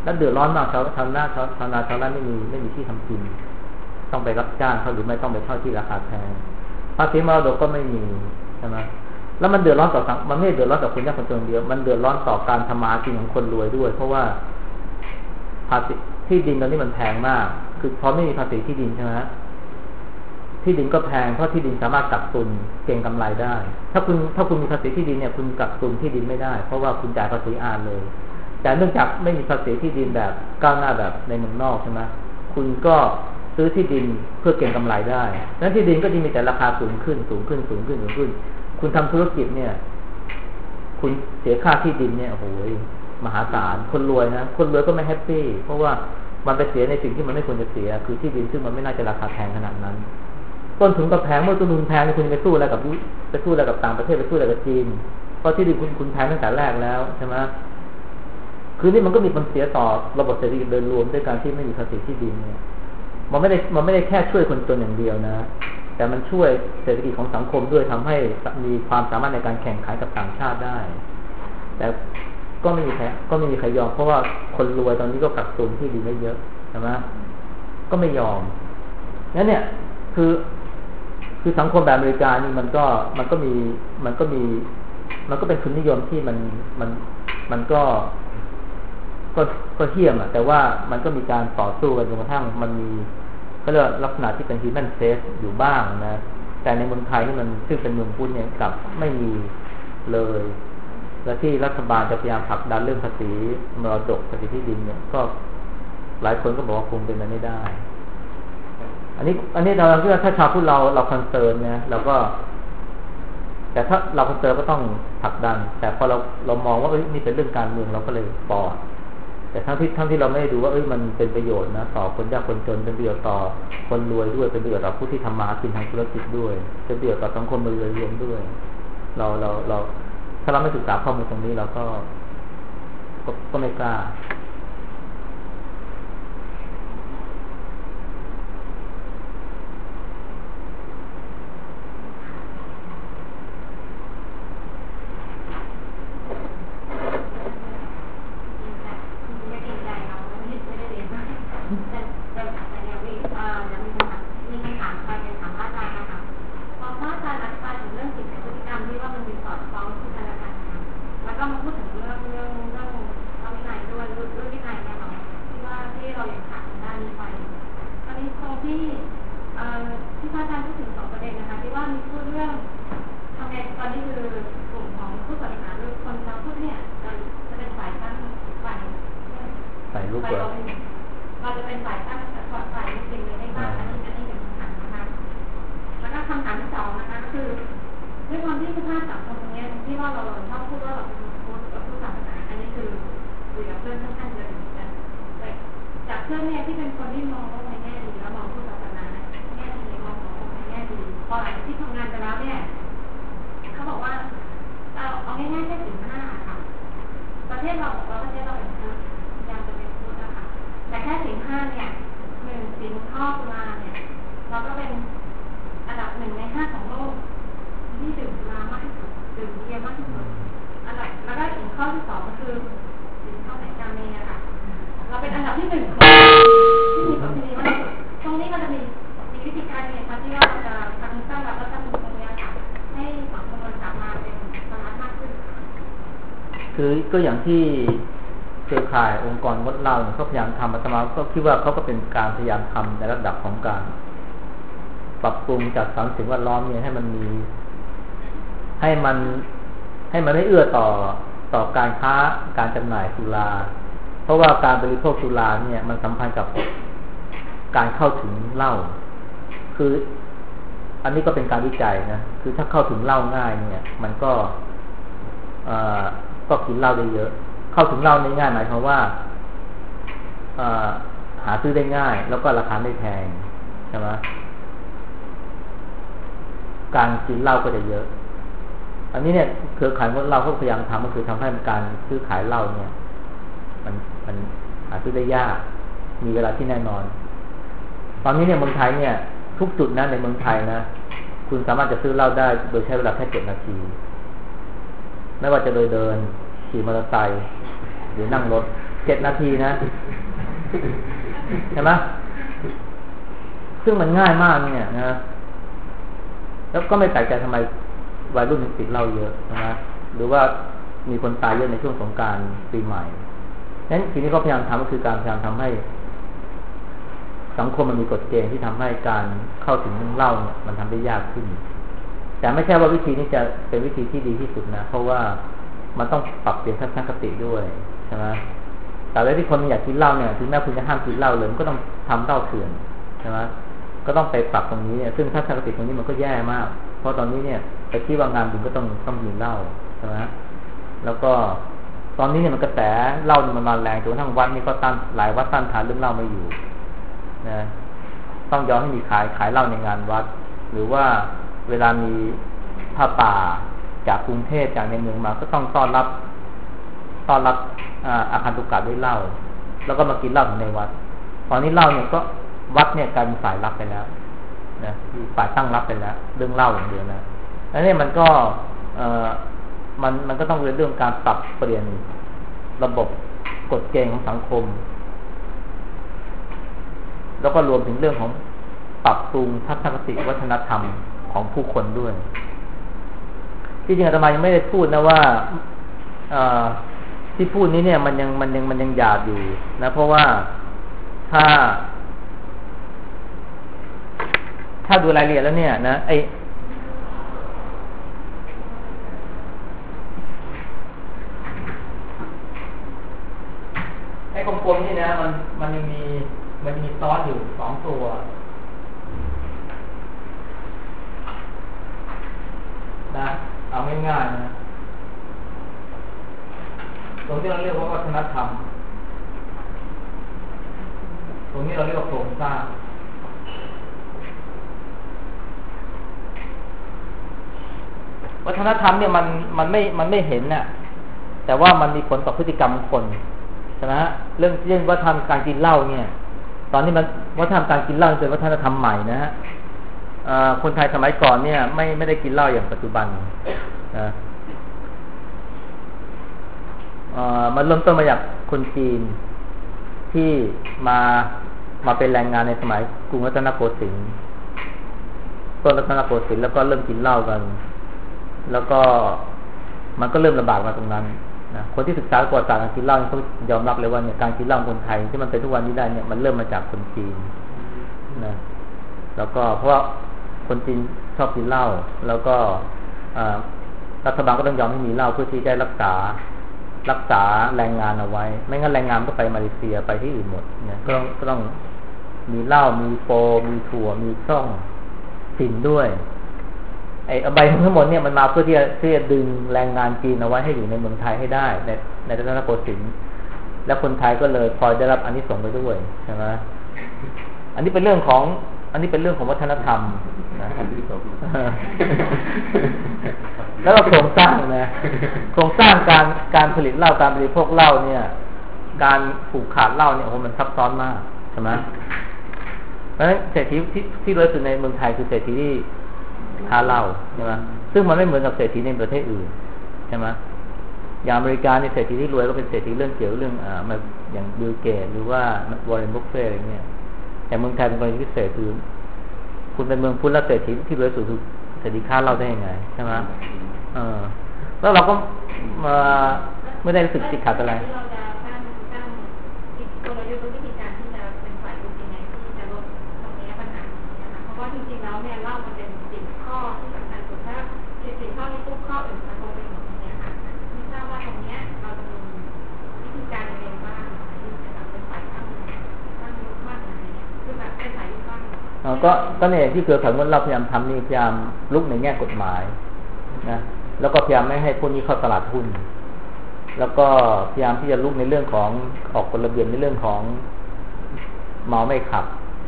แล้วเดือดร้อนมากชาวนาไม่มีที่ทำกินต้องไปรับจ้างเขาหรือไม่ต้องไปเช่าที่ราคาแพงภาษีมรดกก็ไม่มีใช่ไหมแล้วมันเดือดร้อนต่อสังมันไม่เดือดร้อนต่อคนยากคนจนเดียวมันเดือดร้อนต่อการทำมาหากินของคนรวยด้วยเพราะว่าภาษีที่ดินตอนนี้มันแพงมากคือพอไม่มีภาษีที่ดินใช่ไหมที่ดินก็แพงเพราะที่ดินสามารถกักตุนเก็งกำไรได้ถ้าคุณมีภาษีที่ดินเนี่ยคุณกักตุนที่ดินไม่ได้เพราะว่าคุณจ่ายภาษีอาเลยแต่เนื่องจากไม่มีภาษีที่ดินแบบก้าวหน้าแบบในเมืองนอกใช่ไหมคุณก็ซื้อที่ดินเพื่อเก็งกำไรได้นั้นที่ดินก็จะมีแต่ราคาสูงขึ้นคุณทำธุรกิจเนี่ยคุณเสียค่าที่ดินเนี่ยโอ้โหมหาศาลคนรวยนะคนรวยก็ไม่แฮปปี้เพราะว่ามันไปเสียในสิ่งที่มันไม่ควรจะเสียคือที่ดินซึ่งมันไม่น่าจะราคาแพงขนาดนั้นต้นทุนก็แพงเมื่อต้นทุนแพงคุณไปสู้อะไรกับต่างประเทศไปสู้อะไรกับจีนเพราะที่ดินคุณแพงตั้งแต่แรกแล้วใช่ไหมคือนี่มันก็มีผลเสียต่อระบบเศรษฐกิจโดยรวมด้วยการที่ไม่มีภาษีที่ดินเนี่ยมันไม่ได้แค่ช่วยคนจนอย่างเดียวนะแต่มันช่วยเศรษฐกิจของสังคมด้วยทำให้มีความสามารถในการแข่งขันกับต่างชาติได้แต่ก็ไม่มีใครยอมเพราะว่าคนรวยตอนนี้ก็กักตุนที่ดินได้เยอะใช่ไหมก็ไม่ยอมงั้นเนี่ยคือสังคมแบบอเมริกานี่มันก็เป็นทุนนิยมที่มันก็เหี้ยมอ่ะแต่ว่ามันก็มีการต่อสู้กันจนกระทั่งมันมีเขาเรียกลักษณะที่เป็น human face อยู่บ้างนะแต่ในเมืองไทยนี่มันซึ่งเป็นเมืองพุทธเนี่ยกลับไม่มีเลยและที่รัฐบาลจะพยายามผลักดันเรื่องภาษีมรดกภาษีที่ดินเนี่ยก็หลายคนก็บอกว่าคงเป็นไปไม่ได้อันนี้เราคิดว่าถ้าชาวพุทธเราคอนเซิร์นเนี่ยเราก็แต่ถ้าเราคอนเซิร์นก็ต้องผลักดันแต่พอเรามองว่านี่เป็นเรื่องการเมืองเราก็เลยปล่อยแต่ทั้งที่เราไม่ได้ดูว่ามันเป็นประโยชน์นะต่อคนยากคนจนเป็นประโยชน์ต่อคนรวยด้วยเป็นประโยชน์ต่อผู้ที่ทำมาหากินทางธุรกิจด้วยเป็นประโยชน์ต่อสังคมโดยรวมด้วยเราถ้าเราไม่ศึกษาข้อมูลตรงนี้เราก็ไม่กล้าก็อย่างที่เครือข่ายองค์กรงดเหล้าเขาพยายามทำอาตมาก็คิดว่าเขาก็เป็นการพยายามทำในระดับของการปรับปรุงจัดสรรสิ่งแวดล้อมเนี่ยให้มันไม่เอื้อต่อการค้าการจำหน่ายสุราเพราะว่าการบริโภคสุราเนี่ยมันสัมพันธ์กับการเข้าถึงเหล้าคืออันนี้ก็เป็นการวิจัยนะคือถ้าเข้าถึงเหล้าง่ายเนี่ยมันก็กินเหล้าได้เยอะเข้าถึงเหล้าได้ง่ายหมายความว่าหาซื้อได้ง่ายแล้วก็ราคาไม่แพงใช่ไหมการกินเหล้าก็จะเยอะอันนี้เนี่ยเครือข่ายงดเหล้าเขาพยายามทำก็คือทำให้การซื้อขายเหล้าเนี่ยมันหาซื้อได้ยากมีเวลาที่แน่นอนตอนนี้เนี่ยเมืองไทยเนี่ยทุกจุดนะในเมืองไทยนะคุณสามารถจะซื้อเหล้าได้โดยใช้เวลาแค่7 นาทีไม่ว่าจะโดยเดินขี่มอเตอร์ไซค์หรือนั่งรถ 7 นาทีนะเห็นไหมซึ่งมันง่ายมากเนี่ยนะแล้วก็ไม่แปลกใจทำไมวัยรุ่นถึงติดเหล้าเยอะนะหรือว่ามีคนตายเยอะในช่วงสงกรานต์ปีใหม่นั้นสิ่งที่เขาพยายามทำก็คือการพยายามทำให้สังคมมันมีกฎเกณฑ์ที่ทำให้การเข้าถึงเหล้าเนี่ยมันทำได้ยากขึ้นแต่ไม่ใช่ว่าวิธีนี้จะเป็นวิธีที่ดีที่สุดนะเพราะว่ามันต้องปรับเปลี่ยนทัศนคติด้วยใช่ไหมแต่เวลาที่คนอยากกินเหล้าเนี่ยถึงแม้คุณจะห้ามกินเหล้าเลยก็ต้องทำเหล้าเถื่อนใช่ไหมก็ต้องไปปรับตรงนี้เนี่ยซึ่งทัศนคติตรงนี้มันก็แย่มากเพราะตอนนี้เนี่ยไปที่ว่างานบุญก็ต้องกินเหล้าใช่ไหมแล้วก็ตอนนี้เนี่ยมันกระแสเหล้ามันมาแรงจนทั้งวัดนี่ก็ต้านหลายวัดต้านทานเรื่องเหล้าไม่อยู่นะต้องยอมให้มีขายเหล้าในงานวัดหรือว่าเวลามีผ้าป่าจากกรุงเทพจากในเมืองมาก็ต้องต้อนรับอาคารตุกะด้วยเหล้าแล้วก็มากินเหล้าถึงในวัดตอนนี้เหล้าเนี่ยก็วัดเนี่ยกลายเป็นฝ่ายรับไปแล้วนะฝ่ายตั้งรับไปแล้วเรื่องเหล้าอย่างเดียวนะแล้วเนี่ยมันก็มันก็ต้องเรื่องการปรับเปลี่ยนระบบกฎเกณฑ์ของสังคมแล้วก็รวมถึงเรื่องของปรับปรุงทัศนคติวัฒนธรรมของผู้คนด้วยที่จริงอาตมายังไม่ได้พูดนะว่าที่พูดนี้เนี่ยมันยังหยาบอยู่นะเพราะว่าถ้าดูรายละเอียดแล้วเนี่ยนะไอ้กลมๆนี่นะมันยังมีซ้อนอยู่2 ตัวนะเอาง่ายๆนะตรงที่เราเรียกว่าวัฒนธรรมตรงนี้เราเรียกว่าโครงสร้างวัฒนธรรมเนี่ยมันไม่เห็นน่ะแต่ว่ามันมีผลต่อพฤติกรรมคนใช่ไหมฮะเรื่องวัฒนธรรมการกินเหล้าเนี่ยตอนนี้มันวัฒนธรรมการกินเหล้าเป็นวัฒนธรรมใหม่นะฮะคนไทยสมัยก่อนเนี่ยไม่ได้กินเหล้าอย่างปัจจุบันนะมันเริ่มต้นมาจากคนจีนที่มาเป็นแรงงานในสมัยกรุงรัตนโกสินทร์ต้นรัตนโกสินทร์แล้วก็เริ่มกินเหล้ากันแล้วก็มันก็เริ่มลำบากมาตรงนั้นนะคนที่ศึกษาประวัติศาสตร์การกินเหล้าเขายอมรับเลยว่าเนี่ยการกินเหล้าคนไทยที่มันเป็นทุกวันนี้ได้เนี่ยมันเริ่มมาจากคนจีนนะแล้วก็เพราะว่าคนจีนชอบกินเหล้าแล้วก็รัฐบาลก็ต้องยอมให้มีเหล้าเพื่อที่จะรักษาแรงงานเอาไว้ไม่งั้นแรงงานก็ไปมาเลเซียไปที่อื่นหมดเนี่ยก็ต้องมีเหล้ามีโฟมีถั่วมีซ่องสินด้วยไอ้ใบทั้งหมดเนี่ยมันมาเพื่อที่จะดึงแรงงานจีนเอาไว้ให้อยู่ในเมืองไทยให้ได้ในรัตนโกสินทร์แล้วคนไทยก็เลยพลอยได้รับอานิสงส์ไปด้วยใช่ไหมอันนี้เป็นเรื่องของวัฒนธรรมนะแล้วก็โครงสร้างนะโครงสร้างการผลิตเหล้าการบริโภคเหล้าเนี่ยการผูกขาดเหล้าเนี่ยโอ้โหมันซับซ้อนมากใช่ไหมเพราะฉะนั้นเศรษฐีที่รวยสุดในเมืองไทยคือเศรษฐีที่ค้าเหล้าใช่ไหมซึ่งมันไม่เหมือนกับเศรษฐีในประเทศอื่นใช่ไหมอย่างอเมริกาเนี่ยเศรษฐีที่รวยก็เป็นเศรษฐีเรื่องเกี่ยวเรื่องอย่างบิลเกตหรือว่าวอร์เรน บัฟเฟตต์อะไรเงี้ยแต่เมืองไทยเป็นกรณีพิเศษคือคุณเป็นเมืองพุทธและเศรษฐีที่รวยสุดคือเศรษฐีค้าเหล้าได้ยังไงใช่ไหมแล้วเราก็ไม่ได้รู้สึกติดขัดอะไรจริงๆแล้วเนี่ยเหล้ามันเป็นสิ่งข้อที่สำคัญสุดถ้าสิ่งข้อนี้ทุกข้ออื่นมันคงเป็นหมดอย่างเงี้ยค่ะไม่ทราบว่าตรงเนี้ยเราจะมีวิธีการยังไงบ้างที่จะแบบเป็นฝ่ายตั้งยุคบ้างอะไรเงี้ยคือแบบเป็นฝ่ายยุคบ้างก็เนี่ยที่เครือข่ายเราพยายามทำนี่พยายามลุกในแง่กฎหมายนะแล้วก็พยายามไม่ให้พวกนี้เข้าตลาดหุ้นแล้วก็พยายามที่จะลุกในเรื่องของออกกฎระเบียบในเรื่องของเมาไม่ขับ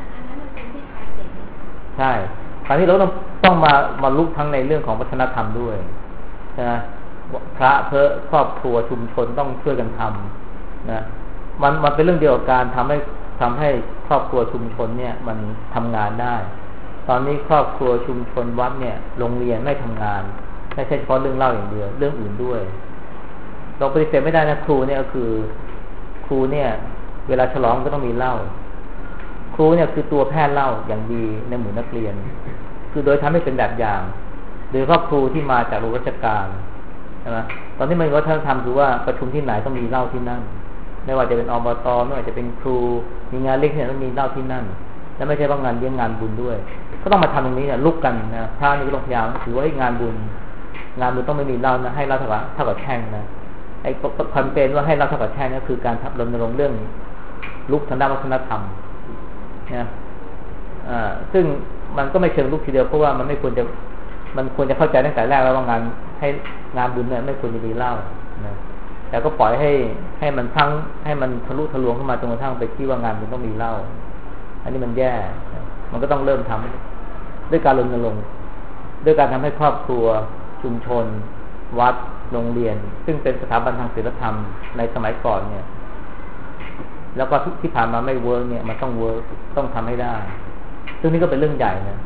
ใช่คราวนี้เราต้องมาลุกทั้งในเรื่องของวัฒนธรรมด้วยนะพระเพื่อครอบครัวชุมชนต้องช่วยกันทำนะมันเป็นเรื่องเดียวกับการทำให้ครอบครัวชุมชนเนี่ยมันทำงานได้ตอนนี้ครอบครัวชุมชนวัดเนี่ยโรงเรียนไม่ทำงานไม่ใช่เฉพาะเรื่องเล่าอย่างเดียวเรื่องอื่นด้วยเราปฏิเสธไม่ได้นะครูเนี่ยก็คือครูเนี่ยเวลาฉลองก็ต้องมีเหล้าครูเนี่ยคือตัวแพร่เหล้าอย่างดีในหมู่นักเรียนคือโดยทำให้เป็นแบบอย่างโดยเฉพาะครูที่มาจากโรงราชการใช่ไหมตอนที่มันวัฒนธรรมคือว่าประชุมที่ไหนต้องมีเหล้าที่นั่นไม่ว่าจะเป็นอบตไม่ว่าจะเป็นครูมีงานเล็กเนี่ยต้องมีเหล้าที่นั่นและไม่ใช่ว่างานเลี้ยงงานบุญด้วยก็ต้องมาทำตรงนี้เนี่ยลุกกันนะพระนี่ก็ต้องพยายามถือว่างานบุญต้องไม่มีเหล้านะให้เหล้าเท่ากับแช่งนะไอ้คอนเฟนว่าให้เหล้าเท่ากับแช่งก็คือการรณรงค์เรื่องลุกทางด้านวัฒนธรรมนะซึ่งมันก็ไม่เชิงลุกทีเดียวเพราะว่ามันควรจะเข้าใจตั้งแต่แรกแล้วว่างานบุญเนี่ยไม่ควรจะมีเหล้านะแต่ก็ปล่อยให้มันทะลุทะลวงเข้ามาจนกระทั่งไปที่ว่างานบุญต้องมีเหล้าอันนี้มันแย่มันก็ต้องเริ่มทำด้วยการรณรงค์ด้วยการทำให้ครอบครัวชุมชนวัดโรงเรียนซึ่งเป็นสถาบันทางศีลธรรมในสมัยก่อนเนี่ยแล้วก็ที่ผ่านมาไม่เวิร์กเนี่ยมันต้องเวิร์กต้องทำให้ได้ซึ่งนี่ก็เป็นเรื่องใหญ่นะ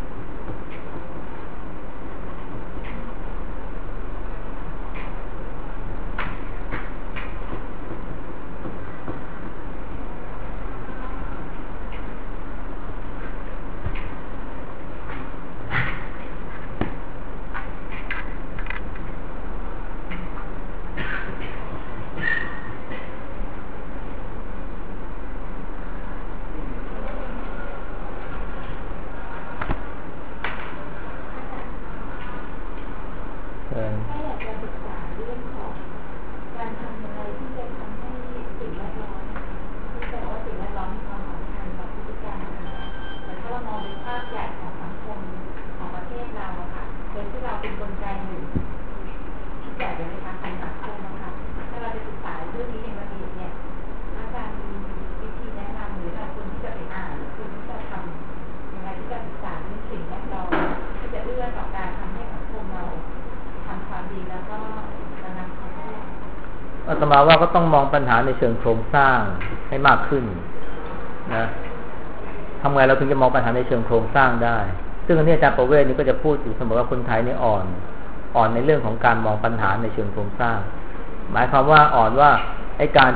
อาตมาว่าก็ต้องมองปัญหาในเชิงโครงสร้างให้มากขึ้นนะทำไงเราถึงจะมองปัญหาในเชิงโครงสร้างได้ซึ่งอันนี้อาจารย์ประเวศนี่ก็จะพูดอยู่เสมอว่าคนไทยนี่อ่อนในเรื่องของการมองปัญหาในเชิงโครงสร้างหมายความว่าอ่อนว่าไอ้การ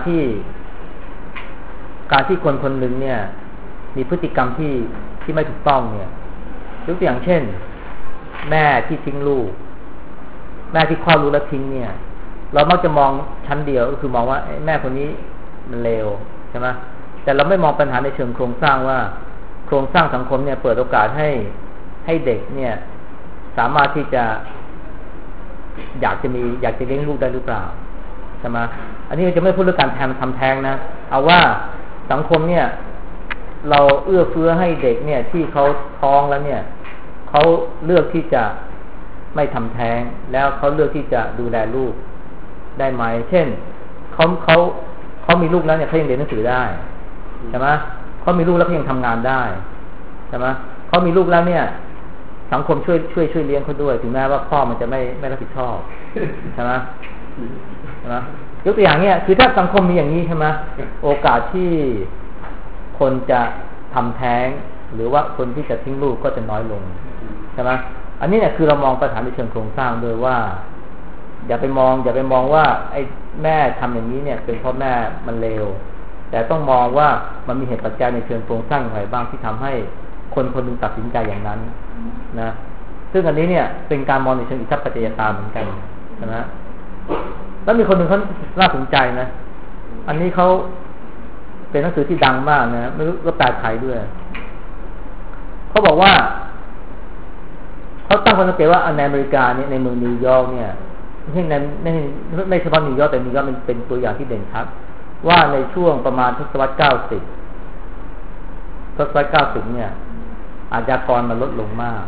ที่คนหนึ่งเนี่ยมีพฤติกรรมที่ไม่ถูกต้องเนี่ยยกตัวอย่างเช่นแม่ที่ทิ้งลูกแม่ที่คลอดลูกแล้วทิ้งเนี่ยเรามักจะมองชั้นเดียวก็คือมองว่าแม่คนนี้มันเลวใช่ไหมแต่เราไม่มองปัญหาในเชิงโครงสร้างว่าโครงสร้างสังคมเนี่ยเปิดโอกาสให้เด็กเนี่ยสามารถที่จะอยากจะเลี้ยงลูกได้หรือเปล่าใช่ไหมอันนี้จะไม่พูดเรื่องการทำแท้งนะเอาว่าสังคมเนี่ยเราเอื้อเฟื้อให้เด็กเนี่ยที่เขาท้องแล้วเนี่ยเขาเลือกที่จะไม่ทำแท้งแล้วเขาเลือกที่จะดูแลลูกได้ไหมเช่นเขามีลูกแล้วเนี่ยเขายังเรียนหนังสือได้ใช่ไหมเขามีลูกแล้วเขายังทำงานได้ใช่ไหมเขามีลูกแล้วเนี่ยสังคมช่วยเลี้ยงเขาด้วยถึงแม้ว่าพ่อมันจะไม่รับผิดชอบใช่ไหมยกตัวอย่างเนี่ยคือถ้าสังคมมีอย่างนี้ใช่ไหมโอกาสที่คนจะทำแท้งหรือว่าคนที่จะทิ้งลูกก็จะน้อยลงใช่ไหมอันนี้เนี่ยคือเรามองปัญหาในเชิงโครงสร้างโดยว่าอย่าไปมองว่าไอ้แม่ทำอย่างนี้เนี่ยเป็นเพราะแม่มันเลวแต่ต้องมองว่ามันมีเหตุปัจจัยในเชิงโครงสร้างอะไรบ้างที่ทำให้คนหนึ่งตัดสินใจอย่างนั้นนะซึ่งอันนี้เนี่ยเป็นการมองในเชิงอิทธิปัจจยตาเหมือนกันนะแล้วมีคนหนึ่งเขาน่าสนใจนะอันนี้เขาเป็นหนังสือที่ดังมากนะไม่รู้ว่าแปลไทยด้วยเขาบอกว่าเขาตั้งข้อสังเกตว่าในอเมริกาเนี่ยในเมืองนิวยอร์กเนี่ยไม่เฉพาะนิวยอร์กแต่นิวยอร์กมันเป็นตัวอย่างที่เด่นชัดว่าในช่วงประมาณทศวรรษ90เนี่ยอาชญากรมันลดลงมาก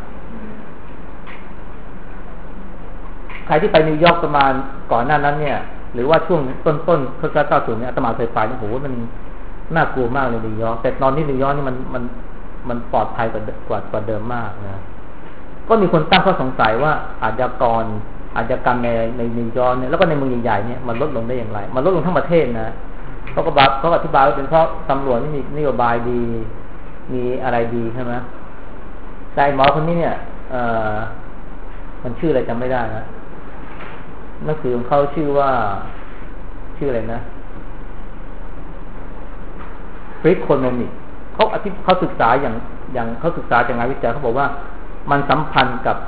ใครที่ไปนิวยอร์กประมาณก่อนหน้านั้นเนี่ยหรือว่าช่วงต้นทศวรรษ90เนี่ยอาตมาเคยไปเนี่ยโหมันน่ากลัวมากเลยนิวยอร์กแต่ตอนนี้นิวยอร์กนี่มันปลอดภัยกว่าเดิมมากนะก็มีคนตั้งข้อสงสัยว่าอาชญากรในนิวยอร์กเนี่ยแล้วก็ในเมืองใหญ่ๆเนี่ยมันลดลงได้อย่างไรมันลดลงทั้งประเทศนะเขาอธิบายว่าเป็นเพราะตำรวจนี่มีนโยบายดีมีอะไรดีใช่ไหมแต่หมอคนนี้เนี่ยมันชื่ออะไรจำไม่ได้นะหนังสือของเขาชื่ออะไรนะ freakonomics เขาศึกษาอย่างเขาศึกษาจากงานวิจัยเขาบอกว่ามันสัมพันธ์กับ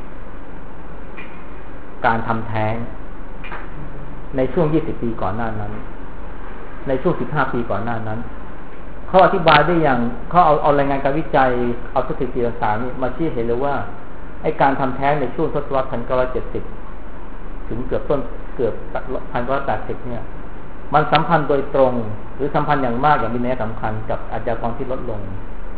การทำแท้งในช่วง20 ปีก่อนหน้านั้นในช่วง15 ปีก่อนหน้านั้นเขาอธิบายได้อย่างเขาเอารายงานการวิจัยเอาสถิติต่างๆนี่มาชี้เห็นเลยว่าไอ้การทำแท้งในช่วงทศวรรษ1970ถึงเกือบ1980เนี่ยมันสัมพันธ์โดยตรงหรือสัมพันธ์อย่างมากอย่างมีนัยสำคัญกับอาชญากรที่ลดลง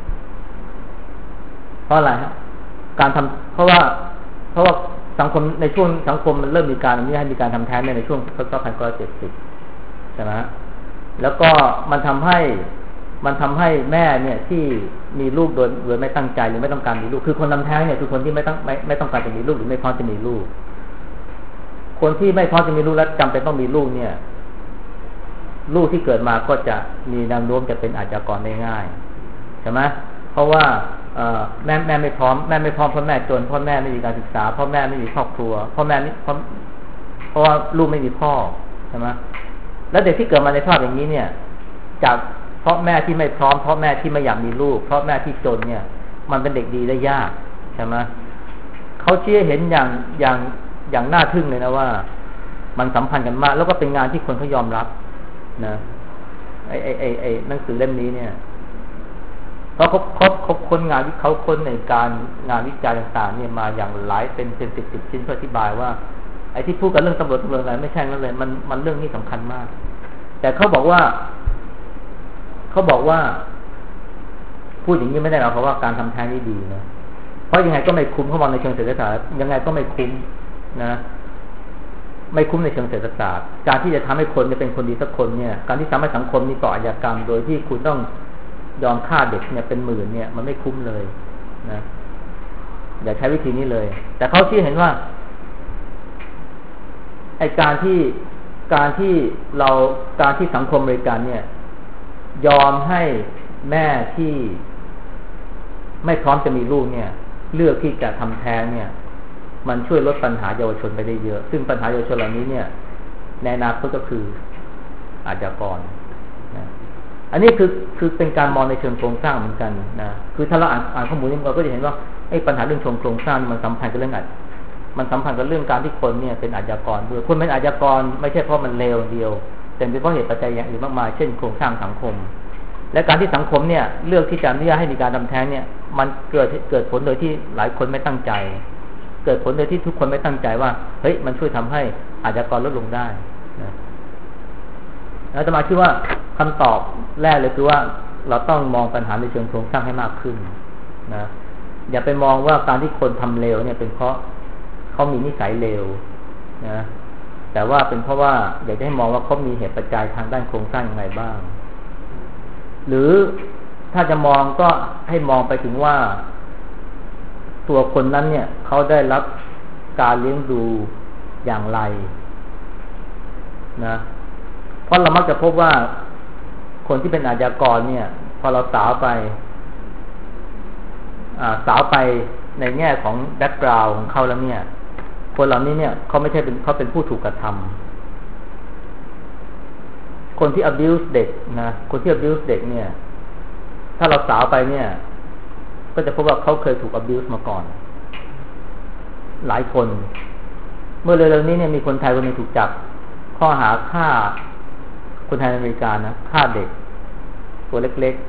เพราะอะไรฮะเพราะว่าสังคมในช่วงสังคมมันเริ่มมีการอนุญาตให้มีการทำแท้งในช่วงทศวรรษ1970ใช่ไหมแล้วก็มันทำให้แม่เนี่ยที่มีลูกโดยไม่ตั้งใจหรือไม่ต้องการมีลูกคือคนทำแท้งเนี่ยคือคนที่ไม่ต้องการจะมีลูกหรือไม่พร้อมจะมีลูกคนที่ไม่พร้อมจะมีลูกและจำเป็นต้องมีลูกเนี่ยลูกที่เกิดมาก็จะมีแนวโน้มจะเป็นอาชญากรได้ง่ายใช่ไหมเพราะว่าแม่ไม่พร้อมเพราะแม่จนเพราะแม่ไม่มีการศึกษาเพราะแม่ไม่มีครอบครัวเพราะว่าลูกไม่มีพ่อใช่ไหมแล้วเด็กที่เกิดมาในภาพอย่างนี้เนี่ยจากเพราะแม่ที่ไม่พร้อมเพราะแม่ที่ไม่อยากมีลูกเพราะแม่ที่จนเนี่ยมันเป็นเด็กดีได้ยากใช่ไหมเขาชี้เห็นอย่างน่าทึ่งเลยนะว่ามันสัมพันธ์กันมากแล้วก็เป็นงานที่คนเขายอมรับนะไอ้หนังสือเล่มนี้เนี่ยเพราะเขาค้นงานเขาค้นในการงานวิจัยต่างๆเนี่ยมาอย่างหลายเป็น10ชิ้นเพื่ออธิบายว่าไอ้ที่พูดกันเรื่องตำรวจอะไรไม่ใช่นั่นเลยมันเรื่องนี้สำคัญมากแต่เขาบอกว่าพูดอย่างนี้ไม่ได้หรอกเพราะว่าการทำแท้งนี่ดีนะเพราะยังไงก็ไม่คุ้มเขามองในเชิงเศรษฐศาสตร์ยังไงก็ไม่คุ้มนะไม่คุ้มในเชิงเศรษฐศาสตร์การที่จะทำให้คนเป็นคนดีสักคนเนี่ยการที่ทำให้สังคมมีต่ออาชญากรรมโดยที่คุณต้องยอมฆ่าเด็กเนี่ยเป็นหมื่นเนี่ยมันไม่คุ้มเลยนะอย่าใช้วิธีนี้เลยแต่เขาชี้เห็นว่าไอ้การที่สังคมอเมริกันเนี่ยยอมให้แม่ที่ไม่พร้อมจะมีลูกเนี่ยเลือกที่จะทำแท้งเนี่ยมันช่วยลดปัญหาเยาวชนไปได้เยอะซึ่งปัญหาเยาวชนเหล่านี้เนี่ยในอนาคตก็คืออาชญากรนะอันนี้คือเป็นการมองในเชิงโครงสร้างเหมือนกันนะคือถ้าเราอ่านข้อมูลนี้เราก็จะเห็นว่าไอ้ปัญหาเรื่องโครงสร้างมันสัมพันธ์กับเรื่องมันสัมพันธ์กับเรื่องการที่คนเนี่ยเป็นอาชญากรด้วยคนเป็นอาชญากรไม่ใช่เพราะมันเลวเดียวแต่เป็นเพราะเหตุปัจจัยอย่างอื่นมากมายเช่นโครงสร้างสังคมและการที่สังคมเนี่ยเลือกที่จะอนุญาตให้มีการทำแท้งเนี่ยมันเกิดผลโดยที่หลายคนไม่ตั้งใจเกิดผลโดยที่ทุกคนไม่ตั้งใจว่าเฮ้ยมันช่วยทำให้อาชญากรลดลงได้นะแล้วจะมาคิดว่าคำตอบแรกเลยคือว่าเราต้องมองปัญหาในเชิงโครงสร้างให้มากขึ้นนะอย่าไปมองว่าการที่คนทำเลวเนี่ยเป็นเพราะเขามีนิสัยเลวนะแต่ว่าเป็นเพราะว่าอยากจะให้มองว่าเขามีเหตุปัจจัยทางด้านโครงสร้างอย่างไรบ้างหรือถ้าจะมองก็ให้มองไปถึงว่าตัวคนนั้นเนี่ยเขาได้รับการเลี้ยงดูอย่างไรนะเพราะเรามักจะพบว่าคนที่เป็นอาชญากรเนี่ยพอเราสาวไปในแง่ของแบ็คกราวด์ของเขาแล้วเนี่ยคนเหล่านี้เนี่ยเขาเป็นผู้ถูกกระทำคนที่ abuse เด็กนะคนที่ abuse เด็กเนี่ยถ้าเราสาวไปเนี่ยก็จะพบว่าเขาเคยถูก abuse มาก่อนหลายคนเมื่อเร็วๆนี้เนี่ยมีคนไทยคนนึงถูกจับข้อหาฆ่าคนไทยอเมริกันนะฆ่าเด็กตัวเล็ก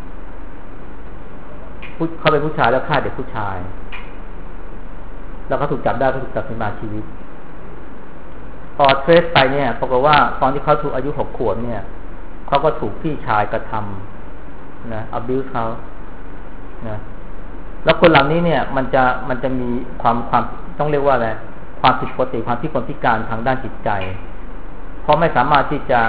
ๆเขาเป็นผู้ชายแล้วฆ่าเด็กผู้ชายแล้วเขาถูกจับได้ก็ถูกจับเป็นมาชีวิตพอเทรสไปเนี่ยปรากฏว่าตอนที่เขาถูกอายุ6 ขวบเนี่ยเขาก็ถูกพี่ชายกระทำนะ abuse เขานะแล้วคนเหล่านี้เนี่ยมันจะมีความต้องเรียกว่าอะไรความผิดปกติความพิการทางด้านจิตใจเพราะไม่สามารถที่จะ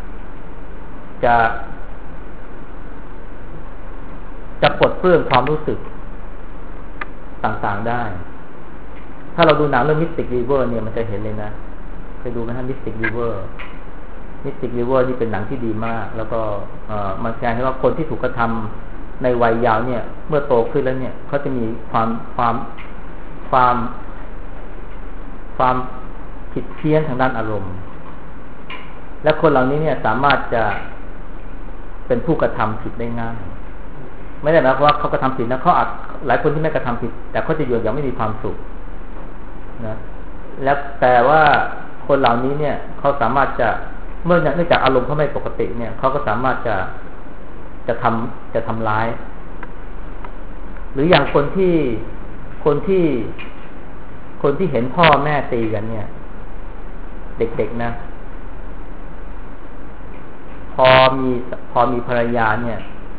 ปลดเปลื้องความรู้สึกต่างๆได้ถ้าเราดูหนังเรื่อง Mystic River เนี่ยมันจะเห็นเลยนะเคยดูไหมฮะ Mystic River นี่เป็นหนังที่ดีมากแล้วก็มันแสดงให้ว่าคนที่ถูกกระทำในวัยยาวเนี่ยเมื่อโตขึ้นแล้วเนี่ยเขาจะมีความผิดเพี้ยนทางด้านอารมณ์และคนเหล่านี้เนี่ยสามารถจะเป็นผู้กระทำผิดได้ง่ายไม่ได้นะเพราะว่าเขากระทำผิดนะเขาอาจหลายคนที่ไม่กระทำผิดแต่เขาจะอยู่อย่างไม่มีความสุขนะแล้วแต่ว่าคนเหล่านี้เนี่ยเขาสามารถจะเนื่องจากอารมณ์เขาไม่ปกติเนี่ยเขาก็สามารถจะทำร้ายหรืออย่างคนที่เห็นพ่อแม่ตีกันเนี่ยเด็กๆนะพอมีภรรยาเนี่ย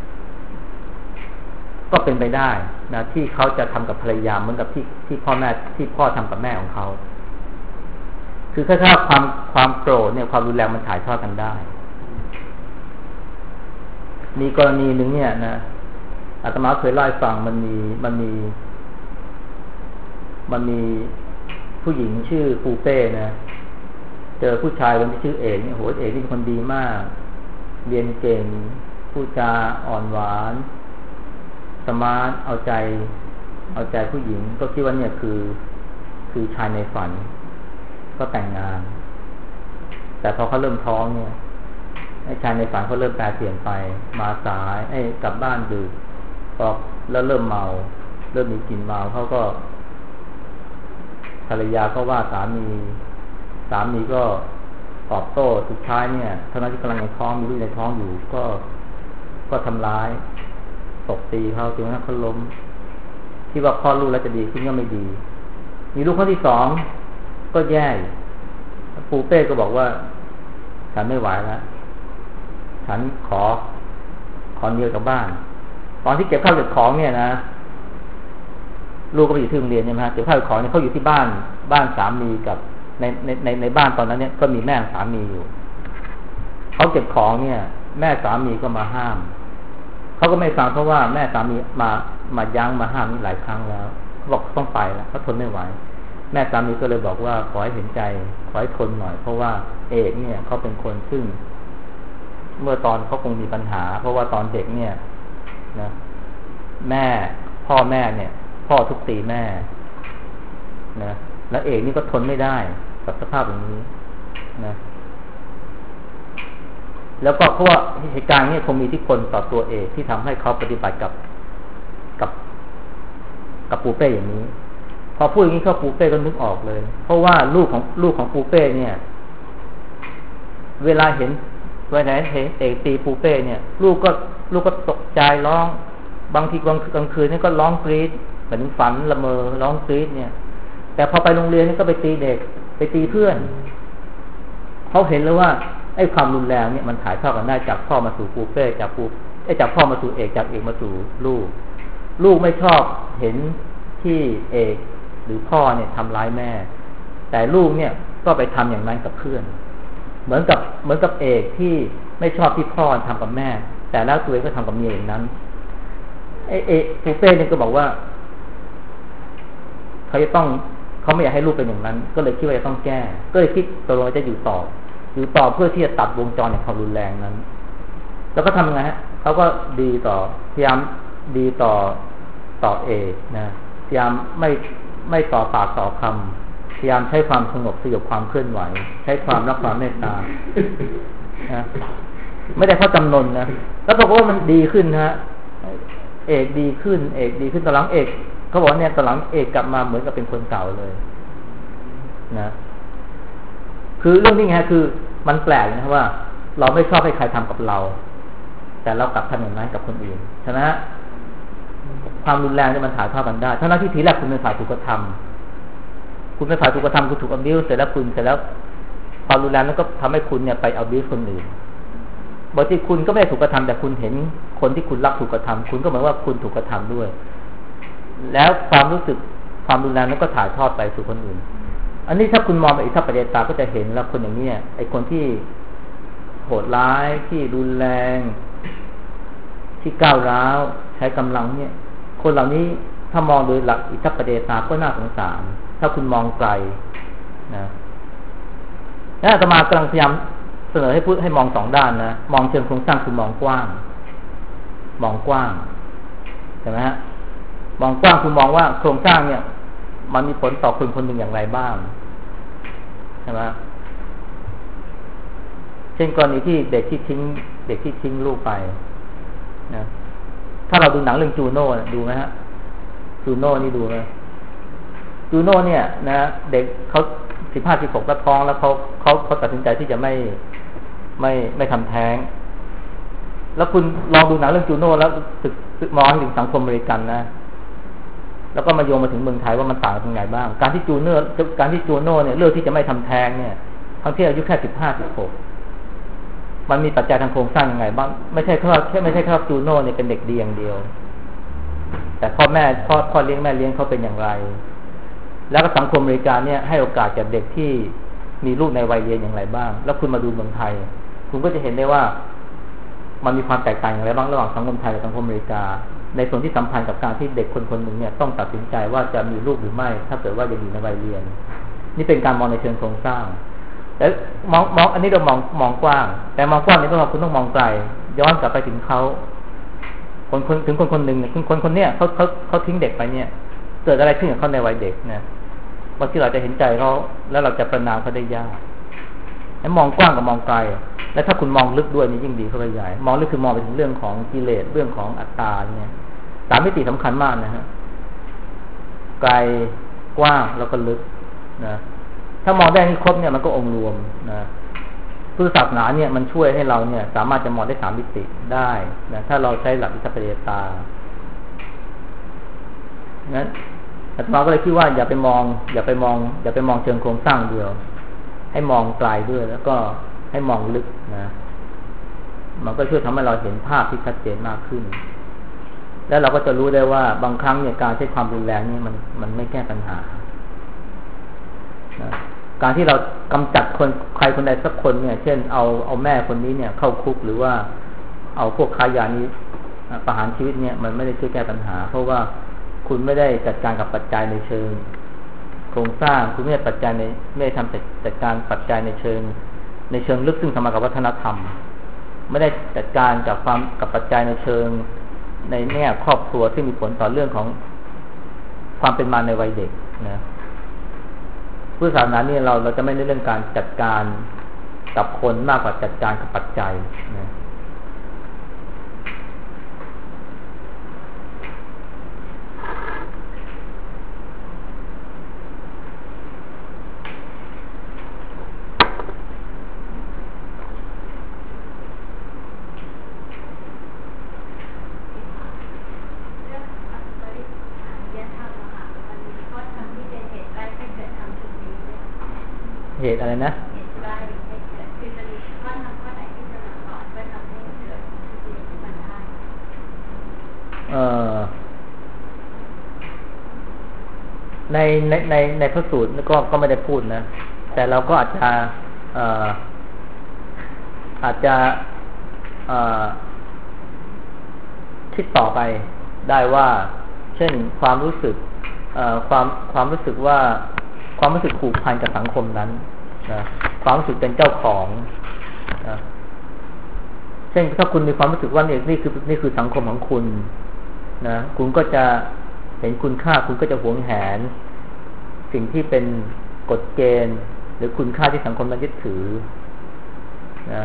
ก็เป็นไปได้นะที่เขาจะทำกับภรรยาเหมือนกับที่พ่อทำกับแม่ของเขาคือถ้าความโกรธเนี่ยความรุนแรงมันถ่ายทอดกันได้มีกรณีหนึ่งเนี่ยนะอาตมาเคยเล่าให้ฟังมันมีผู้หญิงชื่อปูเป้นะเจอผู้ชายคนที่ชื่อเอกเนี่ยโหเอกนี่เป็นคนดีมากเรียนเก่งพูดจาอ่อนหวานสมาร์ทเอาใจผู้หญิงก็คิดว่าเนี่ยคือชายในฝันก็แต่งงานแต่พอเขาเริ่มท้องเนี่ยไอ้ชายในฝันเขาเริ่มแปรเปลี่ยนไปมาสายกลับบ้านดึกพอแล้วเริ่มเมาเริ่มมีกลิ่นเมาเขาก็ภรรยาก็ว่าสามีก็ตอบโต้สุดท้ายเนี่ยขณะที่กำลังในท้องมีลูกในท้องอยู่ก็ทำร้ายตบตีเขาจนกระทั่งเขาล้มที่ว่าคลอดลูกแล้วจะดีขึ้นก็ไม่ดีมีลูกคนที่สองก็แย่ปูเป้ก็บอกว่าฉันไม่ไหวแล้วฉันขอเดียวกับบ้านตอนที่เก็บข้าวเก็บของเนี่ยนะลูกก็ไปอยู่ที่โรงเรียนใช่ไหมฮะเก็บข้าวเก็บของเนี่ยเขาอยู่ที่บ้านสามีกับในบ้านตอนนั้นเนี่ยก็มีแม่สามีอยู่เขาเก็บของเนี่ยแม่สามีก็มาห้ามเขาก็ไม่ฟังเพราะว่าแม่สามีมายั้งมาห้ามนี่หลายครั้งแล้วเขาบอกต้องไปแล้วเขาทนไม่ไหวแม่สามีก็เลยบอกว่าขอให้เห็นใจขอให้ทนหน่อยเพราะว่าเอกเนี่ยเขาเป็นคนซึ่งเมื่อตอนเขาคงมีปัญหาเพราะว่าตอนเด็กเนี่ยนะพ่อแม่เนี่ยพ่อทุบตีแม่นะแล้วเอกนี่ก็ทนไม่ได้กับสภาพอย่างนี้นะแล้วก็เพราะว่าเหตุการณ์นี้คงมีอิทธิพลต่อตัวเอกที่ทำให้เขาปฏิบัติกับปูเป้อย่างนี้พอพูดอย่างนี้เขาปูเป้ก็นึกออกเลยเพราะว่าลูกของปูเป้เนี่ยเวลาเห็นเอกตีปูเป้เนี่ยลูกก็ตกใจร้องบางทีกลางคืนนี่ก็ร้องกรี๊ดเหมือนฝันละเมอร้องกรี๊ดเนี่ยแต่พอไปโรงเรียนนี่ก็ไปตีเด็กไปตีเพื่อนเขาเห็นแล้วว่าไอ้ความรุนแรงเนี่ยมันถ่ายทอดกันได้จากพ่อมาสู่ปูเป้จากพ่อมาสู่เอกจากเอกมาสู่ลูกไม่ชอบเห็นที่เอกหรือพ่อเนี่ยทำร้ายแม่แต่ลูกเนี่ยก็ไปทำอย่างนั้นกับเพื่อนเหมือนกับเอกที่ไม่ชอบที่พ่อทำกับแม่แต่แล้วตัวเองก็ทำกับเมียอย่างนั้นเอกปูเป้เนี่ยก็บอกว่าเขาไม่อยากให้ลูกเป็นอย่างนั้นก็เลยคิดว่าจะต้องแก้ก็เลยคิดตกลงจะอยู่ต่อเพื่อที่จะตัดวงจรในความรุนแรงนั้นแล้วก็ทำไงฮะเขาก็ดีต่อพยายามดีต่อเอกนะพยายามไม่ต่อปากต่อคำพยายามใช้ความสงบสยบความเคลื่อนไหวใช้ความรักความเมตตานะไม่ได้เขาจำนนนะแล้วปรากฏว่ามันดีขึ้นนะเอกดีขึ้นตอนหลังเอกเขาบอกเนี่ยตอนหลังเอกกลับมาเหมือนกับเป็นคนเก่าเลยนะคือเรื่องนี้ไงคือมันแปลกนะว่าเราไม่ชอบให้ใครทำกับเราแต่เรากลับทำอย่างนั้นกับคนอื่นฉะนั้นความรุนแรงเนี่ยมันถ่ายทอดกันได้ทั้งนั้นที่ทีแรกคุณเป็นฝ่ายถูกกระทำคุณถูกabuse เสร็จแล้วความรุนแรงนั้นก็ทำให้คุณเนี่ยไป abuse คนอื่นบางทีคุณก็ไม่ถูกกระทำแต่คุณเห็นคนที่คุณรักถูกกระทำคุณก็เหมือนว่าคุณถูกกระทำด้วยแล้วความรู้สึกความรุนแรงนั้นก็ถ่ายทอดไปสู่คนอื่นอันนี้ถ้าคุณมองไปอิทธิปเดตาก็จะเห็นแล้วคนอย่างนี้ไอ้คนที่โหดร้ายที่รุนแรงที่ก้าวร้าวใช้กำลังเนี่ยคนเหล่านี้ถ้ามองโดยหลักอิทธิปเดตาก็น่าสงสารถ้าคุณมองไกลนะแล้วอาตมากำลังพยายามเสนอให้มองสองด้านนะมองเชิงโครงสร้างคือมองกว้างใช่ไหมฮะมองกว้างคุณมองว่าโครงสร้างเนี่ยมันมีผลต่อคนคนหนึ่งอย่างไรบ้างใช่ไหมเช่นกรณีที่เด็กที่ทิ้งลูกไปนะถ้าเราดูหนังเรื่องจูโน่ดูไหมฮะจูโน่นี่ดูไหมจูโน่เนี่ยนะเด็กเขา15-16แล้วท้องแล้วเขาตัดสินใจที่จะไม่ทำแท้งแล้วคุณลองดูหนังเรื่องจูโน่แล้วมองถึงสังคมอเมริกันนะแล้วก็มาโยงมาถึงเมืองไทยว่ามันต่างกันยังไงบ้างการที่จูโน่เนี่ยเลือกที่จะไม่ทำแท้งเนี่ยทั้งที่อายุแค่15-16มันมีปัจจัยทางโครงสร้างยังไงบ้างไม่ใช่แค่จูโน่เนี่ยเป็นเด็กดีอย่างเดียวแต่พ่อเลี้ยงแม่เลี้ยงเขาเป็นอย่างไรแล้วก็สังคมอเมริกันเนี่ยให้โอกาสแก่เด็กที่มีลูกในวัยเรียนอย่างไรบ้างแล้วคุณมาดูเมืองไทยคุณก็จะเห็นได้ว่ามันมีความแตกต่างอย่างไรบ้างระหว่างสังคมไทยกับสังคมอเมริกาในส่วนที่สัมพันธ์กับการที่เด็กคนหนึ่งเนี่ยต้องตัดสินใจว่าจะมีลูกหรือไม่ถ้าเกิดว่ายังอยู่ในวัยเรียนนี่เป็นการมองในเชิงโครงสร้างแล้วมองอันนี้เรามองกว้างแต่มองกว้างนี่คุณต้องมองไกลย้อนกลับไปถึงเขาถึงคนหนึ่งเนี่ยคนเนี่ยเขาทิ้งเด็กไปเนี่ยเกิดอะไรขึ้นกับเขาในวัยเด็กนะบางทีเราจะเห็นใจเขาแล้วเราจะประณามเขาได้ยากให้มองกว้างกับมองไกลและถ้าคุณมองลึกด้วยนี่ยิ่งดีเข้าไปใหญ่มองลึกคือมองไปถึงเรื่องของกิเลสเรื่องของอัตตาเนี่ย3 มิติสำคัญมากนะฮะไกลกว้างแล้วก็ลึกนะถ้ามองได้ให้ครบเนี่ยมันก็องค์รวมนะพุทธศาสนาเนี่ยมันช่วยให้เราเนี่ยสามารถจะมองได้3 มิติได้นะถ้าเราใช้หลักอิทธิปฏิตางั้นอาตมาก็เลยคิดว่าอย่าไปมองเชิงโครงสร้างเดียวให้มองไกลด้วยแล้วก็ให้มองลึกนะมันก็ช่วยทำให้เราเห็นภาพที่ชัดเจนมากขึ้นแล้วเราก็จะรู้ได้ว่าบางครั้งเนี่ยการใช้ความรุนแรงนี่มันไม่แก้ปัญหานะการที่เรากำจัดใครคนใดสักคนเนี่ยเช่นเอาแม่คนนี้เนี่ยเข้าคุกหรือว่าเอาพวกค้ายานี้ประหารชีวิตเนี่ยมันไม่ได้ช่วยแก้ปัญหาเพราะว่าคุณไม่ได้จัดการกับปัจจัยในเชิงโครงสร้างคุณไม่ได้ทำจัดการปัจจัยในเชิงลึกซึ่งสมกับวัฒนธรรมไม่ได้จัดการกับปัจจัยในเชิงในแง่ครอบครัวที่มีผลต่อเรื่องของความเป็นมาในวัยเด็กนะพุทธศาสนาเนี่ยเราจะไม่ได้เรื่องการจัดการกับคนมากกว่าจัดการกับปัจจัยนะเหตุอะไรนะในพระสูตรก็ไม่ได้พูดนะแต่เราก็อาจจะคิดต่อไปได้ว่าเช่นความรู้สึกความรู้สึกว่าความรู้สึกผูกพันกับสังคมนั้นนะความรู้สึกเป็นเจ้าของนะเช่นถ้าคุณมีความรู้สึกว่านี่คือสังคมของคุณนะคุณก็จะเห็นคุณค่าคุณก็จะหวงแหนสิ่งที่เป็นกฎเกณฑ์หรือคุณค่าที่สังคมนั้นยึดถือนะ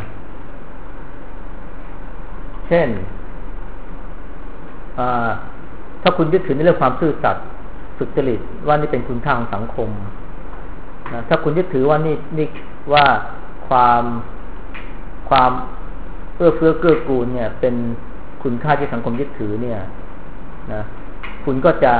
เช่นถ้าคุณยึดถือในเรื่องความซื่อสัตย์สุจริตว่านี่เป็นคุณค่าของสังคมนะถ้าคุณยึดถือว่านี่ว่าความเอื้อเฟื้อเกื้อกูลเนี่ยเป็นคุณค่าที่สังคมยึดถือเนี่ยนะคุณก็จะ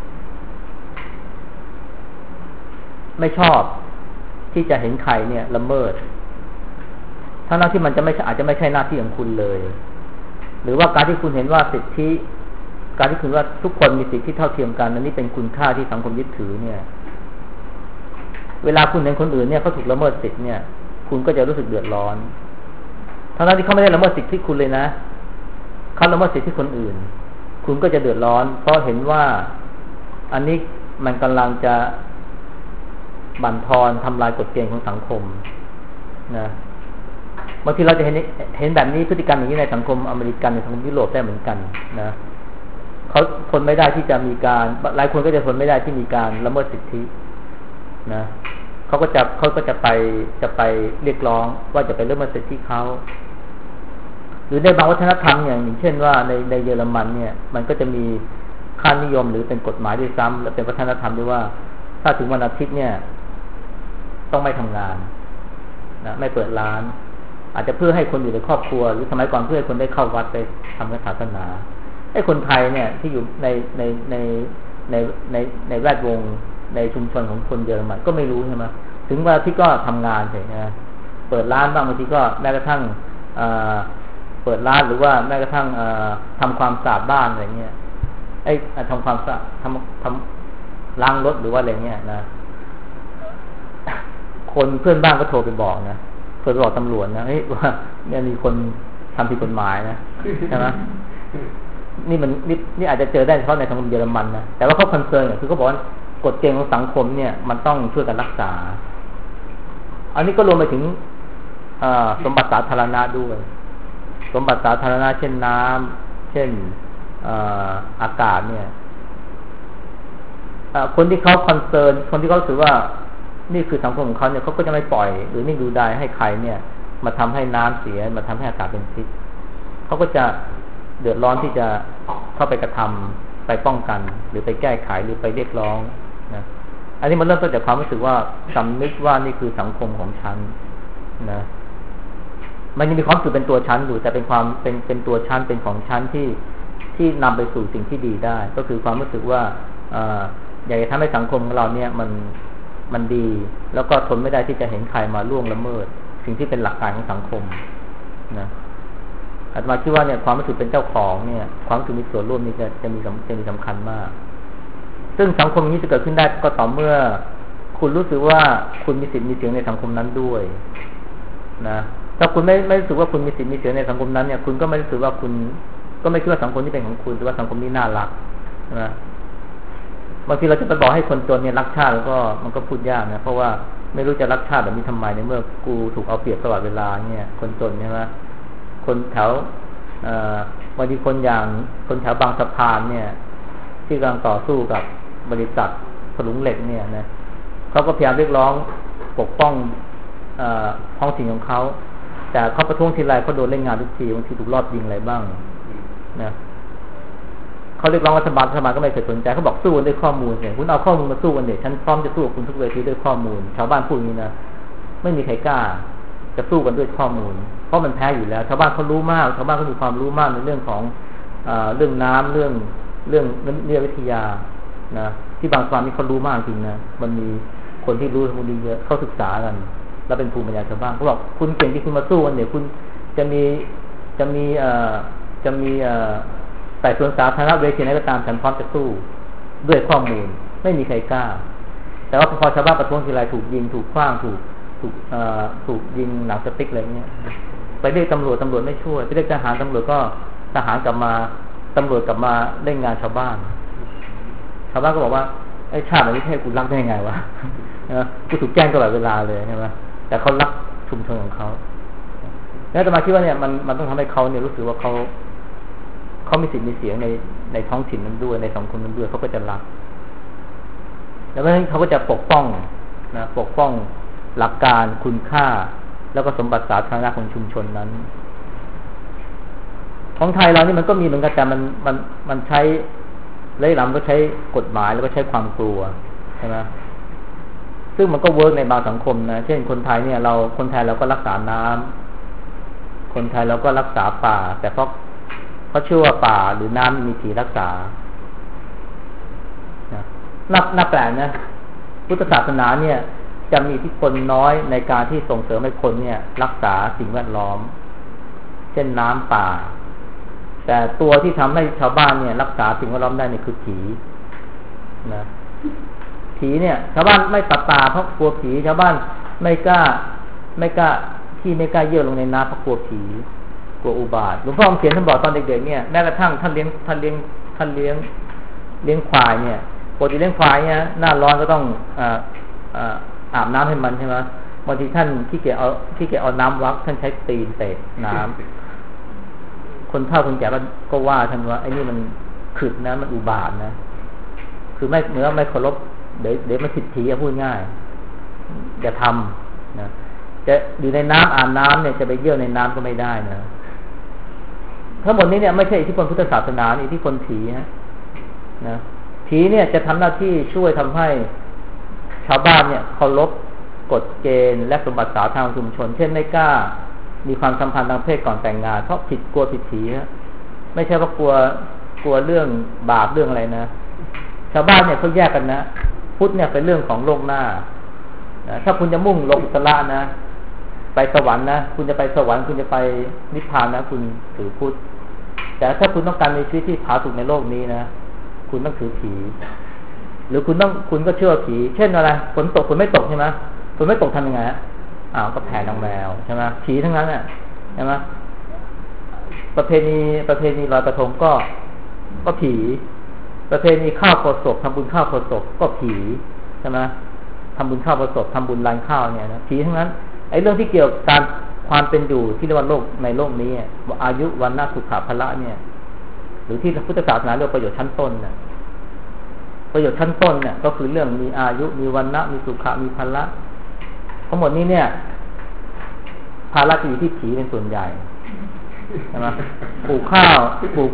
ไม่ชอบที่จะเห็นใครเนี่ยละเมิดทั้งนั้นที่มันอาจจะไม่ใช่หน้าที่ของคุณเลยหรือว่าการที่คุณเห็นว่าสิทธิการที่คุณว่าทุกคนมีสิทธิที่เท่าเทียมกันอันนี้เป็นคุณค่าที่สังคมยึดถือเนี่ยเวลาคุณเห็นคนอื่นเนี่ยเขาถูกละเมิดสิทธิเนี่ยคุณก็จะรู้สึกเดือดร้อนทั้งนั้นที่เขาไม่ได้ละเมิดสิทธิคุณเลยนะเขาละเมิดสิทธิคนอื่นคุณก็จะเดือดร้อนเพราะเห็นว่าอันนี้มันกำลังจะบั่นทอนทำลายกฎเกณฑ์ของสังคมนะบางทีเราจะเห็นแบบนี้พฤติกรรมอย่างนี้ในสังคมอเมริกันในสังคมยุโรปได้เหมือนกันนะเขาทนไม่ได้ที่จะมีการหลายคนก็จะทนไม่ได้ที่มีการละเมิดสิทธินะเขาก็จะไปเรียกร้องว่าจะไปเริ่มมาเสร็จที่เขาหรือในบางวัฒนธรรมอย่างเช่นว่าในเยอรมันเนี่ยมันก็จะมีค่านิยมหรือเป็นกฎหมายด้วยซ้ำและเป็นวัฒนธรรมด้วยว่าถ้าถึงวันอาทิตย์เนี่ยต้องไม่ทำงานนะไม่เปิดร้านอาจจะเพื่อให้คนอยู่ในครอบครัวหรือสมัยก่อนเพื่อให้คนได้เข้าวัดไปทำศาสนาไอ้คนไทยเนี่ยที่อยู่ในแวดวงในชุมชนของคนเยอรมันก็ไม่รู้ใช่ไหมถึงวันอาทิตย์ก็ทำงานเฉยนะเปิดร้านบ้างบางทีก็แม้กระทั่งเปิดร้านหรือว่าแม้กระทั่งทำความสะอาดบ้านอะไรเงี้ยทำความสะอาดทำล้างรถหรือว่าอะไรเงี้ยนะคนเพื่อนบ้านก็โทรไปบอกนะโทรไปบอกตำรวจนะว่าเนี่ยมีคนทำผิดกฎหมายนะใช่ไหมนี่อาจจะเจอได้เฉพาะในสังคมเยอรมันนะแต่ว่าเขาคอนเซิร์นคือเขาบอกว่ากฎเกณฑ์ของสังคมเนี่ยมันต้องช่วยกันรักษาอันนี้ก็รวมไปถึงสมบัติสาธารณะด้วยสมบัติสาธารณะเช่นน้ำเช่นอากาศเนี่ยคนที่เขาคอนเซิร์นคนที่เขาถือว่านี่คือสังคมของเขาเนี่ยเขาก็จะไม่ปล่อยหรือนิ่งดูดายให้ใครเนี่ยมาทำให้น้ำเสียมาทำให้อากาศเป็นพิษเขาก็จะเดือดร้อนที่จะเข้าไปกระทำไปป้องกันหรือไปแก้ไขหรือไปเรียกร้องนะอันนี้มันเริ่มต้นจากความรู้สึกว่าสำนึกว่านี่คือสังคมของฉันนะมันยังมีความรู้สึกเป็นตัวฉันอยู่แต่เป็นความเป็นตัวฉันเป็นของฉันที่นำไปสู่สิ่งที่ดีได้ก็คือความรู้สึกว่าอยากจะทำให้สังคมของเราเนี่ยมันดีแล้วก็ทนไม่ได้ที่จะเห็นใครมาล่วงละเมิดสิ่งที่เป็นหลักการของสังคมนะอาตมาคิดว่าเนี่ยความรู้สึกเป็นเจ้าของเนี่ยความรู้สึกมีส่วนร่วมนี่จะมีสำคัญมากซึ่งสังคมนี้จะเกิดขึ้นได้ก็ต่อเมื่อคุณรู้สึกว่าคุณมีสิทธิ์มีเสียงในสังคมนั้นด้วยนะถ้าคุณไม่รู้สึกว่าคุณมีสิทธิ์มีเสียงในสังคมนั้นเนี่ยคุณก็ไม่รู้สึกว่าคุณก็ไม่คิดว่าสังคมนี้เป็นของคุณหรือว่าสังคมนี้น่ารักนะบางทีเราจะไปบอกให้คนจนเนี่ยรักชาติแล้วก็มันก็พูดยากนะเพราะว่าไม่รู้จะรักชาติแบบนี้ทำไมในเมื่อกูถูกเอาเปรียบตลอดเวลาเนี่ยคนจนใช่ไหมคนแถวบางทีคนอย่างคนแถวบางสะพานเนี่ยที่กำลังต่อสู้กับบริษัทถลุงเหล็กเนี่ยนะเขาก็พยายามเรียกร้องปกป้องท้องถิ่นของเขาแต่เขาประท้วงทีไรเขาโดนเล่นงานทุกทีบางทีถูกลอบยิงอะไรบ้างนะเขาเรียกร้องรัฐบาลก็ไม่เคยสนใจเขาบอกสู้กันด้วยข้อมูลเนี่ยคุณเอาข้อมูลมาสู้กันเด็กฉันพร้อมจะสู้กับคุณทุกเวทีด้วยข้อมูลชาวบ้านพูดอย่างนี้นะไม่มีใครกล้าจะสู้กันด้วยข้อมูลเพราะมันแพ้อยู่แล้วชาวบ้านเขารู้มากชาวบ้านเขามีความรู้มากในเรื่องของเรื่องน้ำเรื่องนิติวิทยานะที่บางความนี่เขารู้มากจริงนะมันมีคนที่รู้พวกนี้เยอะเขาศึกษากันแล้วเป็นภูมิปัญญาชาวบ้านเขาบอกคุณเก่งที่คุณมาสู้กันเดี๋ยวคุณจะมีแต่ส่วนสาธารณะเวทีไหนก็ตามฉันพร้อมจะสู้ด้วยข้อมูลไม่มีใครกล้าแต่ว่าพอชาวบ้านประท้วงทีไรถูกยิงถูกขว้างถูกยิงหนังสติ๊กอะไรเงี้ยไปเรียกตำรวจไม่ช่วยไปเรียกทหารตำรวจก็ทหารกลับมาตำรวจกลับมาเล่นงานชาวบ้านก็บอกว่าไอ้ชาตินี้ให้กูรักได้ไงวะกูถูกแจ้งตลอดเวลาเลยใช่ไหมแต่เขารักชุมชนของเขาแล้วจะมาคิดว่าเนี่ยมันต้องทำให้เขาเนี่ยรู้สึกว่าเขามีสิทธิ์มีเสียงในท้องถิ่นนั้นด้วยในสังคมนั้นด้วยเขาก็จะรักแล้วเขาก็จะปกป้องหลักการคุณค่าแล้วก็สมบัติสาธารณะของชุมชนนั้นของไทยเรานี่มันก็มีเหมือนกันแต่มันใช้หลังก็ใช้กฎหมายแล้วก็ใช้ความกลัวใช่ไหมซึ่งมันก็เวิร์กในบางสังคมนะเช่นคนไทยเนี่ยคนไทยเราก็รักษาน้ำคนไทยเราก็รักษาป่าแต่เพราะเชื่อว่าป่าหรือน้ำมีสีรักษานับแปลกนะพุทธศาสนาเนี่ยจะมีอิทธิพลน้อยในการที่ส่งเสริมให้คนเนี่ยรักษาสิ่งแวดล้อมเช่นน้ำป่าแต่ตัวที่ทำให้ชาวบ้านเนี่ยรักษาสิ่งแวดล้อมได้เนี่ยคือผีนะผีเนี่ยชาวบ้านไม่ตัดตาเพราะกลัวผีชาวบ้านไม่กล้าที่ไม่กล้าเยี่ยวลงในน้ำเพราะกลัวผีกลัวอุบาทหลวงพ่อเขียนท่านบอกตอนเด็กๆเนี่ยแม้กระทั่งท่านเลี้ยงควายเนี่ยปกติเลี้ยงควายเนี่ยหน้าร้อนก็ต้องอาบน้ำให้มันใช่ไหมบางทีท่านขี้เกียจเอาน้ำวักท่านใช้ตีนเตะน้ำคนเฒ่าคนแก่ก็ว่าท่านว่าไอ้นี่มันขึดนะมันอุบาทนะคือไม่เหมือนไม่เคารพเดี๋ยวมันผิดผีพูดง่ายอย่าทำนะจะอยู่ในน้ำอาบน้ำเนี่ยจะไปเยี่ยวในน้ำก็ไม่ได้นะทั้งหมดนี้เนี่ยไม่ใช่อิทธิพลพุทธศาสนาอิทธิพลผีนะผีเนี่ยจะทำหน้าที่ช่วยทำให้ชาวบ้านเนี่ยเคารพกฎเกณฑ์และสมบัติสาธารณชุมชนเช่นไม่กล้ามีความสัมพันธ์ทางเพศก่อนแต่งงานเพราะกลัวผิดผีนะไม่ใช่ว่ากลัวเรื่องบาปเรื่องอะไรนะชาวบ้านเนี่ยเขาแยกกันนะพุทธเนี่ยเป็นเรื่องของโลกหน้าถ้าคุณจะมุ่งโลกุตระนะไปสวรรค์นะคุณจะไปสวรรค์คุณจะไปนิพพานนะคุณถือพุทธแต่ถ้าคุณต้องการมีชีวิตที่ผาสุกในโลกนี้นะคุณต้องถือผีหรือคุณก็เชื่อผีเช่นอะไรฝนตกฝนไม่ตกใช่ไหมฝนไม่ตกทำยังไงก็แผ่นางแมวใช่ไหมผีทั้งนั้นน่ะใช่ไหมประเพณีลอยกระทงก็ผีประเพณีข้าวโพดศพทำบุญข้าวโพดศพก็ผีใช่ไหมทำบุญข้าวโพดศพทำบุญลานข้าวเนี่ยนะผีทั้งนั้นไอ้เรื่องที่เกี่ยวกับการความเป็นอยู่ที่เรียกว่าโลกในโลกนี้อายุวันนะสุขะพละเนี่ยหรือที่พุทธศาสนาเรียกประโยชน์ชั้นต้นเนี่ยประโยชน์ชั้นต้นเนี่ยก็คือเรื่องมีอายุมีวันนะมีสุขะมีพละทั้งหมดนี้เนี่ยภาระจะอยู่ที่ผีเป็นส่วนใหญ่ใช่ไหมปลูกข้าว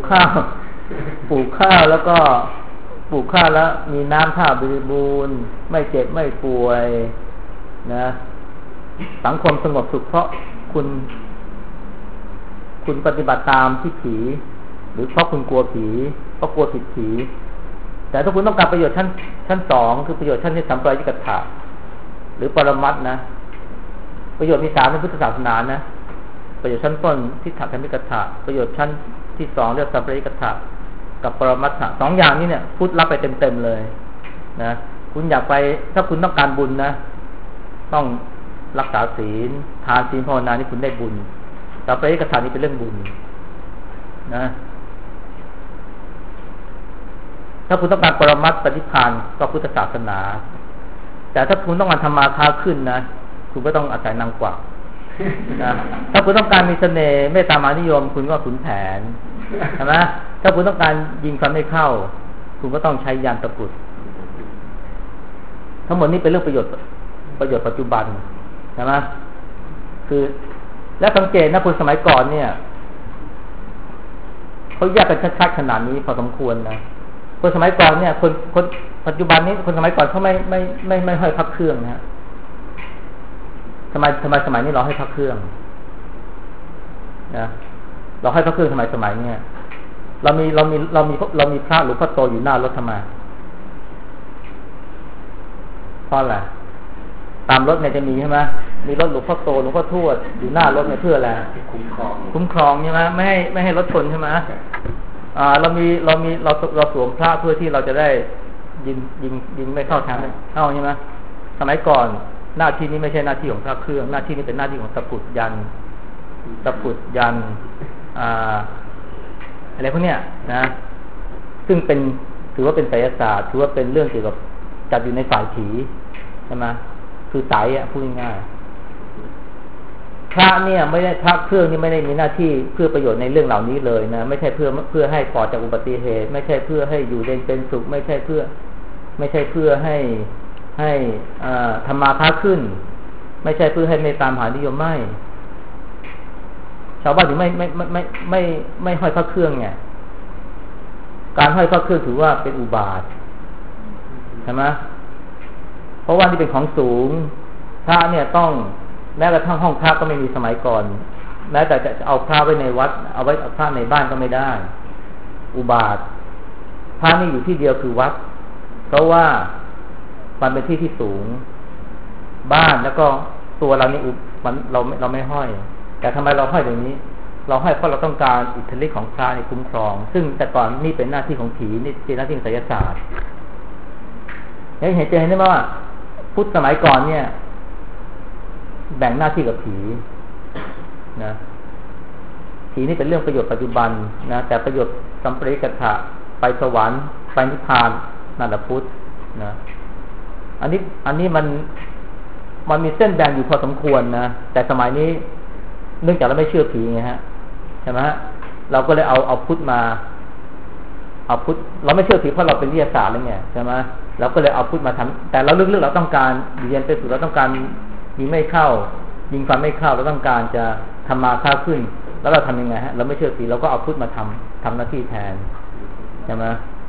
แล้วก็ปลูกข้าวแล้วมีน้ำท่าบริบูรณ์ไม่เจ็บไม่ป่วยนะสังคมสงบสุขเพราะคุณปฏิบัติตามที่ผีหรือเพราะคุณกลัวผีเพราะกลัวผิดผีแต่ถ้าคุณต้องการประโยชน์ชั้นสองคือประโยชน์ชั้นที่สัมปรายยิกถะหรือปรมัตถ์นะประโยชน์มี3ในพุทธศาสนานะประโยชน์ชั้นต้นทิฏฐธรรมิกถะประโยชน์ชั้นที่2เรียกสัมปรายยิกถะกับปรมัตถะ2อย่างนี้เนี่ยพุทธรับไปเต็มๆเลยนะคุณอยากไปถ้าคุณต้องการบุญนะต้องรักษาศีลทานศีลภาวนานี่คุณได้บุญสัมปรายยิกถะนี่เป็นเรื่องบุญนะถ้าคุณต้องการปรมัตถ์ปฏิภาณก็พุทธศาสนาแต่ถ้าคุณต้องการทำมาค้าขึ้นนะคุณก็ต้องอาศัยนางกวักนะถ้าคุณต้องการมีเสน่ห์เมตตามหานิยมคุณก็ขุนแผนใช่ไหมถ้าคุณต้องการยิงฟันไม่เข้าคุณก็ต้องใช้ยานตะกรุดทั้งหมดนี้เป็นเรื่องประโยชน์ปัจจุบันใช่ไหมคือและสังเกตนะคนสมัยก่อนเนี่ยเขาแยกกันชัดๆขนาดนี้พอสมควรนะคนสมัยก่อนเนี่ยคนปัจจุบันนี้คนสมัยก่อนเขาไม่ห้อยพระเครื่องนะสมัยนี้เราให้พระเครื่องนะเราให้พระเครื่องสมัยเนี่ยเรามีพระหลวงพ่อโตอยู่หน้ารถทำไมเพราะอะไรตามรถเนี่ยจะมีใช่ไหมมีรถหลวงพ่อโตหลวงพ่อทวดอยู่หน้ารถเนี่ยเพื่ออะไรคุ้มครองใช่ไหมไม่ให้รถชนใช่ไหมเราสวมพระเพื่อที่เราจะได้ยิงไม่เข้าทางเข้าใช่ไหมสมัยก่อนหน้าที่นี้ไม่ใช่หน้าที่ของพระเครื่องหน้าที่นี้เป็นหน้าที่ของตะกรุดยันอะไรพวกเนี้ยนะซึ่งถือว่าเป็นไสยศาสตร์ถือว่าเป็นเรื่องเกี่ยวกับจัดอยู่ในฝ่ายผีใช่ไหมคือไสยพูดง่ายๆพระเนี่ยไม่ได้พระเครื่องนี่ไม่ได้มีหน้าที่เพื่อประโยชน์ในเรื่องเหล่านี้เลยนะไม่ใช่เพื่อให้ปลอดจากอุบัติเหตุไม่ใช่เพื่อให้อยู่เย็นเป็นสุขไม่ใช่เพื่อให้ธรรมาค้าขึ้นไม่ใช่เพื่อให้เมตตามหานิยมไม่ชาวบ้านถึงไม่ห้อยพระเครื่องไงการห้อยพระเครื่องถือว่าเป็นอุบาทใช่ไหมเพราะว่าที่เป็นของสูงพระเนี่ยต้องแม้กระทั่งห้องพระก็ไม่มีสมัยก่อนแม้แต่จะเอาพระไว้ในวัดเอาไว้พระในบ้านก็ไม่ได้อุบาทพระนี่อยู่ที่เดียวคือวัดเพราะว่ามันเป็นที่สูงบ้านแล้วก็ตัวเรานี่เราไม่ห้อยแต่ทำไมเราห้อยอย่างนี้เราห้อยเพราะเราต้องการอิทธิฤทธิ์ของพระในคุ้มครองซึ่งแต่ก่อนนี่เป็นหน้าที่ของผีนี่เป็นหน้าที่ของไสยศาสตร์เห็นได้ไหมว่าพุทธสมัยก่อนเนี่ยแบ่งหน้าที่กับผีนะผีนี่เป็นเรื่องประโยชน์ปัจจุบันนะแต่ประโยชน์สัมปรายกถะไปสวรรค์ไปนิพพานนั่นแหละพุทธนะอันนี้มันมีเส้นแบ่งอยู่พอสมควรนะแต่สมัยนี้เนื่องจากเราไม่เชื่อผีไงฮะใช่ไหมฮะเราก็เลยเอาพุทธเอาพุทธเราไม่เชื่อถือเพราะเราเป็นวิทยาศาสตร์แล้วไงใช่ไหมเราก็เลยเอาพุทธมาทำแต่เราลึกๆเราต้องการเรียนไปฝึกเราต้องการยิงไม่เข้ายิงฟันไม่เข้าเราต้องการจะทำมาค้าขึ้นแล้วเราทำยังไงฮะเราไม่เชื่อถือเราก็เอาพุทธมาทำหน้าที่แทนใช่ไหม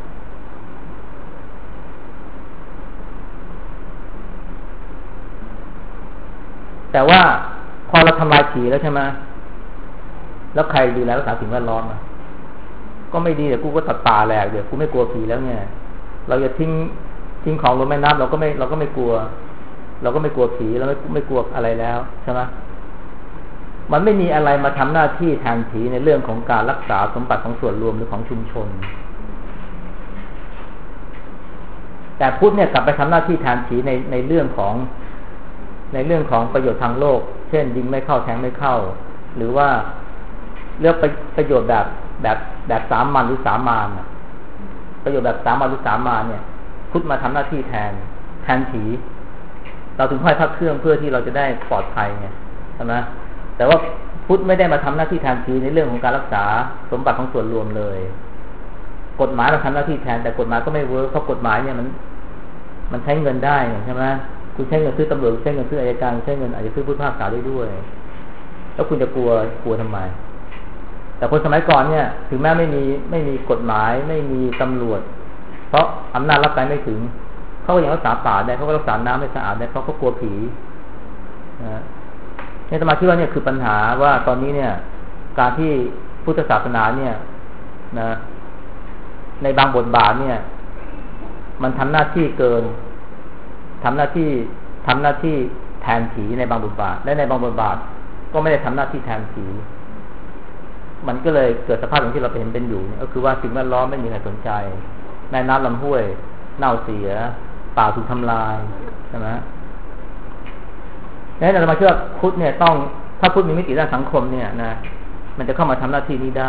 แต่ว่าพอเราทำลายผีแล้วใช่ไหมแล้วใครดูแลรักษาสิ่งแวดล้อมก็ไม่ดีเดี๋ยวกูก็ตัดตาแหลกเดี๋ยวกูไม่กลัวผีแล้วเนี่ยเราจะทิ้งของลงแม่น้ำเราก็ไม่กลัวเราก็ไม่กลัวผีเราไม่กลัวอะไรแล้วใช่ไหมมันไม่มีอะไรมาทำหน้าที่แทนผีในเรื่องของการรักษาสมบัติของส่วนรวมหรือของชุมชนแต่พุทธเนี่ยกลับไปทำหน้าที่แทนผีในเรื่องของประโยชน์ทางโลกเช่นยิงไม่เข้าแทงไม่เข้าหรือว่าเลือกประโยชน์แบบสามัญหรือสามานประโยชน์แบบสามัญหรือสามานเนี่ยพุทธมาทำหน้าที่แทนผีเราถึงห้อยพระเครื่องเพื่อที่เราจะได้ปลอดภัยไงใช่ไหมแต่ว่าพุทธไม่ได้มาทำหน้าที่แทนผีในเรื่องของการรักษาสมบัติของส่วนรวมเลยกฎหมายเราทำหน้าที่แทนแต่กฎหมายก็ไม่เวิร์คเพราะกฎหมายเนี่ยมันใช้เงินได้ใช่ไหมคุณใช้เงินซื้อตำรวจใช้เงินซื้ออัยการใช้เงินอาจจะซื้อผู้พิพากษาได้ด้วยแล้วคุณจะกลัวทำไมแต่คนสมัยก่อนเนี่ยถึงแม้ไม่มีกฎหมายไม่มีตำรวจเพราะอำนาจรับใช้ไม่ถึงเขาก็ยังรักษาป่าได้เขาก็รักษาน้ำให้สะอาดได้เพราะเขากลัวผีนะในสมาธิว่าเนี่ยคือปัญหาว่าตอนนี้เนี่ยการที่พุทธศาสนาเนี่ยนะในบางบทบาทเนี่ยมันทำหน้าที่เกินทำหน้าที่แทนผีในบางบทบาทและในบางบทบาทก็ไม่ได้ทำหน้าที่แทนผีมันก็เลยเกิดสภาพอย่างที่เราเห็นเป็นอยู่เนี่ยก็คือว่าสิ่งแวดล้อมไม่มีใครสนใจแม่น้ำลำห้วยเน่าเสียป่าถูกทำลายใช่ไหมแล้วเรามาเชื่อพุทธเนี่ยต้องถ้าพุทธมีมิติด้านสังคมเนี่ยนะมันจะเข้ามาทำหน้าที่นี้ได้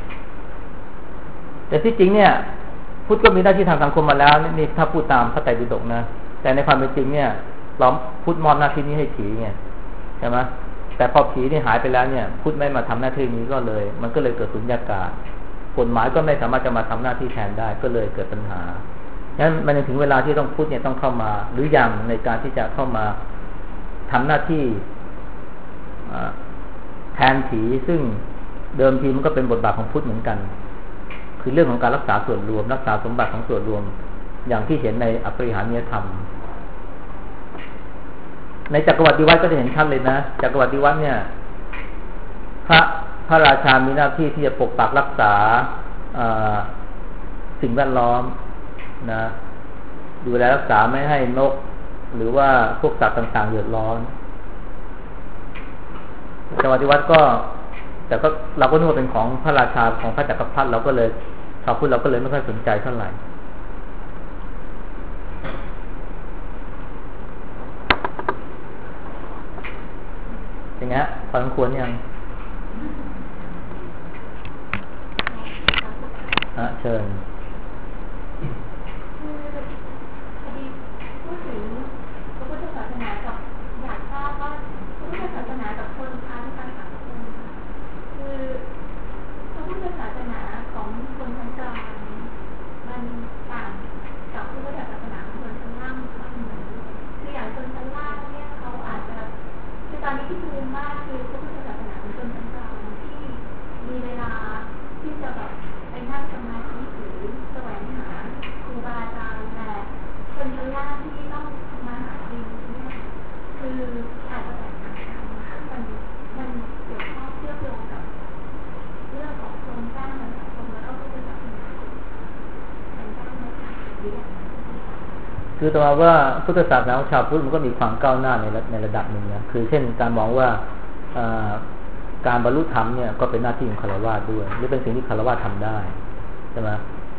แต่ที่จริงเนี่ยพุทธก็มีหน้าที่ทางสังคมมาแล้วนี่ถ้าพูดตามพระไตรปิฎกนะแต่ในความเป็นจริงเนี่ยเราพุทธมอบหน้าที่นี้ให้ผีไงใช่ไหมแต่พอผีนี่หายไปแล้วเนี่ยพุทธไม่มาทำหน้าที่นี้ก็เลยมันก็เลยเกิดสุญญากาศกฎหมายก็ไม่สามารถจะมาทำหน้าที่แทนได้ก็เลยเกิดปัญหาฉะนั้นมันถึงเวลาที่ต้องพุทธเนี่ยต้องเข้ามาหรือยังในการที่จะเข้ามาทำหน้าที่แทนผีซึ่งเดิมทีมันก็เป็นบทบาทของพุทธเหมือนกันคือเรื่องของการรักษาส่วนรวมรักษาสมบัติของส่วนรวมอย่างที่เห็นในอปริหานิยธรรมในจักรวรรดิวัตรก็จะเห็นชัดเลยนะจักรวรรดิวัตรเนี่ยพระราชามีหน้าที่ที่จะปกปักรักษาสิ่งแวดล้อมนะดูแลรักษาไม่ให้นกหรือว่าพวกสัตว์ต่างๆเดือดร้อนจักรวรรดิวัตรก็แต่ก็เราก็นึกว่าเป็นของพระราชาของพระจักรพรรดิเราก็เลยชาวพุทธเราก็เลยไม่ค่อยสนใจเท่าไหร่อย่างเงี้ยพอสมควรยังเชิญพอดีพูดถึงพระพุทธศาสนากับอยากทราบว่าพระพุทธศาสนากับคนค้านกันสังคมคือพระพุทธศาสนาของคนชั้นกลางมันต่างกับพระพุทธศาสนาของคนชั้นล่างบ้างไหมคืออย่างคนชั้นล่างเนี่ยเขาอาจจะคือตอนนี้ที่ดูมากคือพระพุทธศาสนาของคนชั้นกลางที่มีเวลาที่จะแบบไปนั่งสมาธิหรือแสวงหาครูบาอาจารย์แต่คนชั้นล่างที่ต้องทำมาหากินเนี่ยคืออาจจะแตกต่างกันมันเกี่ยวข้องเชื่อมโยงกับเรื่องของโครงสร้างทางสังคมแล้วก็พุทธศาสนาเป็นต้นนะคะคือตัวว่าพุทธศาสนาของชาวพุทธมันก็มีความก้าวหน้าในระดับหนึ่งนะคือเช่นการมองว่าการบรรลุธรรมเนี่ยก็เป็นหน้าที่ของฆราวาสด้วยหรือเป็นสิ่งที่ฆราวาสทำได้ใช่ไหม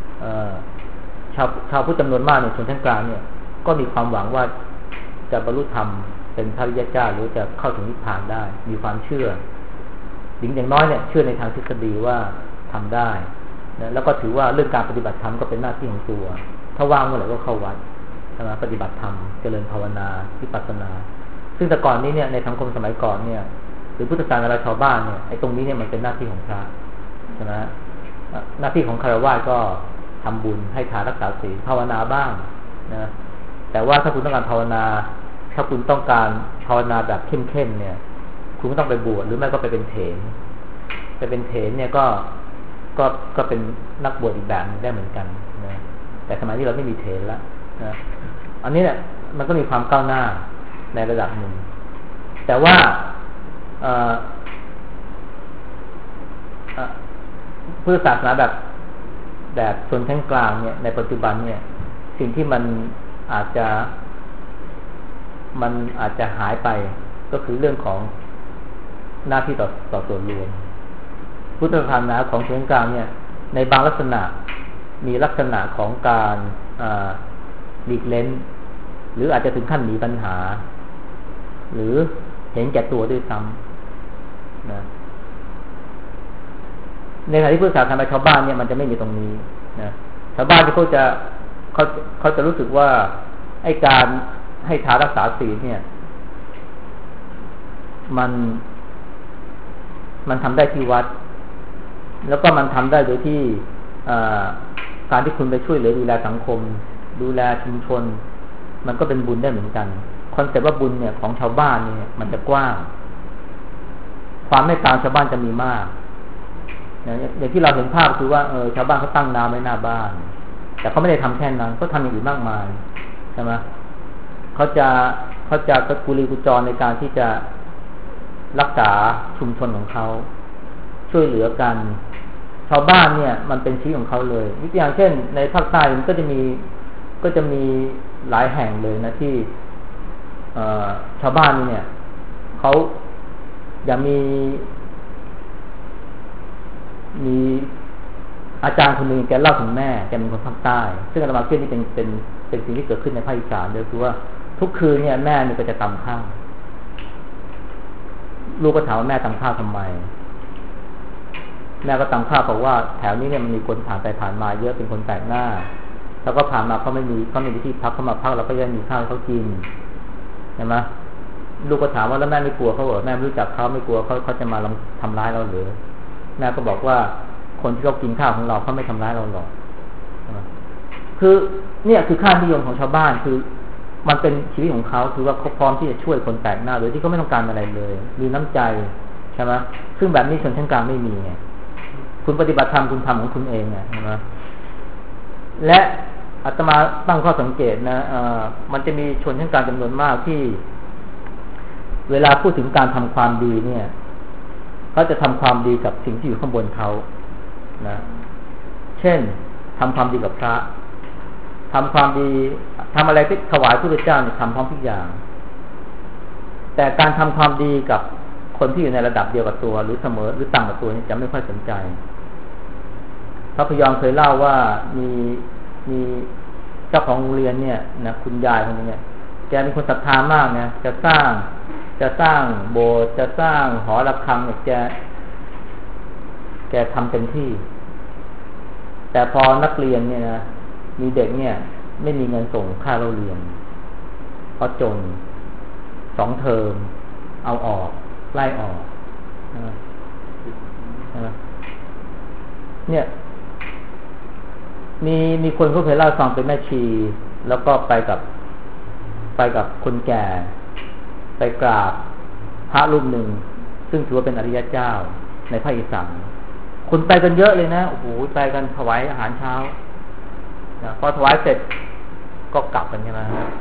ชาวพุทธจำนวนมากในชนชั้นกลางเนี่ยก็มีความหวังว่าจะบรรลุธรรมเป็นพระอริยเจ้าหรือจะเข้าถึงนิพพานได้มีความเชื่ออย่างน้อยเนี่ยเชื่อในทางทฤษฎีว่าทำได้นะแล้วก็ถือว่าเรื่องการปฏิบัติธรรมก็เป็นหน้าที่ของตัวถ้าว่างเมื่อไหร่ก็เข้าวัดใช่ไหมปฏิบัติธรรมเจริญภาวนาวิปัสสนาซึ่งแต่ก่อนนี้เนี่ยในสังคมสมัยก่อนเนี่ยหรือพุทธศาสนาชาวบ้านเนี่ยไอ้ตรงนี้เนี่ยมันเป็นหน้าที่ของพระใช่ไหมหน้าที่ของฆราวาสก็ทำบุญให้ทานรักษาศีลภาวนาบ้างนะแต่ว่าถ้าคุณต้องการภาวนาถ้าคุณต้องการภาวนาแบบเข้มๆเนี่ยคุณก็ต้องไปบวชหรือไม่ก็ไปเป็นเถรเนี่ยก็เป็นนักบวชอีกแบบได้เหมือนกันนะแต่สมัยนี้เราไม่มีเถรแล้วนะอันนี้เนี่ยมันก็มีความก้าวหน้าในระดับหนึ่งแต่ว่าพุทธศาสนาแบบชนชั้นกลางเนี่ยในปัจจุบันเนี่ยสิ่งที่มันอาจจะหายไปก็คือเรื่องของหน้าที่ต่อส่วนรวมพุทธศาสนาของชนชั้นกลางเนี่ยในบางลักษณะมีลักษณะของการหลีกเล้นหรืออาจจะถึงขั้นหนีปัญหาหรือเห็นแก่ตัวด้วยซ้ำนะในขณะที่พุทธศาสนาชาวบ้านเนี่ยมันจะไม่มีตรงนี้นะชาวบ้านที่เขาจะรู้สึกว่าไอ้การให้ทานรักษาศีลเนี่ยมันทำได้ที่วัดแล้วก็มันทำได้โดยที่การที่คุณไปช่วยเหลือดูแลสังคมดูแลชุมชนมันก็เป็นบุญได้เหมือนกันคอนเซ็ปต์ว่าบุญเนี่ยของชาวบ้านเนี่ยมันจะกว้างความเมตตาชาวบ้านจะมีมากอย่างที่เราเห็นภาพคือว่าชาวบ้านเขาตั้งน้ำไว้หน้าบ้านแต่เขาไม่ได้ทำแค่นั้นเขาทำอย่างอื่นมากมายใช่ไหมเขาจะกระกุลีกุจรในการที่จะรักษาชุมชนของเขาช่วยเหลือกันชาวบ้านเนี่ยมันเป็นชีวิตของเขาเลยอย่างเช่นในภาคใต้มันก็จะมีหลายแห่งเลยนะที่ชาวบ้านเนี่ยเขาอย่างมีอาจารย์คนหนึ่งแกเล่าถึงแม่แกเป็นคนภาคใต้ซึ่งอาตมาเชื่อนี่เป็นสิ่งที่เกิดขึ้นในภาคอีสานเลยคือว่าทุกคืนเนี่ยแม่นี่ก็จะตำข้าวลูกก็ถามว่าแม่ตำข้าวทำไมแม่ก็ตำข้าวบอกว่าแถวนี้เนี่ยมันมีคนผ่านไปผ่านมาเยอะเป็นคนแปลกหน้าแล้วก็ผ่านมาเขาไม่มีที่พักเขามาพักเราก็ยังมีข้าวให้เขากินใช่ไหมลูกก็ถามว่าแล้วแม่ไม่กลัวเขาเหรอแม่ไม่รู้จักเขาไม่กลัวเขาจะมาทำร้ายเราหรือแม่ก็บอกว่าคนที่เขากินข้าวของเราเขาไม่ทำร้ายเราหรอกคือเนี่ยคือค่านิยมของชาวบ้านคือมันเป็นชีวิตของเขาคือว่าเขาพร้อมที่จะช่วยคนแปลกหน้าโดยที่เขาไม่ต้องการอะไรเลยมีน้ำใจใช่ไหมซึ่งแบบนี้ชนชั้นกลางไม่มีไงคุณปฏิบัติธรรมคุณทำของคุณเองไงใช่ไหมและอาตมาตั้งข้อสังเกตนะมันจะมีชนชั้นกลางจำนวนมากที่เวลาพูดถึงการทำความดีเนี่ยเขาจะทำความดีกับสิ่งที่อยู่ข้างบนเขานะเช่นทำความดีกับพระทำความดีทำอะไรที่ถวายพระพุทธเจ้าเนี่ยทำพร้อมทุกอย่างแต่การทำความดีกับคนที่อยู่ในระดับเดียวกับตัวหรือเสมอหรือต่างกับตัวนี่จะไม่ค่อยสนใจพระพยอมเคยเล่าว่ามีเจ้าของโรงเรียนเนี่ยนะคุณยายคนนี้เนี่ยแกเป็นคนศรัทธามากนะจะสร้างโบสถ์จะสร้างหอระฆังเนี่ยแกทำเต็มที่แต่พอนักเรียนเนี่ยนะมีเด็กเนี่ยไม่มีเงินส่งค่าเราเรียนเพราะจน2 เทอมเอาออกไล่ออกเนี่ยมีคนเขาเคยเล่าฟังเป็นแม่ชีแล้วก็ไปกับคนแก่ไปกราบพระรูปหนึ่งซึ่งถือว่าเป็นอริยเจ้าในภาคอีสานคนไปกันเยอะเลยนะโอ้โหไปกันถวายอาหารเช้าพอถวายเสร็จก็กลับกันใช่ไหม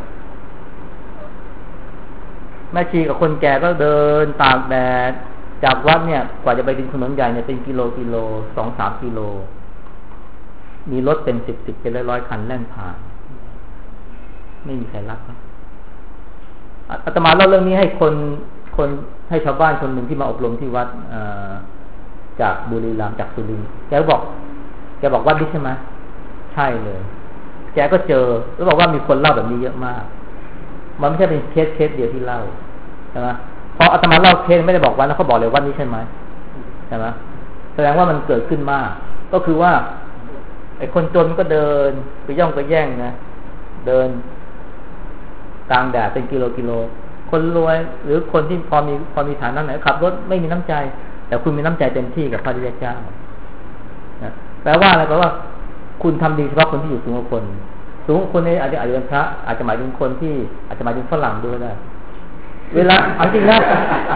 แม่ชีกับคนแก่ก็เดินตากแดดจากวัดเนี่ยกว่าจะไปถึงถนนใหญ่เนี่ยเป็นกิโล 2-3 กิโลมีรถเป็น10เป็นร้อยคันแล่นผ่านไม่มีใครรับครับอาตมาเล่าเรื่องนี้ให้ให้ชาวบ้านคนหนึ่งที่มาอบรมที่วัดจากบุรีรัมย์จากสุรินทร์แกบอกวัดนี้ใช่ไหมใช่เลยแกก็เจอแล้วบอกว่ามีคนเล่าแบบนี้เยอะมากมันไม่ใช่เป็นเคสเดียวที่เล่าใช่ไหมพออาตมาเล่าเคสไม่ได้บอกวันแล้วเขาบอกเลยวัดนี้ใช่ไหมใช่ไหมแสดงว่ามันเกิดขึ้นมากก็คือว่าไอ้คนจนก็เดินไปย่องไปแย่งนะเดินกลางแดดเป็นกิโลคนรวยหรือคนที่พอมีฐานะไหนขับรถไม่มีน้ำใจแต่คุณมีน้ำใจเต็มที่กับพระพุทธเจ้านะแปลว่าอะไรแปลว่าคุณทำดีเฉพาะคนที่อยู่สูงกว่าคนสูงกว่าคนนี้อาจจะเป็นพระอาจจะหมายถึงคนที่อาจจะหมายถึงฝรั่งด้วยได้เวลาเอาจริงนะ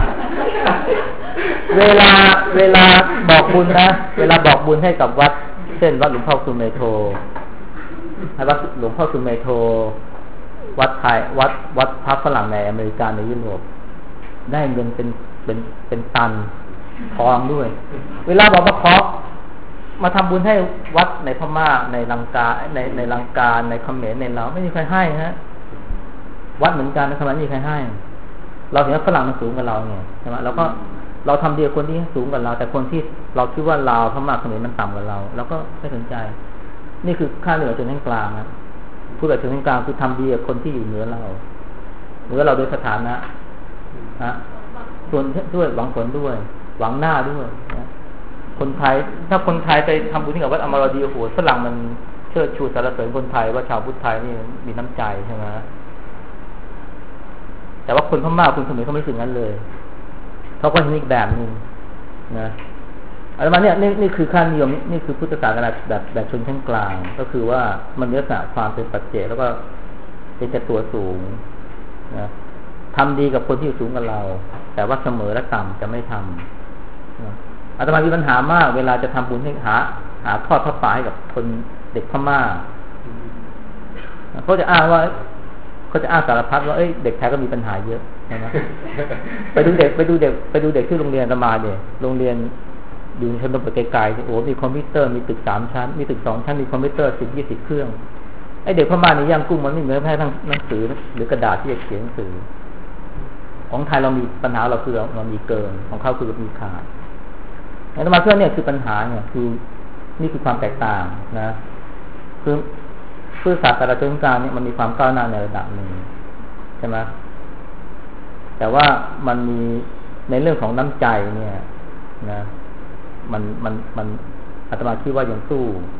เวลาบอกบุญนะเวลาบอกบุญให้กับวัดเช่นวัดหลวงพ่อสุเมโธวัดหลวงพ่อสุเมโธวัดไทยวัดพระฝรั่งในอเมริกาในยุโรปได้เงินเป็นตันทองด้วยเวลาบอกมาทำบุญให้วัดในพม่าในลังกาในลังกาในเขมรในลาวไม่มีใครให้ฮะวัดเหมือนกันในขณะนี้ใครให้เราเห็นว่าฝรั่งมันสูงกว่าเราไงใช่ไหมเราทำดีกับคนที่สูงกว่าเราแต่คนที่เราคิดว่าลาวพม่าเขมรมันต่ำกว่าเราเราก็ไม่สนใจนี่คือค่าเหนือชนชั้นกลางนะผู้แบบชนชั้นกลางคือทำดีกับคนที่อยู่เหนือเราโดยสถานะนะส่วนด้วยหวังผลด้วยหวังหน้าด้วยนะคนไทยถ้าคนไทยไปทำบุญที่กับวัดอมรดีโอ้โหฝรั่งมันเชิดชูสรรเสริญคนไทยว่าชาวพุทธไทยนี่มีน้ำใจใช่ไหมแต่ว่าคนพม่าคนเขมรเขาไม่รู้สึกงั้นเลยเขาก็เห็นอีกแบบนึงนะอะไรมาเนี่ยนี่คือค่านิยมนี่คือพุทธศาสนาแบบชนชั้นกลางก็คือว่ามันมีลักษณะความเป็นปัจเจกแล้วก็เป็นแต่ตัวสูงนะทำดีกับคนที่อยู่สูงกว่าเราแต่ว่าเสมอและต่ำจะไม่ทำนะอาตมามีปัญหามากเวลาจะทำบุญให้หาทอดพระป่าให้กับคนเด็กพม่าเขาจะอ้างสารพัดว่าเด็กไทยก็มีปัญหาเยอะนะไปดูเด็กที่โรงเรียนอาตมาเนี่ยโรงเรียนอยู่ในชนบทไกลๆโอ้มีคอมพิวเตอร์มีตึก3 ชั้นมีตึก2 ชั้นมีคอมพิวเตอร์10-20 เครื่องเด็กพม่านี่ย่างกุ้งมันไม่เหมือนแค่ทั้งหนังสือหรือกระดาษที่จะเขียนหนังสือของไทยเรามีปัญหาเราคือเรามีเกินของเขาคือมีขาดอาตมาเชื่อเนี่ยคือปัญหาเนี่ยคือนี่คือความแตกต่างนะคือศาสตราจารย์กลางเนี่ยมันมีความก้าวหน้าในระดับหนึ่งใช่ไหมแต่ว่ามันมีในเรื่องของน้ำใจเนี่ยนะมันอาตมาคิดว่ายัง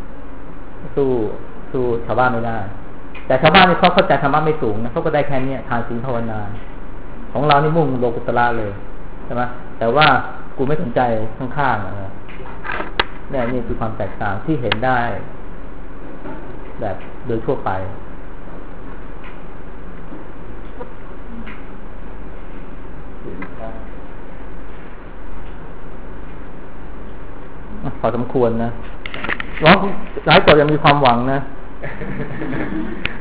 สู้ชาวบ้านไม่ได้แต่ชาวบ้านนี่เขาเข้าใจธรรมะไม่สูงนะเขาก็ได้แค่นี้ทานศีลภาวนาของเรานี่มุ่งโลกุตระเลยใช่ไหมแต่ว่ากูไม่สนใจข้างๆนะเนี่ยนี่คือความแตกต่างที่เห็นได้แบบโดยทั่วไปพอสมควรนะร้องหลายตัวยังมีความหวังนะ